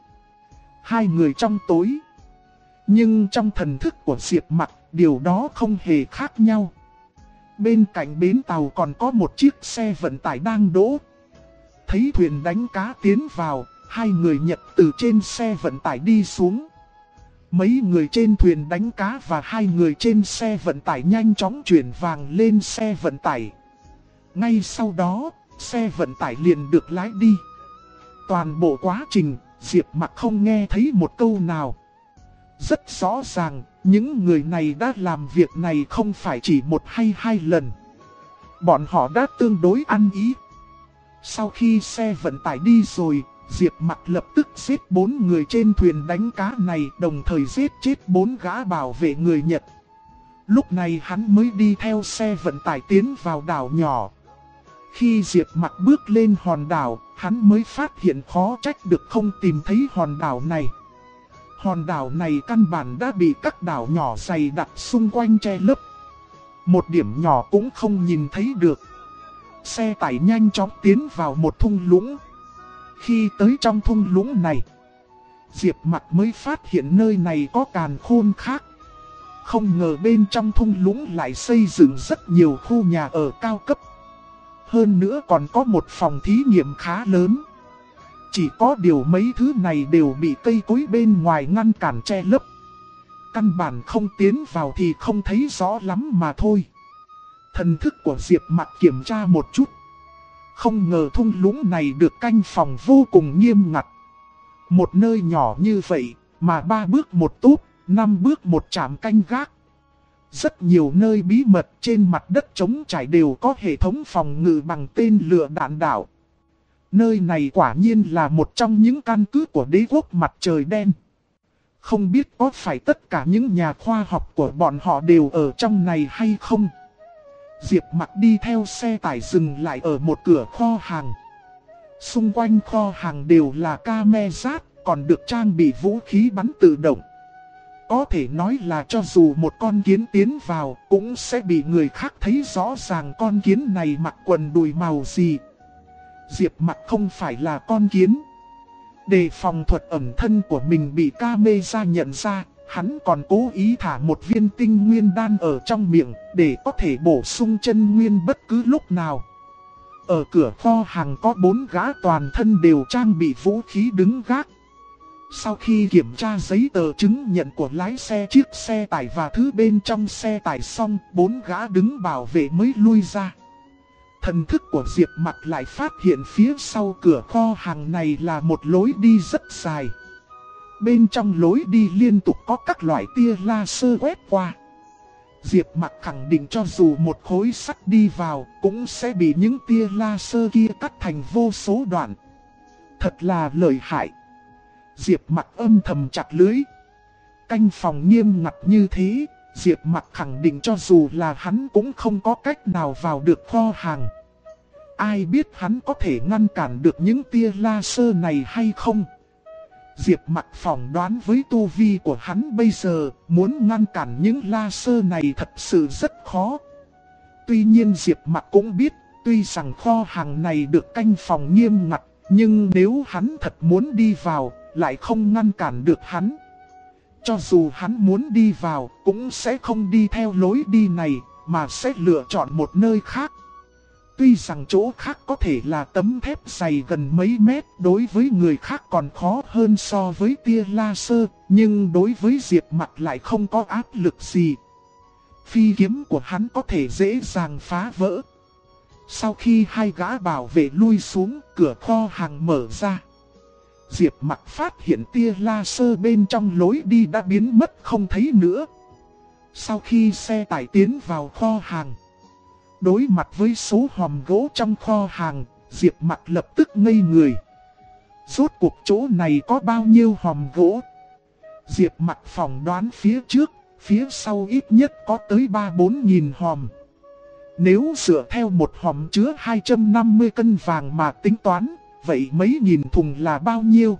2 người trong tối. Nhưng trong thần thức của Diệp Mặc, điều đó không hề khác nhau. Bên cạnh bến tàu còn có một chiếc xe vận tải đang đỗ. Thấy thuyền đánh cá tiến vào, 2 người Nhật từ trên xe vận tải đi xuống. Mấy người trên thuyền đánh cá và 2 người trên xe vận tải nhanh chóng chuyển vàng lên xe vận tải. Ngay sau đó, xe vận tải liền được lái đi. Toàn bộ quá trình, Diệp Mặc không nghe thấy một câu nào. Rất rõ ràng, những người này đã làm việc này không phải chỉ 1 hay 2 lần. Bọn họ đã tương đối ăn ý. Sau khi xe vận tải đi rồi, Diệp Mặc lập tức giết 4 người trên thuyền đánh cá này, đồng thời giết chết 4 gã bảo vệ người Nhật. Lúc này hắn mới đi theo xe vận tải tiến vào đảo nhỏ. Khi Diệp Mặc bước lên hòn đảo, hắn mới phát hiện khó trách được không tìm thấy hòn đảo này. Hòn đảo này căn bản đã bị các đảo nhỏ dày đặc xung quanh che lấp. Một điểm nhỏ cũng không nhìn thấy được. Xe tải nhanh chóng tiến vào một thung lũng. Khi tới trong thung lũng này, Diệp Mặc mới phát hiện nơi này có càn khôn khác. Không ngờ bên trong thung lũng lại xây dựng rất nhiều khu nhà ở cao cấp. Hơn nữa còn có một phòng thí nghiệm khá lớn. Chỉ có điều mấy thứ này đều bị cây cối bên ngoài ngăn cản che lấp. Căn bản không tiến vào thì không thấy rõ lắm mà thôi. Thần thức của Diệp Mặc kiểm tra một chút. Không ngờ thung lũng này được canh phòng vô cùng nghiêm ngặt. Một nơi nhỏ như vậy mà 3 bước một túp, 5 bước một trạm canh gác. Rất nhiều nơi bí mật trên mặt đất trống trải đều có hệ thống phòng ngự bằng tên lửa đạn đạo. Nơi này quả nhiên là một trong những căn cứ của đế quốc mặt trời đen. Không biết có phải tất cả những nhà khoa học của bọn họ đều ở trong này hay không? Diệp Mặc đi theo xe tải dừng lại ở một cửa kho hàng. Xung quanh kho hàng đều là camera, còn được trang bị vũ khí bắn tự động. Có thể nói là cho dù một con kiến tiến vào cũng sẽ bị người khác thấy rõ ràng con kiến này mặc quần đùi màu gì. Diệp Mặc không phải là con kiến. Để phòng thuật ẩn thân của mình bị camera nhận ra, hắn còn cố ý thả một viên tinh nguyên đan ở trong miệng để có thể bổ sung chân nguyên bất cứ lúc nào. Ở cửa kho hàng có 4 gã toàn thân đều trang bị vũ khí đứng gác. Sau khi kiểm tra giấy tờ chứng nhận của lái xe chiếc xe tải và thứ bên trong xe tải xong, 4 gã đứng bảo vệ mới lui ra. Thần thức của Diệp Mặc lại phát hiện phía sau cửa kho hàng này là một lối đi rất dài. Bên trong lối đi liên tục có các loại tia laser quét qua. Diệp Mặc khẳng định cho dù một khối sắt đi vào cũng sẽ bị những tia laser kia cắt thành vô số đoạn. Thật là lợi hại. Diệp Mặc âm thầm chặt lưới. Canh phòng nghiêm ngặt như thế, Diệp Mặc khẳng định cho dù là hắn cũng không có cách nào vào được kho hàng. Ai biết hắn có thể ngăn cản được những tia laser này hay không? Diệp Mặc phỏng đoán với tu vi của hắn bây giờ, muốn ngăn cản những laser này thật sự rất khó. Tuy nhiên Diệp Mặc cũng biết, tuy rằng kho hàng này được canh phòng nghiêm ngặt, nhưng nếu hắn thật muốn đi vào, lại không ngăn cản được hắn. Cho dù hắn muốn đi vào, cũng sẽ không đi theo lối đi này, mà sẽ lựa chọn một nơi khác. Tuy rằng chỗ khác có thể là tấm thép dày gần mấy mét, đối với người khác còn khó hơn so với tia laser, nhưng đối với Diệp Mặc lại không có áp lực gì. Phi kiếm của hắn có thể dễ dàng phá vỡ. Sau khi 2 gã bảo vệ lui xuống, cửa kho hàng mở ra. Diệp Mặc phát hiện tia laser bên trong lối đi đã biến mất không thấy nữa. Sau khi xe tải tiến vào kho hàng, đối mặt với số hòm gỗ trong kho hàng, Diệp Mặc lập tức ngây người. Rốt cuộc chỗ này có bao nhiêu hòm gỗ? Diệp Mặc phỏng đoán phía trước, phía sau ít nhất có tới 3-4 nghìn hòm. Nếu dựa theo một hòm chứa 250 cân vàng mà tính toán, vậy mấy nghìn thùng là bao nhiêu?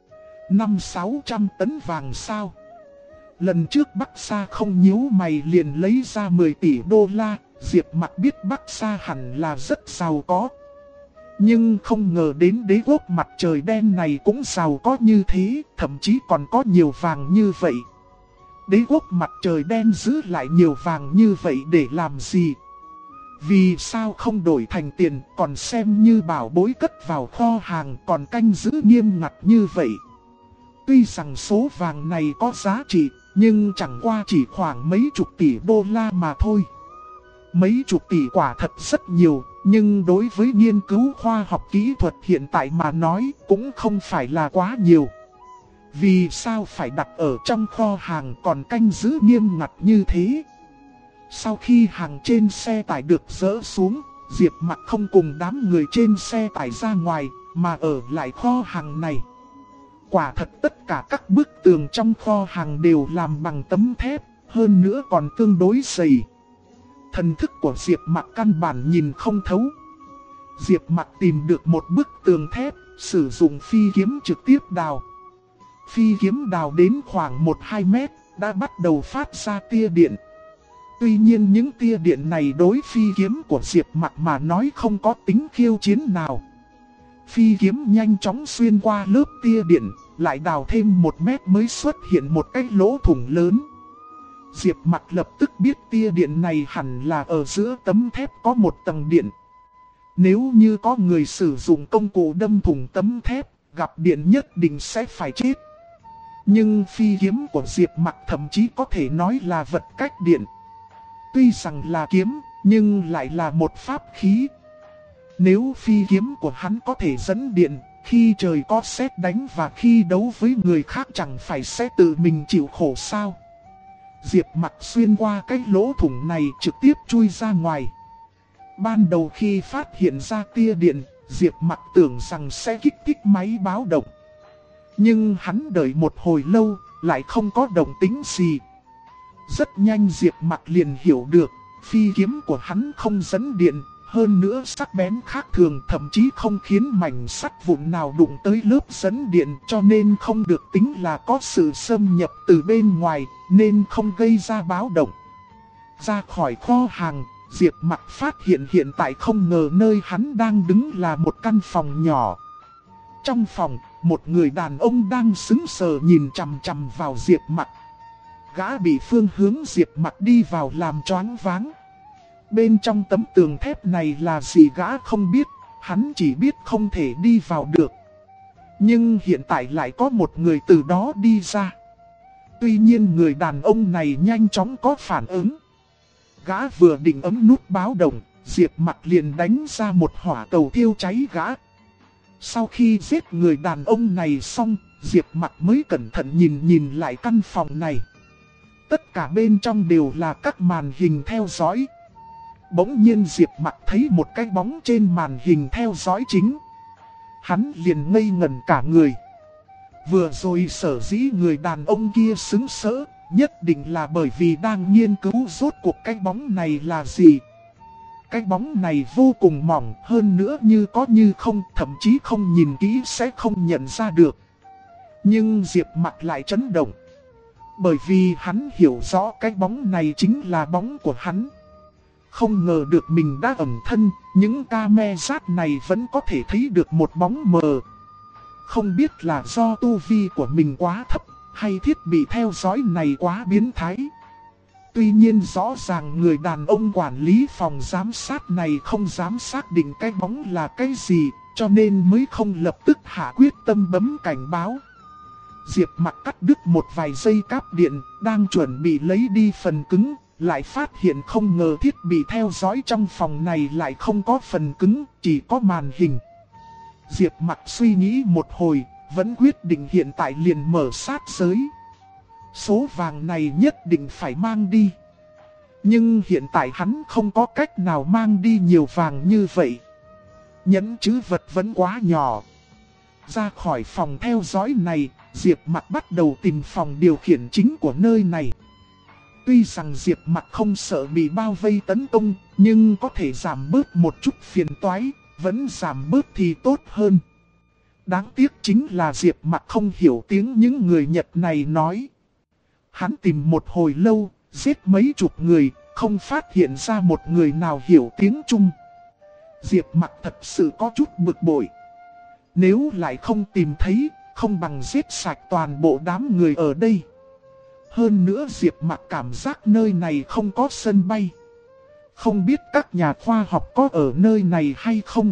500-600 tấn vàng sao? Lần trước Bắc Sa không nhíu mày liền lấy ra 10 tỷ đô la, Diệp Mặc biết Bắc Sa hẳn là rất giàu có. Nhưng không ngờ đến đế quốc mặt trời đen này cũng giàu có như thế, thậm chí còn có nhiều vàng như vậy. Đế quốc mặt trời đen giữ lại nhiều vàng như vậy để làm gì? Vì sao không đổi thành tiền, còn xem như bảo bối cất vào kho hàng, còn canh giữ nghiêm ngặt như vậy? Tuy rằng số vàng này có giá trị, nhưng chẳng qua chỉ khoảng mấy chục tỷ đô la mà thôi. Mấy chục tỷ quả thật rất nhiều, nhưng đối với nghiên cứu khoa học kỹ thuật hiện tại mà nói cũng không phải là quá nhiều. Vì sao phải đặt ở trong kho hàng còn canh giữ nghiêm ngặt như thế? Sau khi hàng trên xe tải được dỡ xuống, Diệp Mặc không cùng đám người trên xe tải ra ngoài, mà ở lại kho hàng này. Quả thật tất cả các bức tường trong kho hàng đều làm bằng tấm thép, hơn nữa còn tương đối dày. Thần thức của Diệp Mặc căn bản nhìn không thấu. Diệp Mặc tìm được một bức tường thép, sử dụng phi kiếm trực tiếp đào. Phi kiếm đào đến khoảng 1-2 mét, đã bắt đầu phát ra tia điện. Tuy nhiên những tia điện này đối phi kiếm của Diệp Mặc mà nói không có tính khiêu chiến nào. Phi kiếm nhanh chóng xuyên qua lớp tia điện, lại đào thêm 1 mét mới xuất hiện một cái lỗ thủng lớn. Diệp Mặc lập tức biết tia điện này hẳn là ở giữa tấm thép có một tầng điện. Nếu như có người sử dụng công cụ đâm thủng tấm thép, gặp điện nhất định sẽ phải chết. Nhưng phi kiếm của Diệp Mặc thậm chí có thể nói là vật cách điện. Tuy rằng là kiếm, nhưng lại là một pháp khí. Nếu phi kiếm của hắn có thể dẫn điện, khi trời có sét đánh và khi đấu với người khác chẳng phải sẽ tự mình chịu khổ sao. Diệp Mặc xuyên qua cái lỗ thủng này trực tiếp chui ra ngoài. Ban đầu khi phát hiện ra tia điện, Diệp Mặc tưởng rằng sẽ kích thích máy báo động. Nhưng hắn đợi một hồi lâu, lại không có động tĩnh gì. Rất nhanh Diệp Mặc liền hiểu được, phi kiếm của hắn không dẫn điện, hơn nữa sắc bén khác thường, thậm chí không khiến mảnh sắt vụn nào đụng tới lớp dẫn điện, cho nên không được tính là có sự xâm nhập từ bên ngoài, nên không gây ra báo động. Ra khỏi kho hàng, Diệp Mặc phát hiện hiện tại không ngờ nơi hắn đang đứng là một căn phòng nhỏ. Trong phòng, một người đàn ông đang sững sờ nhìn chằm chằm vào Diệp Mặc. Gã bị phương hướng Diệp Mặc đi vào làm choáng váng. Bên trong tấm tường thép này là gì gã không biết, hắn chỉ biết không thể đi vào được. Nhưng hiện tại lại có một người từ đó đi ra. Tuy nhiên người đàn ông này nhanh chóng có phản ứng. Gã vừa định ấn nút báo động, Diệp Mặc liền đánh ra một hỏa cầu thiêu cháy gã. Sau khi giết người đàn ông này xong, Diệp Mặc mới cẩn thận nhìn lại căn phòng này. Tất cả bên trong đều là các màn hình theo dõi. Bỗng nhiên Diệp Mặc thấy một cái bóng trên màn hình theo dõi chính. Hắn liền ngây ngẩn cả người. Vừa rồi sở dĩ người đàn ông kia sững sờ, nhất định là bởi vì đang nghiên cứu rốt cuộc cái bóng này là gì. Cái bóng này vô cùng mỏng, hơn nữa như có như không, thậm chí không nhìn kỹ sẽ không nhận ra được. Nhưng Diệp Mặc lại chấn động. Bởi vì hắn hiểu rõ cái bóng này chính là bóng của hắn. Không ngờ được mình đã ẩn thân, những camera này vẫn có thể thấy được một bóng mờ. Không biết là do tu vi của mình quá thấp, hay thiết bị theo dõi này quá biến thái. Tuy nhiên rõ ràng người đàn ông quản lý phòng giám sát này không dám xác định cái bóng là cái gì, cho nên mới không lập tức hạ quyết tâm bấm cảnh báo. Diệp Mặc cắt đứt một vài dây cáp điện, đang chuẩn bị lấy đi phần cứng, lại phát hiện không ngờ thiết bị theo dõi trong phòng này lại không có phần cứng, chỉ có màn hình. Diệp Mặc suy nghĩ một hồi, vẫn quyết định hiện tại liền mở sát giới. Số vàng này nhất định phải mang đi. Nhưng hiện tại hắn không có cách nào mang đi nhiều vàng như vậy. Nhẫn trữ vật vẫn quá nhỏ. Ra khỏi phòng theo dõi này, Diệp Mặc bắt đầu tìm phòng điều khiển chính của nơi này. Tuy rằng Diệp Mặc không sợ bị bao vây tấn công, nhưng có thể giảm bớt một chút phiền toái, vẫn giảm bớt thì tốt hơn. Đáng tiếc chính là Diệp Mặc không hiểu tiếng những người Nhật này nói. Hắn tìm một hồi lâu, giết mấy chục người, không phát hiện ra một người nào hiểu tiếng Trung. Diệp Mặc thật sự có chút bực bội. Nếu lại không tìm thấy, không bằng giết sạch toàn bộ đám người ở đây. Hơn nữa Diệp Mặc cảm giác nơi này không có sân bay. Không biết các nhà khoa học có ở nơi này hay không.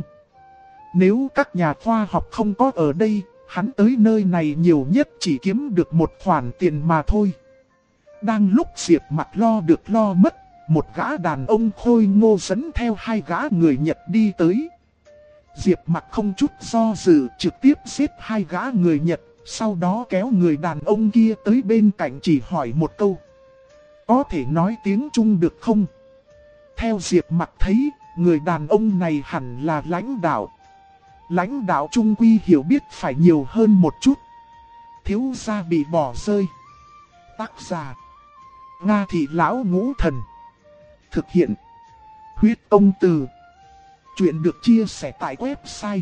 Nếu các nhà khoa học không có ở đây, hắn tới nơi này nhiều nhất chỉ kiếm được một khoản tiền mà thôi. Đang lúc Diệp Mặc lo được lo mất, một gã đàn ông khôi ngô dẫn theo hai gã người Nhật đi tới. Diệp Mặc không chút do dự trực tiếp giết hai gã người Nhật, sau đó kéo người đàn ông kia tới bên cạnh chỉ hỏi một câu. Có thể nói tiếng Trung được không? Theo Diệp Mặc thấy, người đàn ông này hẳn là lãnh đạo. Lãnh đạo Trung Quy hiểu biết phải nhiều hơn một chút. Thiếu gia bị bỏ rơi. Tác giả: Nga Thị Lão Ngũ Thần. Thực hiện: Huyết Công Từ. Chuyện được chia sẻ tại website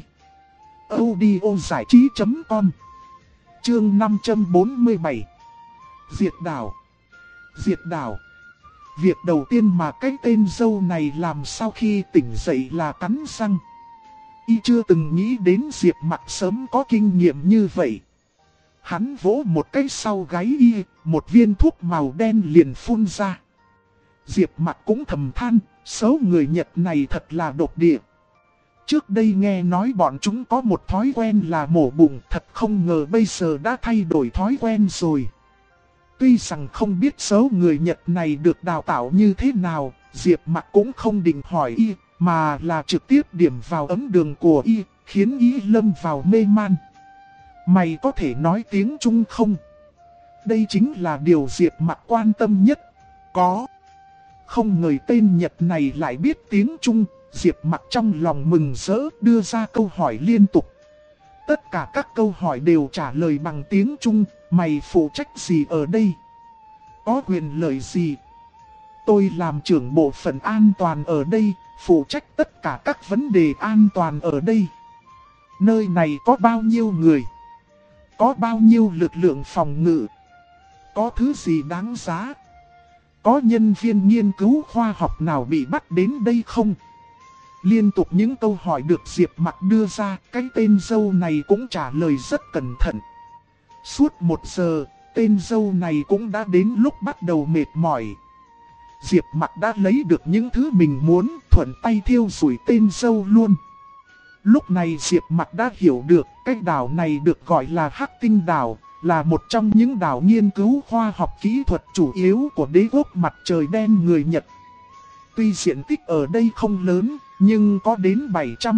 audiozảichí.com. Chương 547. Diệt đảo. Diệt đảo. Việc đầu tiên mà cái tên dâu này làm sau khi tỉnh dậy là cắn răng. Y chưa từng nghĩ đến Diệp Mặc sớm có kinh nghiệm như vậy. Hắn vỗ một cái sau gáy y, một viên thuốc màu đen liền phun ra. Diệp Mặc cũng thầm than, số người Nhật này thật là độc địa. Trước đây nghe nói bọn chúng có một thói quen là mổ bụng, thật không ngờ bây giờ đã thay đổi thói quen rồi. Tuy rằng không biết số người Nhật này được đào tạo như thế nào, Diệp Mặc cũng không định hỏi y, mà là trực tiếp điểm vào ấm đường của y, khiến y lâm vào mê man. Mày có thể nói tiếng Trung không? Đây chính là điều Diệp Mặc quan tâm nhất. Có. Không ngờ tên Nhật này lại biết tiếng Trung, Diệp Mặc trong lòng mừng rỡ đưa ra câu hỏi liên tục. Tất cả các câu hỏi đều trả lời bằng tiếng Trung, mày phụ trách gì ở đây? Có quyền lợi gì? Tôi làm trưởng bộ phận an toàn ở đây, phụ trách tất cả các vấn đề an toàn ở đây. Nơi này có bao nhiêu người? Có bao nhiêu lực lượng phòng ngự? Có thứ gì đáng giá? Có nhân viên nghiên cứu khoa học nào bị bắt đến đây không? Liên tục những câu hỏi được Diệp Mặc đưa ra, cái tên dâu này cũng trả lời rất cẩn thận. Suốt 1 giờ, tên dâu này cũng đã đến lúc bắt đầu mệt mỏi. Diệp Mặc đã lấy được những thứ mình muốn, thuận tay thiêu rủi tên dâu luôn. Lúc này Diệp Mặc đã hiểu được, cái đảo này được gọi là Hắc Tinh đảo, là một trong những đảo nghiên cứu khoa học kỹ thuật chủ yếu của đế quốc mặt trời đen người Nhật. Tuy diện tích ở đây không lớn, nhưng có đến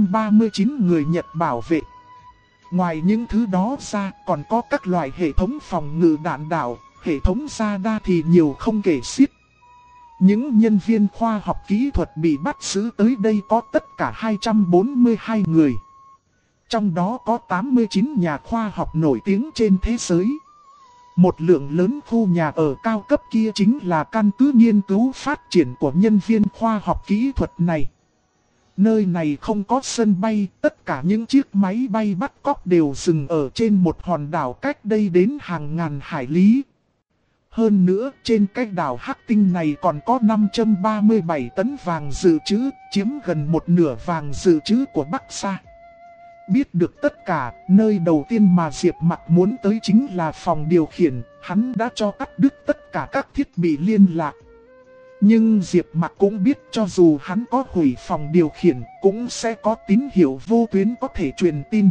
739 người Nhật bảo vệ. Ngoài những thứ đó ra, còn có các loại hệ thống phòng ngự đạn đạo, hệ thống radar thì nhiều không kể xiết. Những nhân viên khoa học kỹ thuật bị bắt giữ tới đây có tất cả 242 người. Trong đó có 89 nhà khoa học nổi tiếng trên thế giới. Một lượng lớn khu nhà ở cao cấp kia chính là căn cứ nghiên cứu phát triển của nhân viên khoa học kỹ thuật này. Nơi này không có sân bay, tất cả những chiếc máy bay bắt cóc đều dừng ở trên một hòn đảo cách đây đến hàng ngàn hải lý. Hơn nữa, trên cái đảo Hắc Tinh này còn có 537 tấn vàng dự trữ, chiếm gần một nửa vàng dự trữ của Bắc Sa. Biết được tất cả, nơi đầu tiên mà Diệp Mặc muốn tới chính là phòng điều khiển, hắn đã cho cắt đứt tất cả các thiết bị liên lạc. Nhưng Diệp Mặc cũng biết cho dù hắn có hủy phòng điều khiển, cũng sẽ có tín hiệu vô tuyến có thể truyền tin.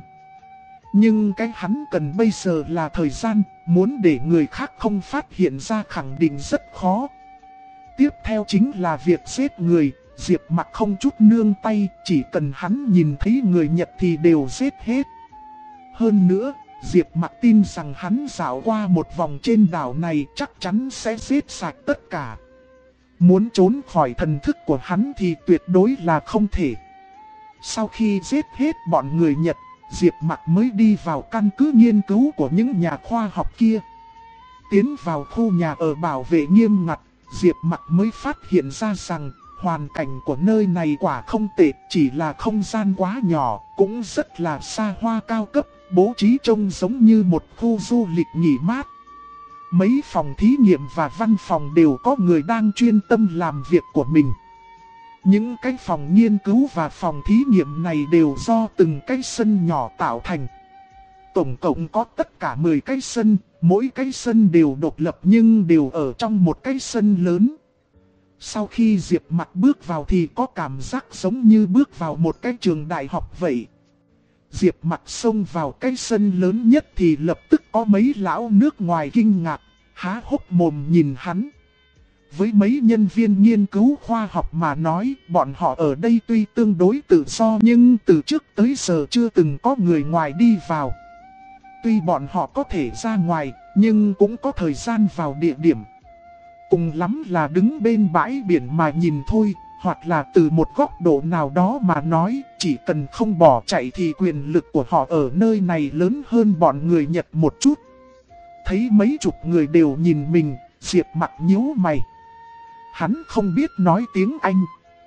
Nhưng cái hắn cần bây giờ là thời gian, muốn để người khác không phát hiện ra khẳng định rất khó. Tiếp theo chính là việc giết người, Diệp Mặc không chút nương tay, chỉ cần hắn nhìn thấy người Nhật thì đều giết hết. Hơn nữa, Diệp Mặc tin rằng hắn dạo qua một vòng trên đảo này chắc chắn sẽ giết sạch tất cả. Muốn trốn khỏi thần thức của hắn thì tuyệt đối là không thể. Sau khi giết hết bọn người Nhật, Diệp Mặc mới đi vào căn cứ nghiên cứu của những nhà khoa học kia. Tiến vào khu nhà ở bảo vệ nghiêm ngặt, Diệp Mặc mới phát hiện ra rằng hoàn cảnh của nơi này quả không tệ, chỉ là không gian quá nhỏ, cũng rất là xa hoa cao cấp, bố trí trông giống như một khu du lịch nghỉ mát. Mấy phòng thí nghiệm và văn phòng đều có người đang chuyên tâm làm việc của mình. Những cái phòng nghiên cứu và phòng thí nghiệm này đều do từng cái sân nhỏ tạo thành. Tổng cộng có tất cả 10 cái sân, mỗi cái sân đều độc lập nhưng đều ở trong một cái sân lớn. Sau khi Diệp Mặc bước vào thì có cảm giác giống như bước vào một cái trường đại học vậy. Diệp Mặc xông vào cái sân lớn nhất thì lập tức có mấy lão nước ngoài kinh ngạc, há hốc mồm nhìn hắn. Với mấy nhân viên nghiên cứu khoa học mà nói, bọn họ ở đây tuy tương đối tự do nhưng từ trước tới giờ chưa từng có người ngoài đi vào. Tuy bọn họ có thể ra ngoài, nhưng cũng có thời gian vào địa điểm. Cùng lắm là đứng bên bãi biển mà nhìn thôi, hoặc là từ một góc độ nào đó mà nói, chỉ cần không bỏ chạy thì quyền lực của họ ở nơi này lớn hơn bọn người Nhật một chút. Thấy mấy chục người đều nhìn mình, Diệp Mặc nhíu mày. Hắn không biết nói tiếng Anh.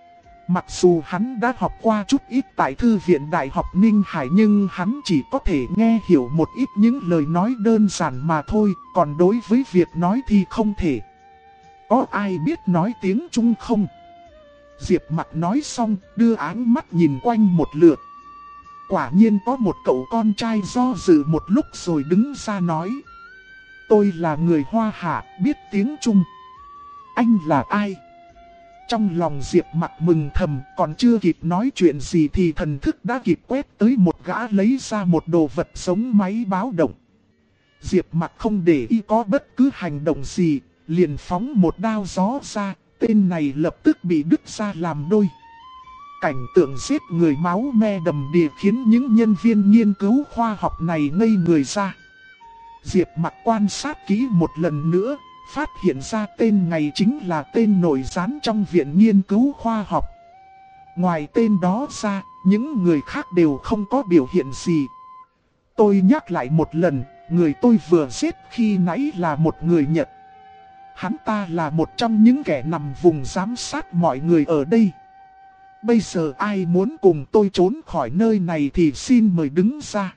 Mặc dù hắn đã học qua chút ít tại Thư viện Đại học Ninh Hải nhưng hắn chỉ có thể nghe hiểu một ít những lời nói đơn giản mà thôi, còn đối với việc nói thì không thể. Có ai biết nói tiếng Trung không? Diệp Mặc nói xong, đưa áng mắt nhìn quanh một lượt. Quả nhiên có một cậu con trai do dự một lúc rồi đứng ra nói. Tôi là người Hoa Hạ, biết tiếng Trung. Anh là ai? Trong lòng Diệp Mặc mừng thầm, còn chưa kịp nói chuyện gì thì thần thức đã kịp quét tới một gã lấy ra một đồ vật giống máy báo động. Diệp Mặc không để ý có bất cứ hành động gì, liền phóng một đao gió ra, tên này lập tức bị đứt ra làm đôi. Cảnh tượng giết người máu me đầm đìa khiến những nhân viên nghiên cứu khoa học này ngây người ra. Diệp Mặc quan sát kỹ một lần nữa, phát hiện ra tên này chính là tên nổi gián trong viện nghiên cứu khoa học. Ngoài tên đó ra, những người khác đều không có biểu hiện gì. Tôi nhắc lại một lần, người tôi vừa giết khi nãy là một người Nhật. Hắn ta là một trong những kẻ nằm vùng giám sát mọi người ở đây. Bây giờ ai muốn cùng tôi trốn khỏi nơi này thì xin mời đứng ra.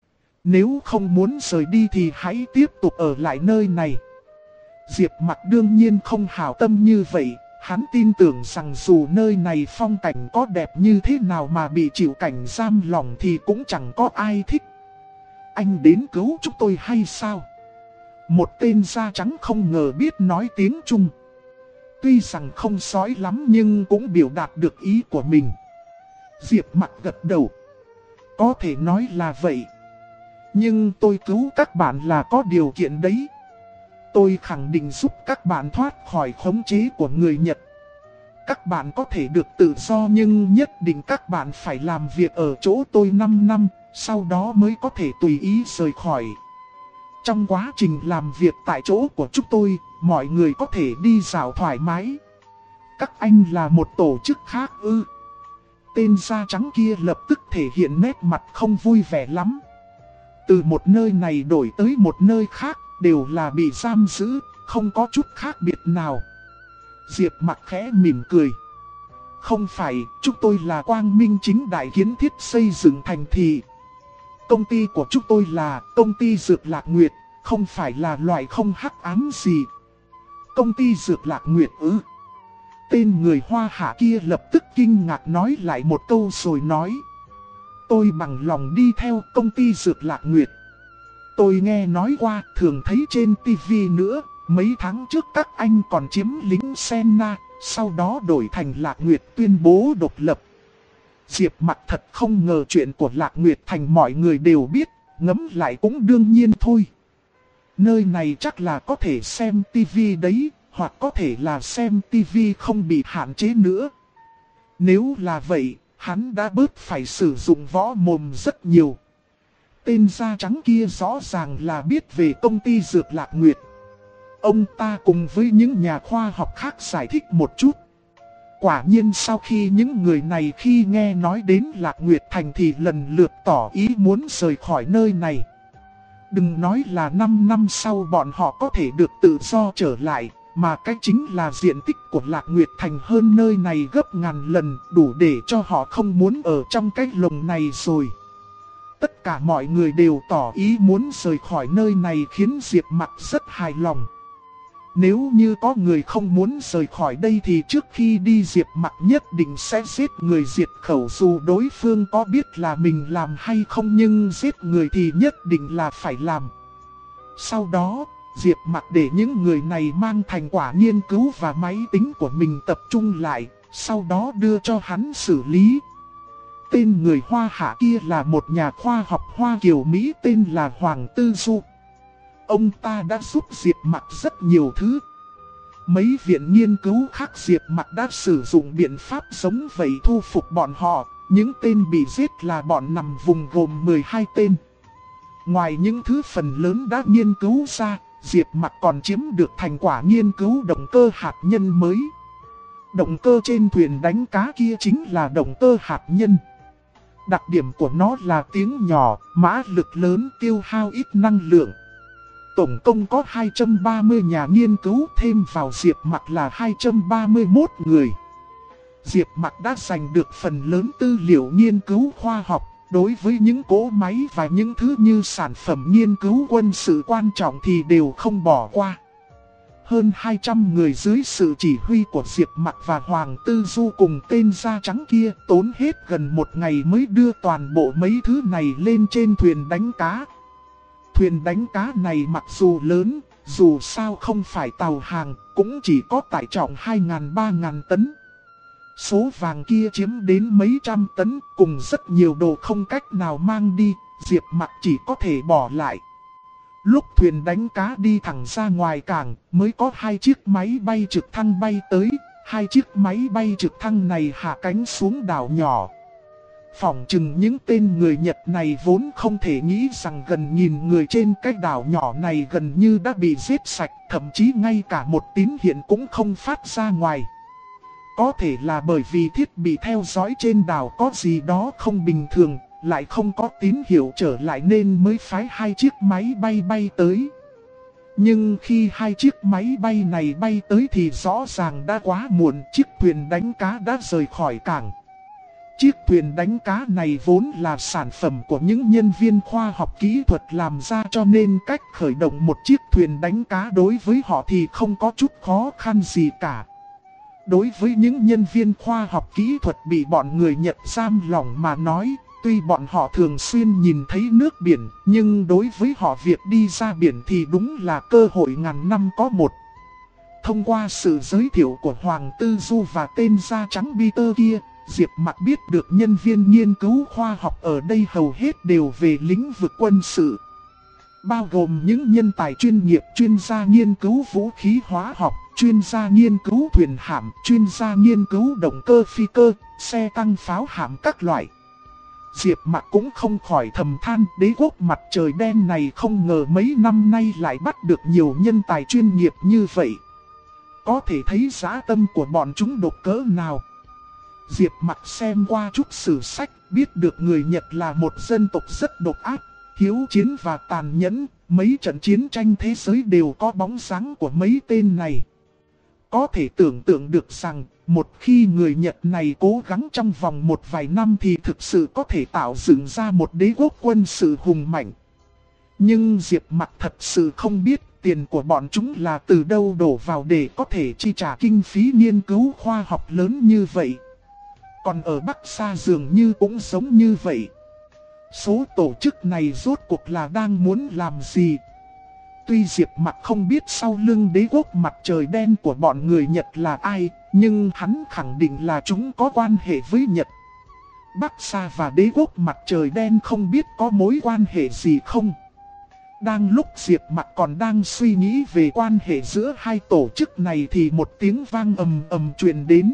Nếu không muốn rời đi thì hãy tiếp tục ở lại nơi này. Diệp Mặc đương nhiên không hảo tâm như vậy. Hắn tin tưởng rằng dù nơi này phong cảnh có đẹp như thế nào mà bị chịu cảnh giam lỏng thì cũng chẳng có ai thích. Anh đến cứu chúng tôi hay sao? Một tên da trắng không ngờ biết nói tiếng Trung. Tuy rằng không sói lắm nhưng cũng biểu đạt được ý của mình. Diệp Mặc gật đầu. Có thể nói là vậy. Nhưng tôi cứu các bạn là có điều kiện đấy. Tôi khẳng định giúp các bạn thoát khỏi khống chế của người Nhật. Các bạn có thể được tự do nhưng nhất định các bạn phải làm việc ở chỗ tôi 5 năm, sau đó mới có thể tùy ý rời khỏi. Trong quá trình làm việc tại chỗ của chúng tôi, mọi người có thể đi dạo thoải mái. Các anh là một tổ chức khác ư? Tên da trắng kia lập tức thể hiện nét mặt không vui vẻ lắm. Từ một nơi này đổi tới một nơi khác, đều là bị giam giữ, không có chút khác biệt nào. Diệp Mặc khẽ mỉm cười. Không phải, chúng tôi là quang minh chính đại kiến thiết xây dựng thành thị. Công ty của chúng tôi là công ty Dược Lạc Nguyệt, không phải là loại không hắc ám gì. Công ty Dược Lạc Nguyệt ư? Tên người Hoa Hạ kia lập tức kinh ngạc nói lại một câu rồi nói. Tôi bằng lòng đi theo công ty Dược Lạc Nguyệt. Tôi nghe nói qua, thường thấy trên TV nữa, mấy tháng trước các anh còn chiếm lính Senna, sau đó đổi thành Lạc Nguyệt tuyên bố độc lập. Diệp Mặc thật không ngờ chuyện của Lạc Nguyệt Thành mọi người đều biết, ngẫm lại cũng đương nhiên thôi. Nơi này chắc là có thể xem TV đấy, hoặc có thể là xem TV không bị hạn chế nữa. Nếu là vậy, hắn đã bớt phải sử dụng võ mồm rất nhiều. Tên da trắng kia rõ ràng là biết về công ty Dược Lạc Nguyệt. Ông ta cùng với những nhà khoa học khác giải thích một chút. Quả nhiên sau khi những người này khi nghe nói đến Lạc Nguyệt Thành thì lần lượt tỏ ý muốn rời khỏi nơi này. Đừng nói là 5 năm sau bọn họ có thể được tự do trở lại, mà cái chính là diện tích của Lạc Nguyệt Thành hơn nơi này gấp ngàn lần, đủ để cho họ không muốn ở trong cái lồng này rồi. Tất cả mọi người đều tỏ ý muốn rời khỏi nơi này khiến Diệp Mặc rất hài lòng. Nếu như có người không muốn rời khỏi đây thì trước khi đi Diệp Mặc nhất định sẽ giết người diệt khẩu, dù đối phương có biết là mình làm hay không, nhưng giết người thì nhất định là phải làm. Sau đó, Diệp Mặc để những người này mang thành quả nghiên cứu và máy tính của mình tập trung lại, sau đó đưa cho hắn xử lý. Tên người Hoa Hạ kia là một nhà khoa học Hoa Kiều Mỹ tên là Hoàng Tư Du. Ông ta đã giúp Diệp Mặc rất nhiều thứ. Mấy viện nghiên cứu khác Diệp Mặc đã sử dụng biện pháp giống vậy thu phục bọn họ. Những tên bị giết là bọn nằm vùng gồm 12 tên. Ngoài những thứ phần lớn đã nghiên cứu ra, Diệp Mặc còn chiếm được thành quả nghiên cứu động cơ hạt nhân mới. Động cơ trên thuyền đánh cá kia chính là động cơ hạt nhân. Đặc điểm của nó là tiếng nhỏ, mã lực lớn, tiêu hao ít năng lượng. Tổng cộng có 230 nhà nghiên cứu, thêm vào Diệp Mặc là 231 người. Diệp Mặc đã giành được phần lớn tư liệu nghiên cứu khoa học. Đối với những cỗ máy và những thứ như sản phẩm nghiên cứu quân sự quan trọng thì đều không bỏ qua. Hơn 200 người dưới sự chỉ huy của Diệp Mặc và Hoàng Tư Du cùng tên da trắng kia tốn hết gần một ngày mới đưa toàn bộ mấy thứ này lên trên thuyền đánh cá. Thuyền đánh cá này mặc dù lớn, dù sao không phải tàu hàng, cũng chỉ có tải trọng 2.000-3.000 tấn. Số vàng kia chiếm đến mấy trăm tấn, cùng rất nhiều đồ không cách nào mang đi, Diệp Mặc chỉ có thể bỏ lại. Lúc thuyền đánh cá đi thẳng ra ngoài cảng, mới có 2 chiếc máy bay trực thăng bay tới. 2 chiếc máy bay trực thăng này hạ cánh xuống đảo nhỏ. Phỏng chừng những tên người Nhật này vốn không thể nghĩ rằng gần nghìn người trên cái đảo nhỏ này gần như đã bị giết sạch, thậm chí ngay cả một tín hiệu cũng không phát ra ngoài. Có thể là bởi vì thiết bị theo dõi trên đảo có gì đó không bình thường, lại không có tín hiệu trở lại nên mới phái 2 chiếc máy bay bay tới. Nhưng khi 2 chiếc máy bay này bay tới thì rõ ràng đã quá muộn, chiếc thuyền đánh cá đã rời khỏi cảng. Chiếc thuyền đánh cá này vốn là sản phẩm của những nhân viên khoa học kỹ thuật làm ra, cho nên cách khởi động một chiếc thuyền đánh cá đối với họ thì không có chút khó khăn gì cả. Đối với những nhân viên khoa học kỹ thuật bị bọn người Nhật giam lỏng mà nói, tuy bọn họ thường xuyên nhìn thấy nước biển, nhưng đối với họ việc đi ra biển thì đúng là cơ hội ngàn năm có một. Thông qua sự giới thiệu của Hoàng Tư Du và tên da trắng Peter kia, Diệp Mặc biết được nhân viên nghiên cứu khoa học ở đây hầu hết đều về lĩnh vực quân sự. Bao gồm những nhân tài chuyên nghiệp, chuyên gia nghiên cứu vũ khí hóa học, chuyên gia nghiên cứu thuyền hạm, chuyên gia nghiên cứu động cơ phi cơ, xe tăng pháo hạm các loại. Diệp Mặc cũng không khỏi thầm than, đế quốc mặt trời đen này không ngờ mấy năm nay lại bắt được nhiều nhân tài chuyên nghiệp như vậy. Có thể thấy dã tâm của bọn chúng độc cỡ nào. Diệp Mặc xem qua chút sử sách, biết được người Nhật là một dân tộc rất độc ác, hiếu chiến và tàn nhẫn. Mấy trận chiến tranh thế giới đều có bóng dáng của mấy tên này. Có thể tưởng tượng được rằng, một khi người Nhật này cố gắng trong vòng một vài năm thì thực sự có thể tạo dựng ra một đế quốc quân sự hùng mạnh. Nhưng Diệp Mặc thật sự không biết tiền của bọn chúng là từ đâu đổ vào để có thể chi trả kinh phí nghiên cứu khoa học lớn như vậy. Còn ở Bắc Sa dường như cũng giống như vậy. Số tổ chức này rốt cuộc là đang muốn làm gì? Tuy Diệp Mặc không biết sau lưng đế quốc mặt trời đen của bọn người Nhật là ai, nhưng hắn khẳng định là chúng có quan hệ với Nhật. Bắc Sa và đế quốc mặt trời đen không biết có mối quan hệ gì không? Đang lúc Diệp Mặc còn đang suy nghĩ về quan hệ giữa hai tổ chức này thì một tiếng vang ầm ầm truyền đến.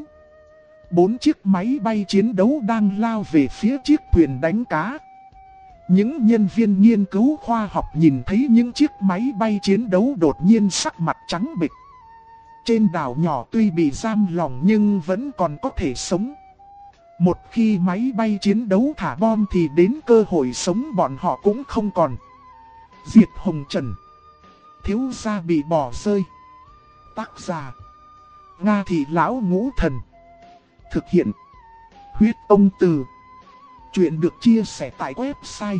4 chiếc máy bay chiến đấu đang lao về phía chiếc thuyền đánh cá. Những nhân viên nghiên cứu khoa học nhìn thấy những chiếc máy bay chiến đấu đột nhiên sắc mặt trắng bệch. Trên đảo nhỏ tuy bị giam lỏng nhưng vẫn còn có thể sống. Một khi máy bay chiến đấu thả bom thì đến cơ hội sống bọn họ cũng không còn. Diệt Hồng Trần. Thiếu gia bị bỏ rơi. Tác giả: Nga Thị Lão Ngũ Thần. Thực hiện: Huyết Ông Từ. Chuyện được chia sẻ tại website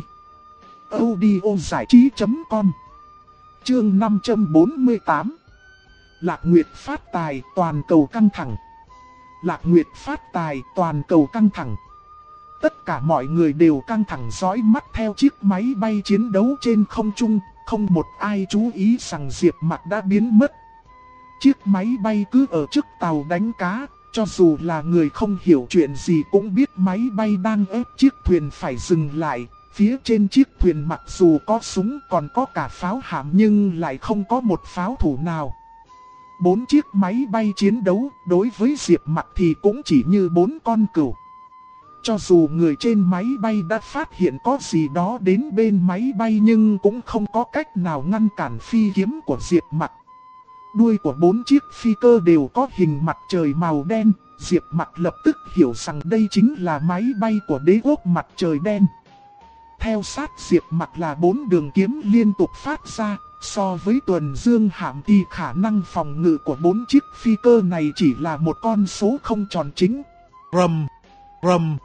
audiozảichí.com. Chương 548. Lạc Nguyệt phát tài, toàn cầu căng thẳng. Lạc Nguyệt phát tài, toàn cầu căng thẳng. Tất cả mọi người đều căng thẳng dõi mắt theo chiếc máy bay chiến đấu trên không trung, không một ai chú ý rằng Diệp Mặc đã biến mất. Chiếc máy bay cứ ở trước tàu đánh cá, cho dù là người không hiểu chuyện gì cũng biết máy bay đang ép chiếc thuyền phải dừng lại. Phía trên chiếc thuyền mặc dù có súng còn có cả pháo hạm nhưng lại không có một pháo thủ nào. 4 chiếc máy bay chiến đấu đối với Diệp Mặc thì cũng chỉ như 4 con cừu. Cho dù người trên máy bay đã phát hiện có gì đó đến bên máy bay nhưng cũng không có cách nào ngăn cản phi kiếm của Diệp Mặc. Đuôi của 4 chiếc phi cơ đều có hình mặt trời màu đen, Diệp Mặc lập tức hiểu rằng đây chính là máy bay của đế quốc mặt trời đen. Theo sát Diệp Mặc là 4 đường kiếm liên tục phát ra, so với tuần dương hạm thì khả năng phòng ngự của 4 chiếc phi cơ này chỉ là một con số không tròn chính. Rầm, rầm.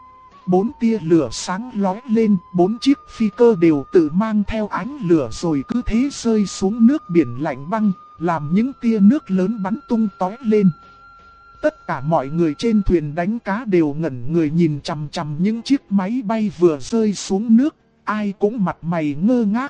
4 tia lửa sáng lóe lên, 4 chiếc phi cơ đều tự mang theo ánh lửa rồi cứ thế rơi xuống nước biển lạnh băng, làm những tia nước lớn bắn tung tóe lên. Tất cả mọi người trên thuyền đánh cá đều ngẩn người nhìn chằm chằm những chiếc máy bay vừa rơi xuống nước, ai cũng mặt mày ngơ ngác.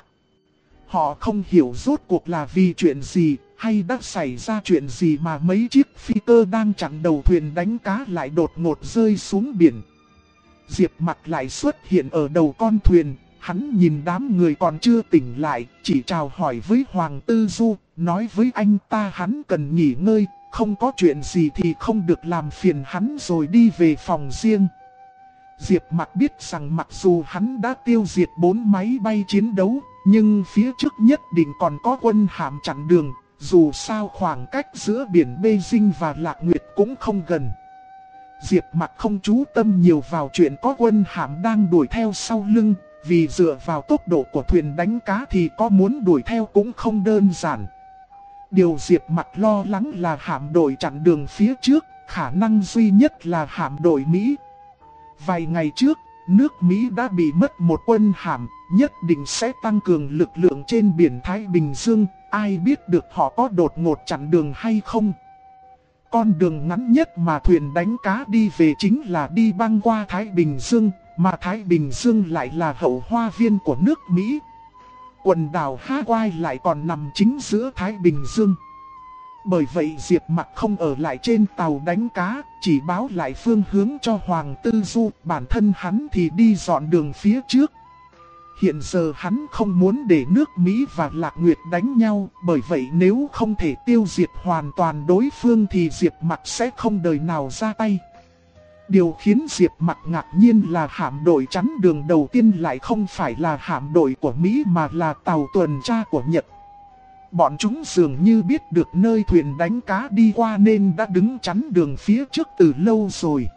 Họ không hiểu rốt cuộc là vì chuyện gì, hay đã xảy ra chuyện gì mà mấy chiếc phi cơ đang chặn đầu thuyền đánh cá lại đột ngột rơi xuống biển. Diệp Mặc lại xuất hiện ở đầu con thuyền, hắn nhìn đám người còn chưa tỉnh lại, chỉ chào hỏi với Hoàng Tư Du, nói với anh ta hắn cần nghỉ ngơi, không có chuyện gì thì không được làm phiền hắn rồi đi về phòng riêng. Diệp Mặc biết rằng mặc dù hắn đã tiêu diệt 4 máy bay chiến đấu, nhưng phía trước nhất định còn có quân hạm chặn đường, dù sao khoảng cách giữa biển Beijing và Lạc Nguyệt cũng không gần. Diệp Mặc không chú tâm nhiều vào chuyện có quân hạm đang đuổi theo sau lưng, vì dựa vào tốc độ của thuyền đánh cá thì có muốn đuổi theo cũng không đơn giản. Điều Diệp Mặc lo lắng là hạm đội chặn đường phía trước, khả năng duy nhất là hạm đội Mỹ. Vài ngày trước, nước Mỹ đã bị mất một quân hạm, nhất định sẽ tăng cường lực lượng trên biển Thái Bình Dương, ai biết được họ có đột ngột chặn đường hay không. Con đường ngắn nhất mà thuyền đánh cá đi về chính là đi băng qua Thái Bình Dương, mà Thái Bình Dương lại là hậu hoa viên của nước Mỹ. Quần đảo Hawaii lại còn nằm chính giữa Thái Bình Dương. Bởi vậy Diệp Mặc không ở lại trên tàu đánh cá, chỉ báo lại phương hướng cho Hoàng Tư Du, bản thân hắn thì đi dọn đường phía trước. Hiện giờ hắn không muốn để nước Mỹ và Lạc Nguyệt đánh nhau, bởi vậy nếu không thể tiêu diệt hoàn toàn đối phương thì Diệp Mặc sẽ không đời nào ra tay. Điều khiến Diệp Mặc ngạc nhiên là hạm đội chắn đường đầu tiên lại không phải là hạm đội của Mỹ mà là tàu tuần tra của Nhật. Bọn chúng dường như biết được nơi thuyền đánh cá đi qua nên đã đứng chắn đường phía trước từ lâu rồi.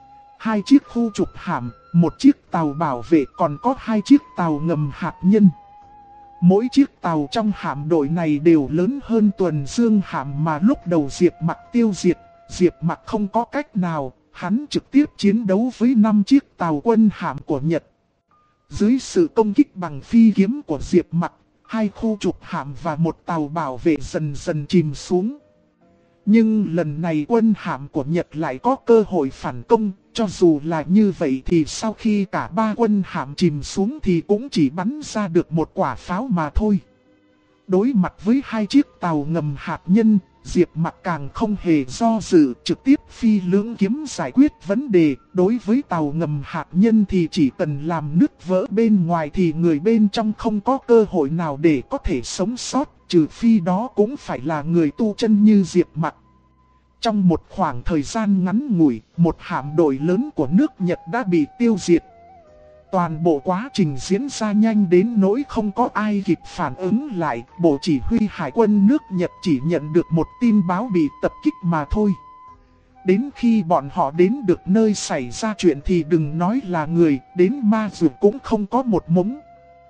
2 chiếc khu trục hạm, 1 chiếc tàu bảo vệ, còn có 2 chiếc tàu ngầm hạt nhân. Mỗi chiếc tàu trong hạm đội này đều lớn hơn tuần dương hạm mà lúc đầu Diệp Mặc tiêu diệt. Diệp Mặc không có cách nào, hắn trực tiếp chiến đấu với 5 chiếc tàu quân hạm của Nhật. Dưới sự công kích bằng phi kiếm của Diệp Mặc, 2 khu trục hạm và 1 tàu bảo vệ dần dần chìm xuống. Nhưng lần này quân hạm của Nhật lại có cơ hội phản công, cho dù là như vậy thì sau khi cả 3 quân hạm chìm xuống thì cũng chỉ bắn ra được 1 quả pháo mà thôi. Đối mặt với 2 chiếc tàu ngầm hạt nhân, Diệp Mặc càng không hề do dự, trực tiếp phi lưỡng kiếm giải quyết vấn đề. Đối với tàu ngầm hạt nhân thì chỉ cần làm nứt vỡ bên ngoài thì người bên trong không có cơ hội nào để có thể sống sót, trừ phi đó cũng phải là người tu chân như Diệp Mặc. Trong một khoảng thời gian ngắn ngủi, một hạm đội lớn của nước Nhật đã bị tiêu diệt. Toàn bộ quá trình diễn ra nhanh đến nỗi không có ai kịp phản ứng lại, Bộ Chỉ huy Hải quân nước Nhật chỉ nhận được một tin báo bị tập kích mà thôi. Đến khi bọn họ đến được nơi xảy ra chuyện thì đừng nói là người, đến ma dù cũng không có một mống.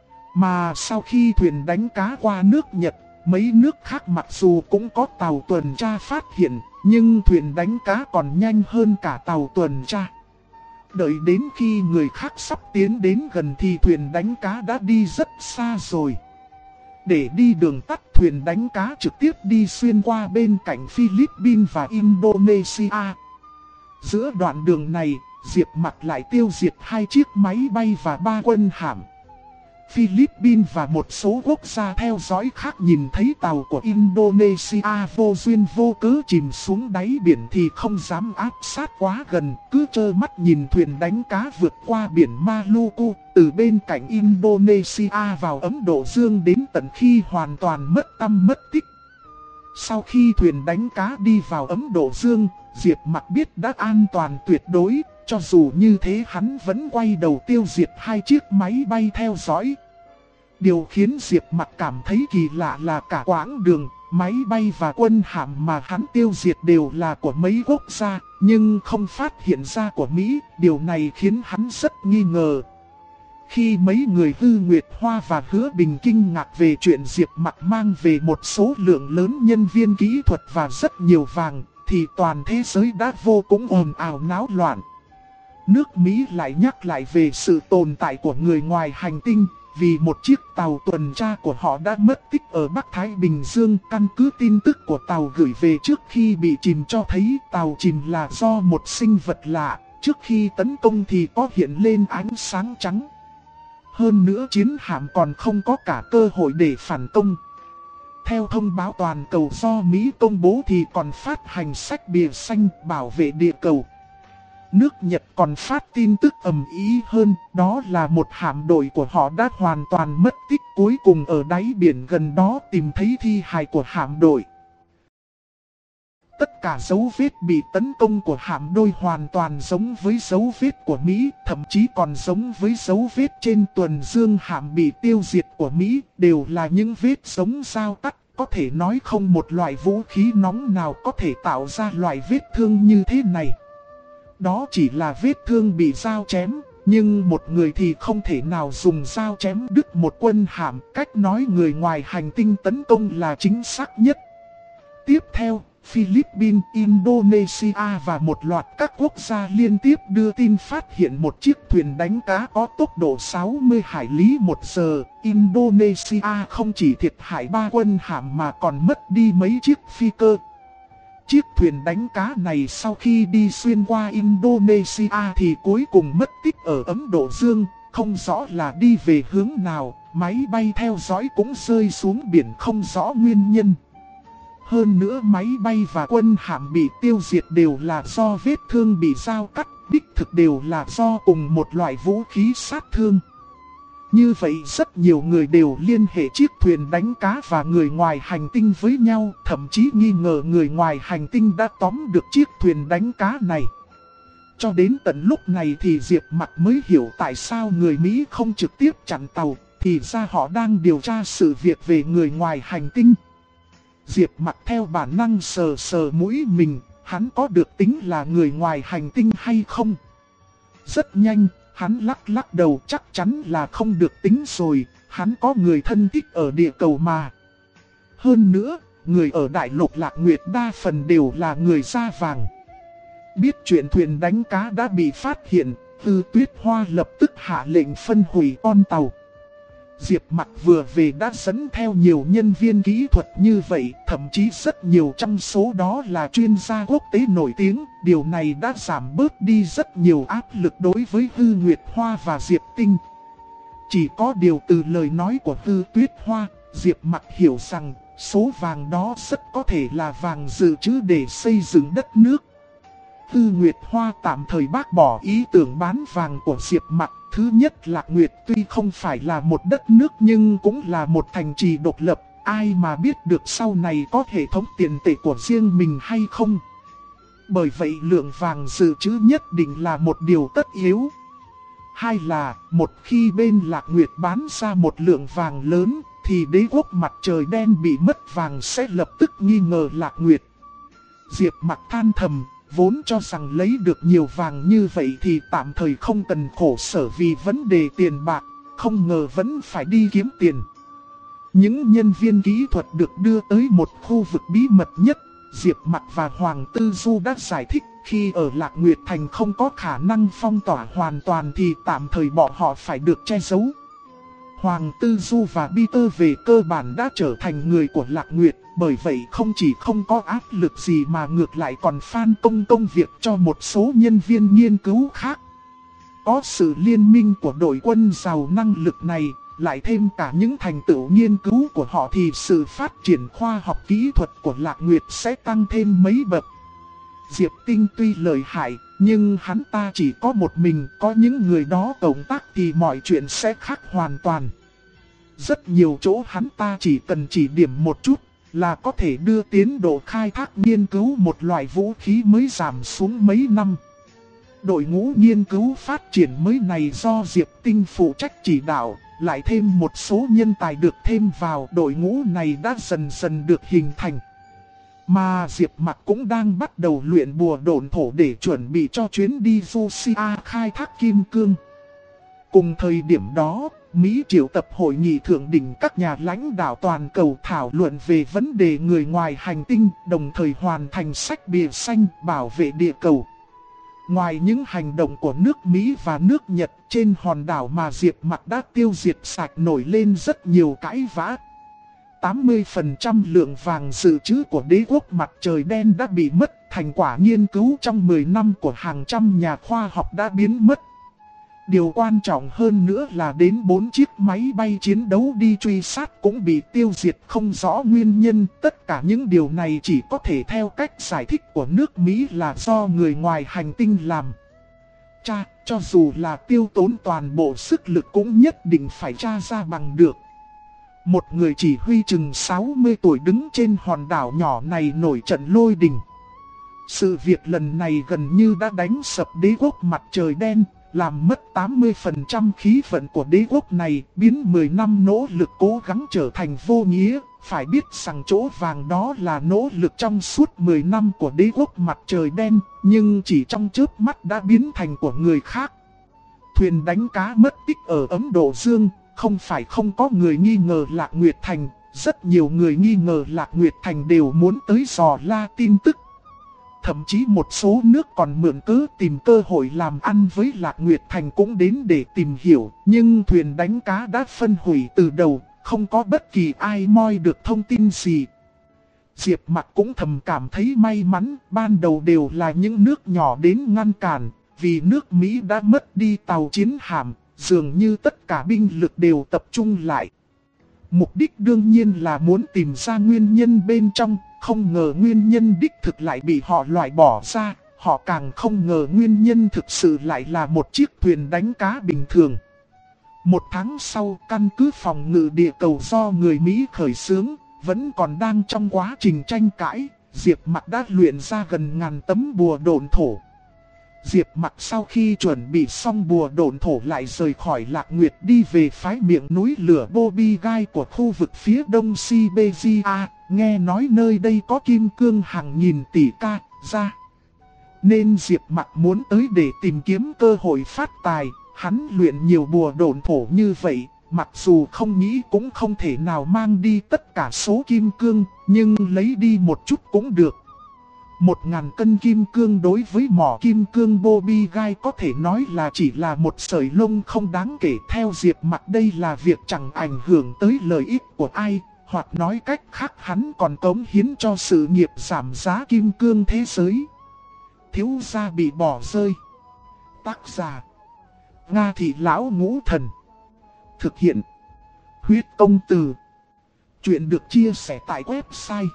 Mà sau khi thuyền đánh cá qua nước Nhật, mấy nước khác mặc dù cũng có tàu tuần tra phát hiện, nhưng thuyền đánh cá còn nhanh hơn cả tàu tuần tra. Đợi đến khi người khác sắp tiến đến gần thì thuyền đánh cá đã đi rất xa rồi. Để đi đường tắt, thuyền đánh cá trực tiếp đi xuyên qua bên cạnh Philippines và Indonesia. Giữa đoạn đường này, Diệp Mặc lại tiêu diệt 2 chiếc máy bay và 3 quân hạm. Philippines và một số quốc gia theo dõi khác nhìn thấy tàu của Indonesia vô duyên vô cớ chìm xuống đáy biển thì không dám áp sát quá gần, cứ trơ mắt nhìn thuyền đánh cá vượt qua biển Maluku, từ bên cạnh Indonesia vào Ấn Độ Dương đến tận khi hoàn toàn mất tăm mất tích. Sau khi thuyền đánh cá đi vào Ấn Độ Dương, Diệp Mặc biết đã an toàn tuyệt đối. Cho dù như thế hắn vẫn quay đầu tiêu diệt 2 chiếc máy bay theo dõi. Điều khiến Diệp Mặc cảm thấy kỳ lạ là cả quãng đường, máy bay và quân hạm mà hắn tiêu diệt đều là của mấy quốc gia, nhưng không phát hiện ra của Mỹ. Điều này khiến hắn rất nghi ngờ. Khi mấy người Hư Nguyệt Hoa và Hứa Bình kinh ngạc về chuyện Diệp Mặc mang về một số lượng lớn nhân viên kỹ thuật và rất nhiều vàng, thì toàn thế giới đã vô cùng ồn ào náo loạn. Nước Mỹ lại nhắc lại về sự tồn tại của người ngoài hành tinh, vì một chiếc tàu tuần tra của họ đã mất tích ở Bắc Thái Bình Dương. Căn cứ tin tức của tàu gửi về trước khi bị chìm cho thấy tàu chìm là do một sinh vật lạ, trước khi tấn công thì có hiện lên ánh sáng trắng. Hơn nữa chiến hạm còn không có cả cơ hội để phản công. Theo thông báo toàn cầu do Mỹ công bố thì còn phát hành sách bìa xanh bảo vệ địa cầu. Nước Nhật còn phát tin tức ầm ĩ hơn, đó là một hạm đội của họ đã hoàn toàn mất tích, cuối cùng ở đáy biển gần đó tìm thấy thi hài của hạm đội. Tất cả dấu vết bị tấn công của hạm đội hoàn toàn giống với dấu vết của Mỹ, thậm chí còn giống với dấu vết trên tuần dương hạm bị tiêu diệt của Mỹ, đều là những vết giống dao cắt. Có thể nói không một loại vũ khí nóng nào có thể tạo ra loại vết thương như thế này. Đó chỉ là vết thương bị dao chém, nhưng một người thì không thể nào dùng dao chém đứt một quân hạm. Cách nói người ngoài hành tinh tấn công là chính xác nhất. Tiếp theo, Philippines, Indonesia và một loạt các quốc gia liên tiếp đưa tin phát hiện một chiếc thuyền đánh cá có tốc độ 60 hải lý một giờ. Indonesia không chỉ thiệt hại 3 quân hạm mà còn mất đi mấy chiếc phi cơ. Chiếc thuyền đánh cá này sau khi đi xuyên qua Indonesia thì cuối cùng mất tích ở Ấn Độ Dương, không rõ là đi về hướng nào, máy bay theo dõi cũng rơi xuống biển không rõ nguyên nhân. Hơn nữa máy bay và quân hạm bị tiêu diệt đều là do vết thương bị dao cắt, đích thực đều là do cùng một loại vũ khí sát thương. Như vậy rất nhiều người đều liên hệ chiếc thuyền đánh cá và người ngoài hành tinh với nhau, thậm chí nghi ngờ người ngoài hành tinh đã tóm được chiếc thuyền đánh cá này. Cho đến tận lúc này thì Diệp Mặc mới hiểu tại sao người Mỹ không trực tiếp chặn tàu, thì ra họ đang điều tra sự việc về người ngoài hành tinh. Diệp Mặc theo bản năng sờ sờ mũi mình, hắn có được tính là người ngoài hành tinh hay không? Rất nhanh, hắn lắc lắc đầu, chắc chắn là không được tính rồi, hắn có người thân thích ở địa cầu mà. Hơn nữa, người ở Đại Lục Lạc Nguyệt đa phần đều là người da vàng. Biết chuyện thuyền đánh cá đã bị phát hiện, Tư Tuyết Hoa lập tức hạ lệnh phân hủy con tàu. Diệp Mặc vừa về đã dẫn theo nhiều nhân viên kỹ thuật như vậy, thậm chí rất nhiều trong số đó là chuyên gia quốc tế nổi tiếng. Điều này đã giảm bớt đi rất nhiều áp lực đối với Hư Nguyệt Hoa và Diệp Tinh. Chỉ có điều từ lời nói của Tư Tuyết Hoa, Diệp Mặc hiểu rằng số vàng đó rất có thể là vàng dự trữ để xây dựng đất nước. Tư Nguyệt Hoa tạm thời bác bỏ ý tưởng bán vàng của Diệp Mặc. Thứ nhất, Lạc Nguyệt tuy không phải là một đất nước nhưng cũng là một thành trì độc lập. Ai mà biết được sau này có hệ thống tiền tệ của riêng mình hay không. Bởi vậy lượng vàng dự trữ nhất định là một điều tất yếu. Hai là, một khi bên Lạc Nguyệt bán ra một lượng vàng lớn, thì đế quốc mặt trời đen bị mất vàng sẽ lập tức nghi ngờ Lạc Nguyệt. Diệp Mặc than thầm. Vốn cho rằng lấy được nhiều vàng như vậy thì tạm thời không cần khổ sở vì vấn đề tiền bạc, không ngờ vẫn phải đi kiếm tiền. Những nhân viên kỹ thuật được đưa tới một khu vực bí mật nhất, Diệp Mặc và Hoàng Tư Du đã giải thích khi ở Lạc Nguyệt Thành không có khả năng phong tỏa hoàn toàn thì tạm thời bọn họ phải được che giấu. Hoàng Tư Du và Peter về cơ bản đã trở thành người của Lạc Nguyệt, bởi vậy không chỉ không có áp lực gì mà ngược lại còn phân công việc cho một số nhân viên nghiên cứu khác. Có sự liên minh của đội quân giàu năng lực này, lại thêm cả những thành tựu nghiên cứu của họ thì sự phát triển khoa học kỹ thuật của Lạc Nguyệt sẽ tăng thêm mấy bậc. Diệp Tinh tuy lợi hại, nhưng hắn ta chỉ có một mình, có những người đó cộng tác thì mọi chuyện sẽ khác hoàn toàn. Rất nhiều chỗ hắn ta chỉ cần chỉ điểm một chút là có thể đưa tiến độ khai thác nghiên cứu một loại vũ khí mới giảm xuống mấy năm. Đội ngũ nghiên cứu phát triển mới này do Diệp Tinh phụ trách chỉ đạo, lại thêm một số nhân tài được thêm vào, đội ngũ này đã dần dần được hình thành. Mà Diệp Mặc cũng đang bắt đầu luyện bùa độn thổ để chuẩn bị cho chuyến đi Russia khai thác kim cương. Cùng thời điểm đó, Mỹ triệu tập hội nghị thượng đỉnh các nhà lãnh đạo toàn cầu thảo luận về vấn đề người ngoài hành tinh, đồng thời hoàn thành sách bìa xanh bảo vệ địa cầu. Ngoài những hành động của nước Mỹ và nước Nhật trên hòn đảo mà Diệp Mặc đã tiêu diệt sạch nổi lên rất nhiều cãi vã. 80% lượng vàng dự trữ của đế quốc mặt trời đen đã bị mất, thành quả nghiên cứu trong 10 năm của hàng trăm nhà khoa học đã biến mất. Điều quan trọng hơn nữa là đến 4 chiếc máy bay chiến đấu đi truy sát cũng bị tiêu diệt không rõ nguyên nhân. Tất cả những điều này chỉ có thể theo cách giải thích của nước Mỹ là do người ngoài hành tinh làm. Cho dù là tiêu tốn toàn bộ sức lực cũng nhất định phải tra ra bằng được. Một người chỉ huy chừng 60 tuổi đứng trên hòn đảo nhỏ này nổi trận lôi đình. Sự việc lần này gần như đã đánh sập đế quốc mặt trời đen, làm mất 80% khí vận của đế quốc này, biến 10 năm nỗ lực cố gắng trở thành vô nghĩa. Phải biết rằng chỗ vàng đó là nỗ lực trong suốt 10 năm của đế quốc mặt trời đen, nhưng chỉ trong chớp mắt đã biến thành của người khác. Thuyền đánh cá mất tích ở Ấn Độ Dương, không phải không có người nghi ngờ Lạc Nguyệt Thành, rất nhiều người nghi ngờ Lạc Nguyệt Thành đều muốn tới dò la tin tức. Thậm chí một số nước còn mượn cớ tìm cơ hội làm ăn với Lạc Nguyệt Thành cũng đến để tìm hiểu, nhưng thuyền đánh cá đã phân hủy từ đầu, không có bất kỳ ai moi được thông tin gì. Diệp Mặc cũng thầm cảm thấy may mắn, ban đầu đều là những nước nhỏ đến ngăn cản, vì nước Mỹ đã mất đi tàu chiến hạm, dường như tất cả binh lực đều tập trung lại. Mục đích đương nhiên là muốn tìm ra nguyên nhân bên trong, không ngờ nguyên nhân đích thực lại bị họ loại bỏ ra, họ càng không ngờ nguyên nhân thực sự lại là một chiếc thuyền đánh cá bình thường. Một tháng sau, căn cứ phòng ngự địa cầu do người Mỹ khởi xướng, vẫn còn đang trong quá trình tranh cãi, Diệp Mặc đã luyện ra gần ngàn tấm bùa độn thổ. Diệp Mặc sau khi chuẩn bị xong bùa độn thổ lại rời khỏi Lạc Nguyệt đi về phái miệng núi lửa Bobby Gai của khu vực phía đông Siberia, nghe nói nơi đây có kim cương hàng nghìn tỷ ca ra. Nên Diệp Mặc muốn tới để tìm kiếm cơ hội phát tài, hắn luyện nhiều bùa độn thổ như vậy, mặc dù không nghĩ cũng không thể nào mang đi tất cả số kim cương, nhưng lấy đi một chút cũng được. 1000 cân kim cương đối với mỏ kim cương Bobby Gai có thể nói là chỉ là một sợi lông không đáng kể. Theo Diệp Mặc đây là việc chẳng ảnh hưởng tới lợi ích của ai, hoặc nói cách khác hắn còn cống hiến cho sự nghiệp giảm giá kim cương thế giới. Thiếu gia bị bỏ rơi. Tác giả Nga Thị Lão Ngũ Thần. Thực hiện Huyết Công Từ. Chuyện được chia sẻ tại website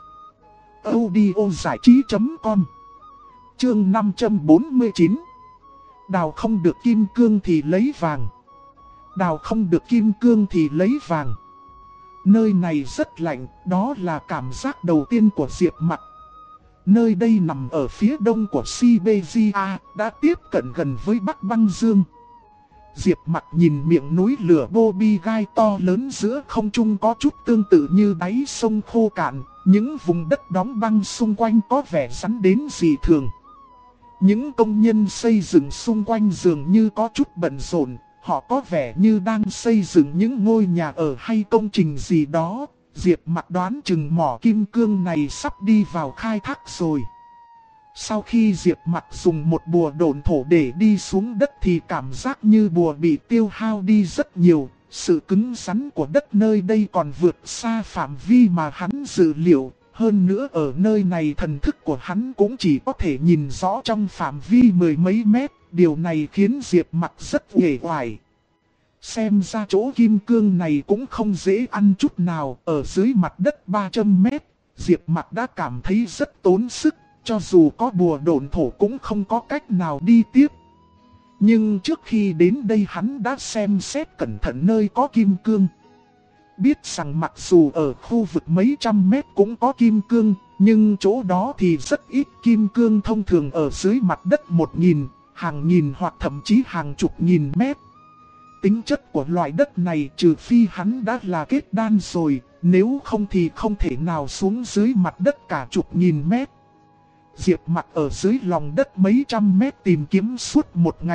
audiozảichí.com. Chương 549. Đào không được kim cương thì lấy vàng. Đào không được kim cương thì lấy vàng. Nơi này rất lạnh, đó là cảm giác đầu tiên của Diệp Mặc. Nơi đây nằm ở phía đông của Siberia, đã tiếp cận gần với Bắc Băng Dương. Diệp Mặc nhìn miệng núi lửa Bobby Gai to lớn giữa không trung có chút tương tự như đáy sông khô cạn, những vùng đất đóng băng xung quanh có vẻ rắn đến dị thường. Những công nhân xây dựng xung quanh dường như có chút bận rộn, họ có vẻ như đang xây dựng những ngôi nhà ở hay công trình gì đó. Diệp Mặc đoán chừng mỏ kim cương này sắp đi vào khai thác rồi. Sau khi Diệp Mặc dùng một bùa độn thổ để đi xuống đất thì cảm giác như bùa bị tiêu hao đi rất nhiều. Sự cứng rắn của đất nơi đây còn vượt xa phạm vi mà hắn dự liệu. Hơn nữa ở nơi này thần thức của hắn cũng chỉ có thể nhìn rõ trong phạm vi mười mấy mét. Điều này khiến Diệp Mặc rất uể oải. Xem ra chỗ kim cương này cũng không dễ ăn chút nào. Ở dưới mặt đất 300 mét, Diệp Mặc đã cảm thấy rất tốn sức. Cho dù có bùa độn thổ cũng không có cách nào đi tiếp. Nhưng trước khi đến đây hắn đã xem xét cẩn thận nơi có kim cương. Biết rằng mặc dù ở khu vực mấy trăm mét cũng có kim cương, nhưng chỗ đó thì rất ít kim cương, thông thường ở dưới mặt đất 1000, hàng nghìn hoặc thậm chí hàng chục nghìn mét. Tính chất của loại đất này trừ phi hắn đã là kết đan rồi, nếu không thì không thể nào xuống dưới mặt đất cả chục nghìn mét. Diệp Mặc ở dưới lòng đất mấy trăm mét tìm kiếm suốt một ngày,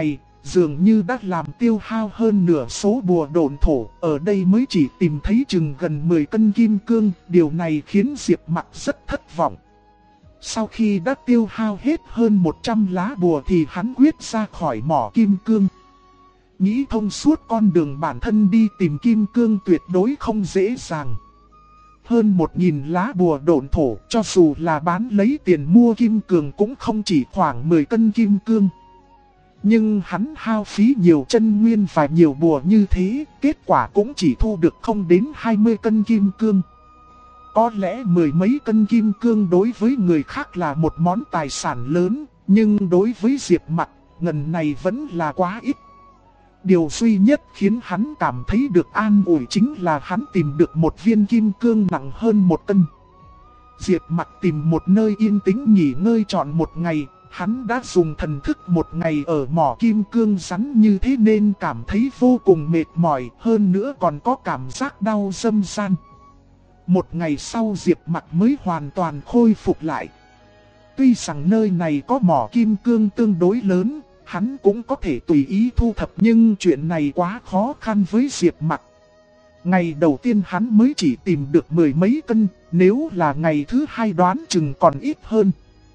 dường như đã làm tiêu hao hơn nửa số bùa độn thổ, ở đây mới chỉ tìm thấy chừng gần 10 cân kim cương, điều này khiến Diệp Mặc rất thất vọng. Sau khi đã tiêu hao hết hơn 100 lá bùa thì hắn quyết ra khỏi mỏ kim cương. Nghĩ thông suốt con đường bản thân đi tìm kim cương tuyệt đối không dễ dàng. Hơn 1000 lá bùa độn thổ, cho dù là bán lấy tiền mua kim cương cũng không chỉ khoảng 10 cân kim cương. Nhưng hắn hao phí nhiều chân nguyên và nhiều bùa như thế, kết quả cũng chỉ thu được không đến 20 cân kim cương. Có lẽ 10 mấy cân kim cương đối với người khác là một món tài sản lớn, nhưng đối với Diệp Mặc, ngần này vẫn là quá ít. Điều duy nhất khiến hắn cảm thấy được an ủi chính là hắn tìm được một viên kim cương nặng hơn 1 cân. Diệp Mặc tìm một nơi yên tĩnh nghỉ ngơi trọn một ngày, hắn đã dùng thần thức một ngày ở mỏ kim cương rắn như thế nên cảm thấy vô cùng mệt mỏi, hơn nữa còn có cảm giác đau dâm gian. Một ngày sau Diệp Mặc mới hoàn toàn khôi phục lại. Tuy rằng nơi này có mỏ kim cương tương đối lớn, hắn cũng có thể tùy ý thu thập, nhưng chuyện này quá khó khăn với Diệp Mặc. Ngày đầu tiên hắn mới chỉ tìm được 10 mấy cân, nếu là ngày thứ hai đoán chừng còn ít hơn.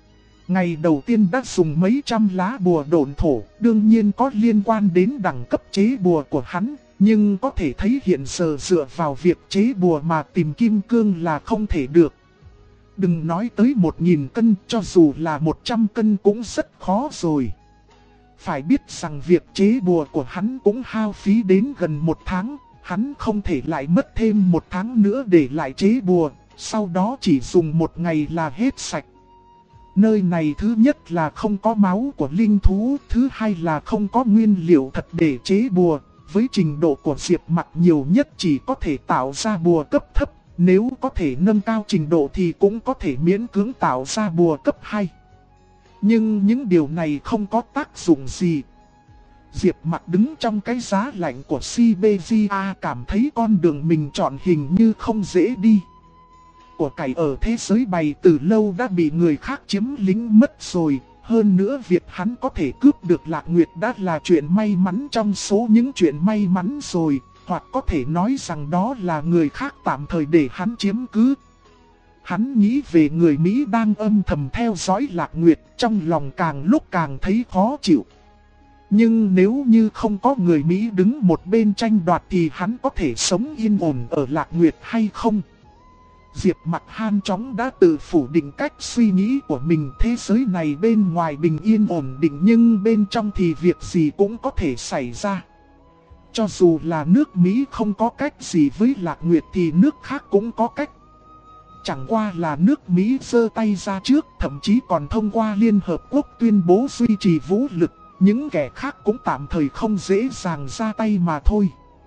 Ngày đầu tiên đã dùng mấy trăm lá bùa độn thổ, đương nhiên có liên quan đến đẳng cấp chế bùa của hắn, nhưng có thể thấy hiện giờ dựa vào việc chế bùa mà tìm kim cương là không thể được. Đừng nói tới 1000 cân, cho dù là 100 cân cũng rất khó rồi. Phải biết rằng việc chế bùa của hắn cũng hao phí đến gần 1 tháng, hắn không thể lại mất thêm 1 tháng nữa để lại chế bùa, sau đó chỉ dùng 1 ngày là hết sạch. Nơi này thứ nhất là không có máu của linh thú, thứ hai là không có nguyên liệu thật để chế bùa. Với trình độ của Diệp Mặc nhiều nhất chỉ có thể tạo ra bùa cấp thấp, nếu có thể nâng cao trình độ thì cũng có thể miễn cưỡng tạo ra bùa cấp 2. Nhưng những điều này không có tác dụng gì. Diệp Mặc đứng trong cái giá lạnh của Siberia cảm thấy con đường mình chọn hình như không dễ đi. Của cải ở thế giới bày từ lâu đã bị người khác chiếm lĩnh mất rồi. Hơn nữa việc hắn có thể cướp được Lạc Nguyệt đã là chuyện may mắn trong số những chuyện may mắn rồi. Hoặc có thể nói rằng đó là người khác tạm thời để hắn chiếm cứ. Hắn nghĩ về người Mỹ đang âm thầm theo dõi Lạc Nguyệt, trong lòng càng lúc càng thấy khó chịu. Nhưng nếu như không có người Mỹ đứng một bên tranh đoạt thì hắn có thể sống yên ổn ở Lạc Nguyệt hay không? Diệp Mặc han chóng đã tự phủ định cách suy nghĩ của mình. Thế giới này bên ngoài bình yên ổn định nhưng bên trong thì việc gì cũng có thể xảy ra. Cho dù là nước Mỹ không có cách gì với Lạc Nguyệt thì nước khác cũng có cách. Chẳng qua là nước Mỹ giơ tay ra trước, thậm chí còn thông qua Liên Hợp Quốc tuyên bố duy trì vũ lực. Những kẻ khác cũng tạm thời không dễ dàng ra tay mà thôi.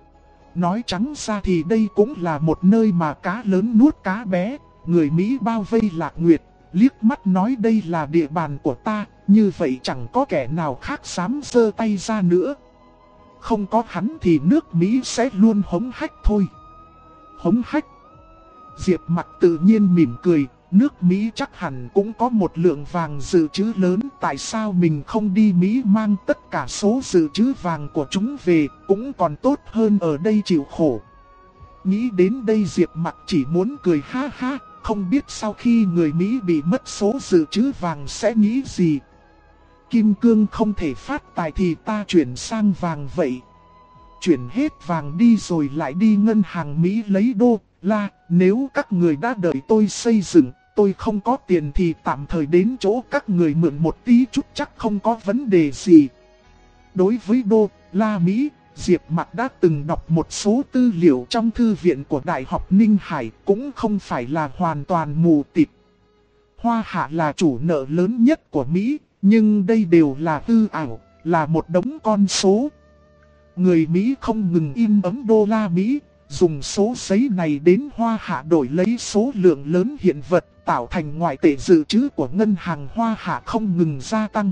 Nói trắng ra thì đây cũng là một nơi mà cá lớn nuốt cá bé. Người Mỹ bao vây Lạc Nguyệt, liếc mắt nói đây là địa bàn của ta, như vậy chẳng có kẻ nào khác dám giơ tay ra nữa. Không có hắn thì nước Mỹ sẽ luôn hống hách thôi. Hống hách. Diệp Mặc tự nhiên mỉm cười, nước Mỹ chắc hẳn cũng có một lượng vàng dự trữ lớn, tại sao mình không đi Mỹ mang tất cả số dự trữ vàng của chúng về, cũng còn tốt hơn ở đây chịu khổ. Nghĩ đến đây Diệp Mặc chỉ muốn cười ha ha, không biết sau khi người Mỹ bị mất số dự trữ vàng sẽ nghĩ gì. Kim cương không thể phát tài thì ta chuyển sang vàng vậy. Chuyển hết vàng đi rồi lại đi ngân hàng Mỹ lấy đô la, nếu các người đã đợi tôi xây dựng, tôi không có tiền thì tạm thời đến chỗ các người mượn một tí chút chắc không có vấn đề gì. Đối với đô la Mỹ, Diệp Mặc đã từng đọc một số tư liệu trong thư viện của Đại học Ninh Hải, cũng không phải là hoàn toàn mù tịt. Hoa Hạ là chủ nợ lớn nhất của Mỹ, nhưng đây đều là hư ảo, là một đống con số. Người Mỹ không ngừng in ấn đô la Mỹ, dùng số giấy này đến Hoa Hạ đổi lấy số lượng lớn hiện vật, tạo thành ngoại tệ dự trữ của ngân hàng Hoa Hạ không ngừng gia tăng.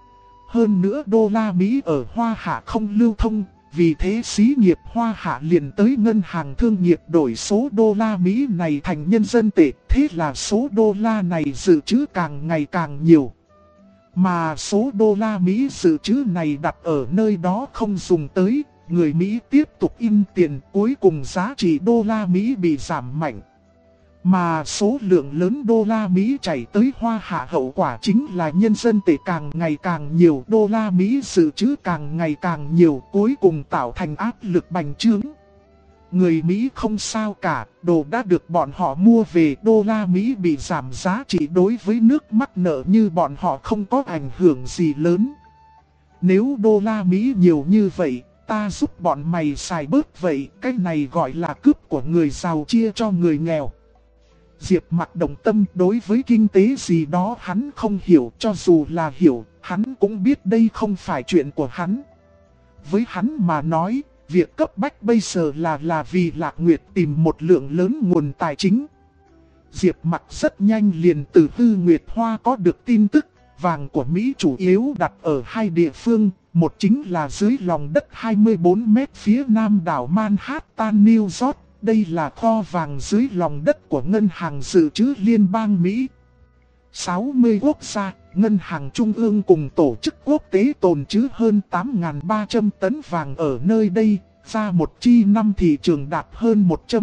Hơn nữa đô la Mỹ ở Hoa Hạ không lưu thông, vì thế xí nghiệp Hoa Hạ liền tới ngân hàng thương nghiệp đổi số đô la Mỹ này thành nhân dân tệ, thế là số đô la này dự trữ càng ngày càng nhiều. Mà số đô la Mỹ dự trữ này đặt ở nơi đó không dùng tới, người Mỹ tiếp tục in tiền, cuối cùng giá trị đô la Mỹ bị giảm mạnh. Mà số lượng lớn đô la Mỹ chảy tới Hoa Hạ hậu quả chính là nhân dân tệ càng ngày càng nhiều, đô la Mỹ dự trữ càng ngày càng nhiều, cuối cùng tạo thành áp lực bành trướng. Người Mỹ không sao cả, đồ đã được bọn họ mua về, đô la Mỹ bị giảm giá trị đối với nước mắc nợ như bọn họ không có ảnh hưởng gì lớn. Nếu đô la Mỹ nhiều như vậy, ta giúp bọn mày xài bớt vậy, cái này gọi là cướp của người giàu chia cho người nghèo. Diệp Mặc đồng tâm, đối với kinh tế gì đó hắn không hiểu, cho dù là hiểu, hắn cũng biết đây không phải chuyện của hắn. Với hắn mà nói, việc cấp bách bây giờ là vì Lạc Nguyệt tìm một lượng lớn nguồn tài chính. Diệp Mặc rất nhanh liền từ Hư Nguyệt Hoa có được tin tức, vàng của Mỹ chủ yếu đặt ở hai địa phương, một chính là dưới lòng đất 24 mét phía nam đảo Manhattan, New York. Đây là kho vàng dưới lòng đất của Ngân hàng Dự trữ Liên bang Mỹ. 60 quốc gia, Ngân hàng Trung ương cùng tổ chức quốc tế tồn trữ hơn 8.300 tấn vàng ở nơi đây, ra một chi năm thị trường đạt hơn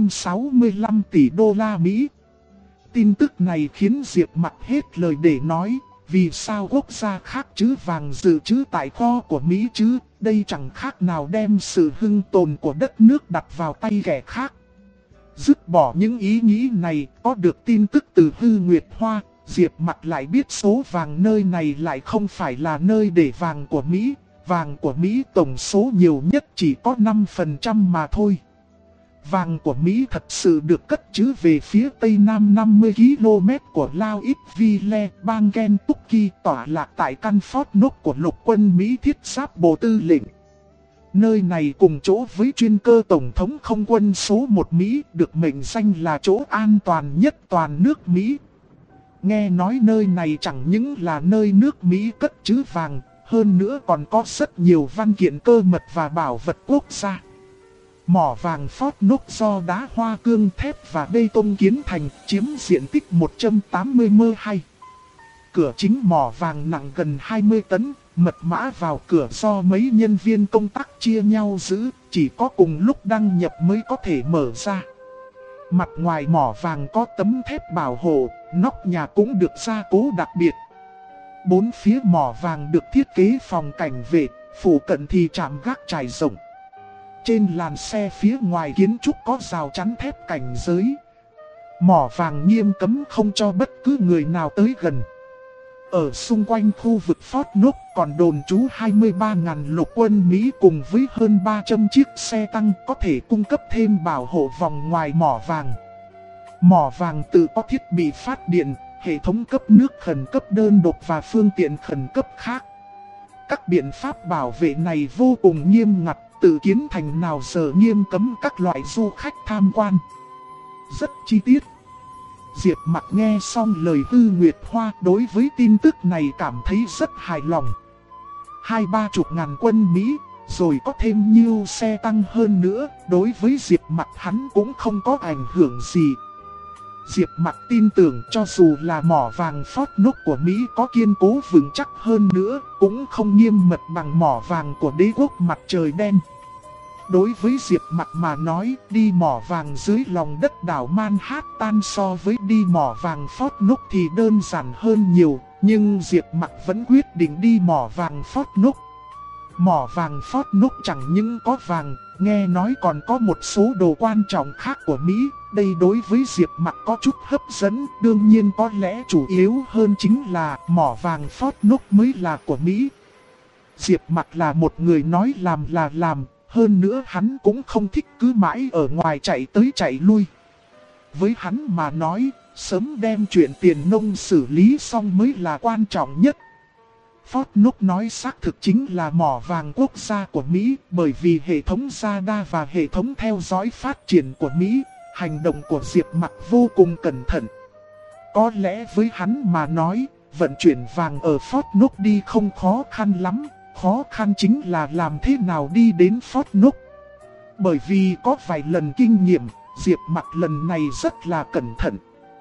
165 tỷ đô la Mỹ. Tin tức này khiến Diệp Mặc hết lời để nói, vì sao quốc gia khác trữ vàng dự trữ tại kho của Mỹ chứ, đây chẳng khác nào đem sự hưng tồn của đất nước đặt vào tay kẻ khác. Dứt bỏ những ý nghĩ này, có được tin tức từ Hư Nguyệt Hoa, Diệp Mặc lại biết số vàng nơi này lại không phải là nơi để vàng của Mỹ. Vàng của Mỹ tổng số nhiều nhất chỉ có 5% mà thôi. Vàng của Mỹ thật sự được cất trữ về phía tây nam 50 km của Louisville, bang Kentucky, tọa lạc tại căn Fort Knox của lục quân Mỹ thiết giáp bộ tư lệnh. Nơi này cùng chỗ với chuyên cơ Tổng thống không quân số 1 Mỹ được mệnh danh là chỗ an toàn nhất toàn nước Mỹ. Nghe nói nơi này chẳng những là nơi nước Mỹ cất trữ vàng, hơn nữa còn có rất nhiều văn kiện cơ mật và bảo vật quốc gia. Mỏ vàng Fort Knox do đá hoa cương thép và bê tông kiến thành, chiếm diện tích 180 m². Cửa chính mỏ vàng nặng gần 20 tấn, mật mã vào cửa do mấy nhân viên công tác chia nhau giữ, chỉ có cùng lúc đăng nhập mới có thể mở ra. Mặt ngoài mỏ vàng có tấm thép bảo hộ, nóc nhà cũng được gia cố đặc biệt. Bốn phía mỏ vàng được thiết kế phòng cảnh vệ, phụ cận thì trạm gác trải rộng. Trên làn xe phía ngoài kiến trúc có rào chắn thép cảnh giới. Mỏ vàng nghiêm cấm không cho bất cứ người nào tới gần. Ở xung quanh khu vực Fort Knox còn đồn trú 23.000 lục quân Mỹ cùng với hơn 300 chiếc xe tăng có thể cung cấp thêm bảo hộ vòng ngoài mỏ vàng. Mỏ vàng tự có thiết bị phát điện, hệ thống cấp nước khẩn cấp đơn độc và phương tiện khẩn cấp khác. Các biện pháp bảo vệ này vô cùng nghiêm ngặt, tự kiến thành nào giờ nghiêm cấm các loại du khách tham quan. Rất chi tiết. Diệp Mặc nghe xong lời Hư Nguyệt Hoa, đối với tin tức này cảm thấy rất hài lòng. 20-30 ngàn quân Mỹ, rồi có thêm nhiều xe tăng hơn nữa, đối với Diệp Mặc hắn cũng không có ảnh hưởng gì. Diệp Mặc tin tưởng cho dù là mỏ vàng Fort Knox của Mỹ có kiên cố vững chắc hơn nữa, cũng không nghiêm mật bằng mỏ vàng của đế quốc mặt trời đen. Đối với Diệp Mặc mà nói, đi mỏ vàng dưới lòng đất đảo Manhattan so với đi mỏ vàng Fort Knox thì đơn giản hơn nhiều, nhưng Diệp Mặc vẫn quyết định đi mỏ vàng Fort Knox. Mỏ vàng Fort Knox chẳng những có vàng, nghe nói còn có một số đồ quan trọng khác của Mỹ, đây đối với Diệp Mặc có chút hấp dẫn, đương nhiên có lẽ chủ yếu hơn chính là mỏ vàng Fort Knox mới là của Mỹ. Diệp Mặc là một người nói làm là làm. Hơn nữa hắn cũng không thích cứ mãi ở ngoài chạy tới chạy lui. Với hắn mà nói, sớm đem chuyện tiền nông xử lý xong mới là quan trọng nhất. Fort Knox nói xác thực chính là mỏ vàng quốc gia của Mỹ, bởi vì hệ thống radar và hệ thống theo dõi phát triển của Mỹ, hành động của Diệp Mặc vô cùng cẩn thận. Có lẽ với hắn mà nói, vận chuyển vàng ở Fort Knox đi không khó khăn lắm. Khó khăn chính là làm thế nào đi đến Fort Knox. Bởi vì có vài lần kinh nghiệm, Diệp Mặc lần này rất là cẩn thận.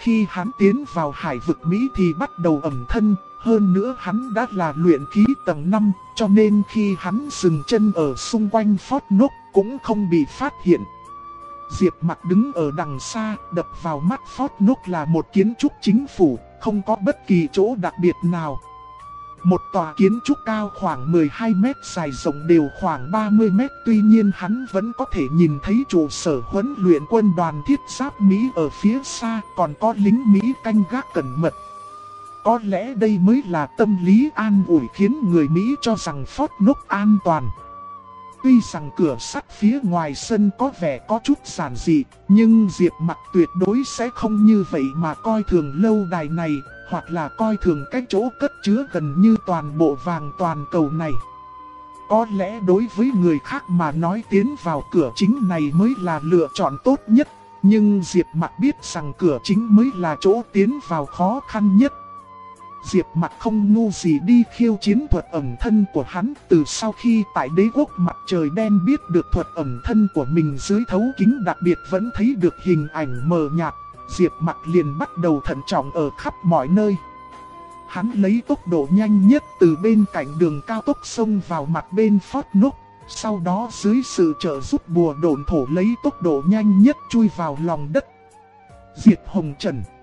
Khi hắn tiến vào hải vực Mỹ thì bắt đầu ẩn thân, hơn nữa hắn đã là luyện khí tầng 5, cho nên khi hắn dừng chân ở xung quanh Fort Knox cũng không bị phát hiện. Diệp Mặc đứng ở đằng xa, đập vào mắt Fort Knox là một kiến trúc chính phủ, không có bất kỳ chỗ đặc biệt nào. Một tòa kiến trúc cao khoảng 12 mét, dài rộng đều khoảng 30 mét, tuy nhiên hắn vẫn có thể nhìn thấy trụ sở huấn luyện quân đoàn thiết giáp Mỹ ở phía xa, còn có lính Mỹ canh gác cẩn mật. Có lẽ đây mới là tâm lý an ủi khiến người Mỹ cho rằng Fort Knox an toàn. Tuy rằng cửa sắt phía ngoài sân có vẻ có chút giản dị, nhưng Diệp Mặc tuyệt đối sẽ không như vậy mà coi thường lâu đài này, hoặc là coi thường cái chỗ cất chứa gần như toàn bộ vàng toàn cầu này. Có lẽ đối với người khác mà nói tiến vào cửa chính này mới là lựa chọn tốt nhất, nhưng Diệp Mặc biết rằng cửa chính mới là chỗ tiến vào khó khăn nhất. Diệp Mặc không ngu gì đi khiêu chiến thuật ẩn thân của hắn. Từ sau khi tại đế quốc mặt trời đen biết được thuật ẩn thân của mình dưới thấu kính đặc biệt vẫn thấy được hình ảnh mờ nhạt, Diệp Mặc liền bắt đầu thận trọng ở khắp mọi nơi. Hắn lấy tốc độ nhanh nhất từ bên cạnh đường cao tốc xông vào mặt bên Fort Knox, sau đó dưới sự trợ giúp bùa độn thổ lấy tốc độ nhanh nhất chui vào lòng đất. Diệt Hồng Trần.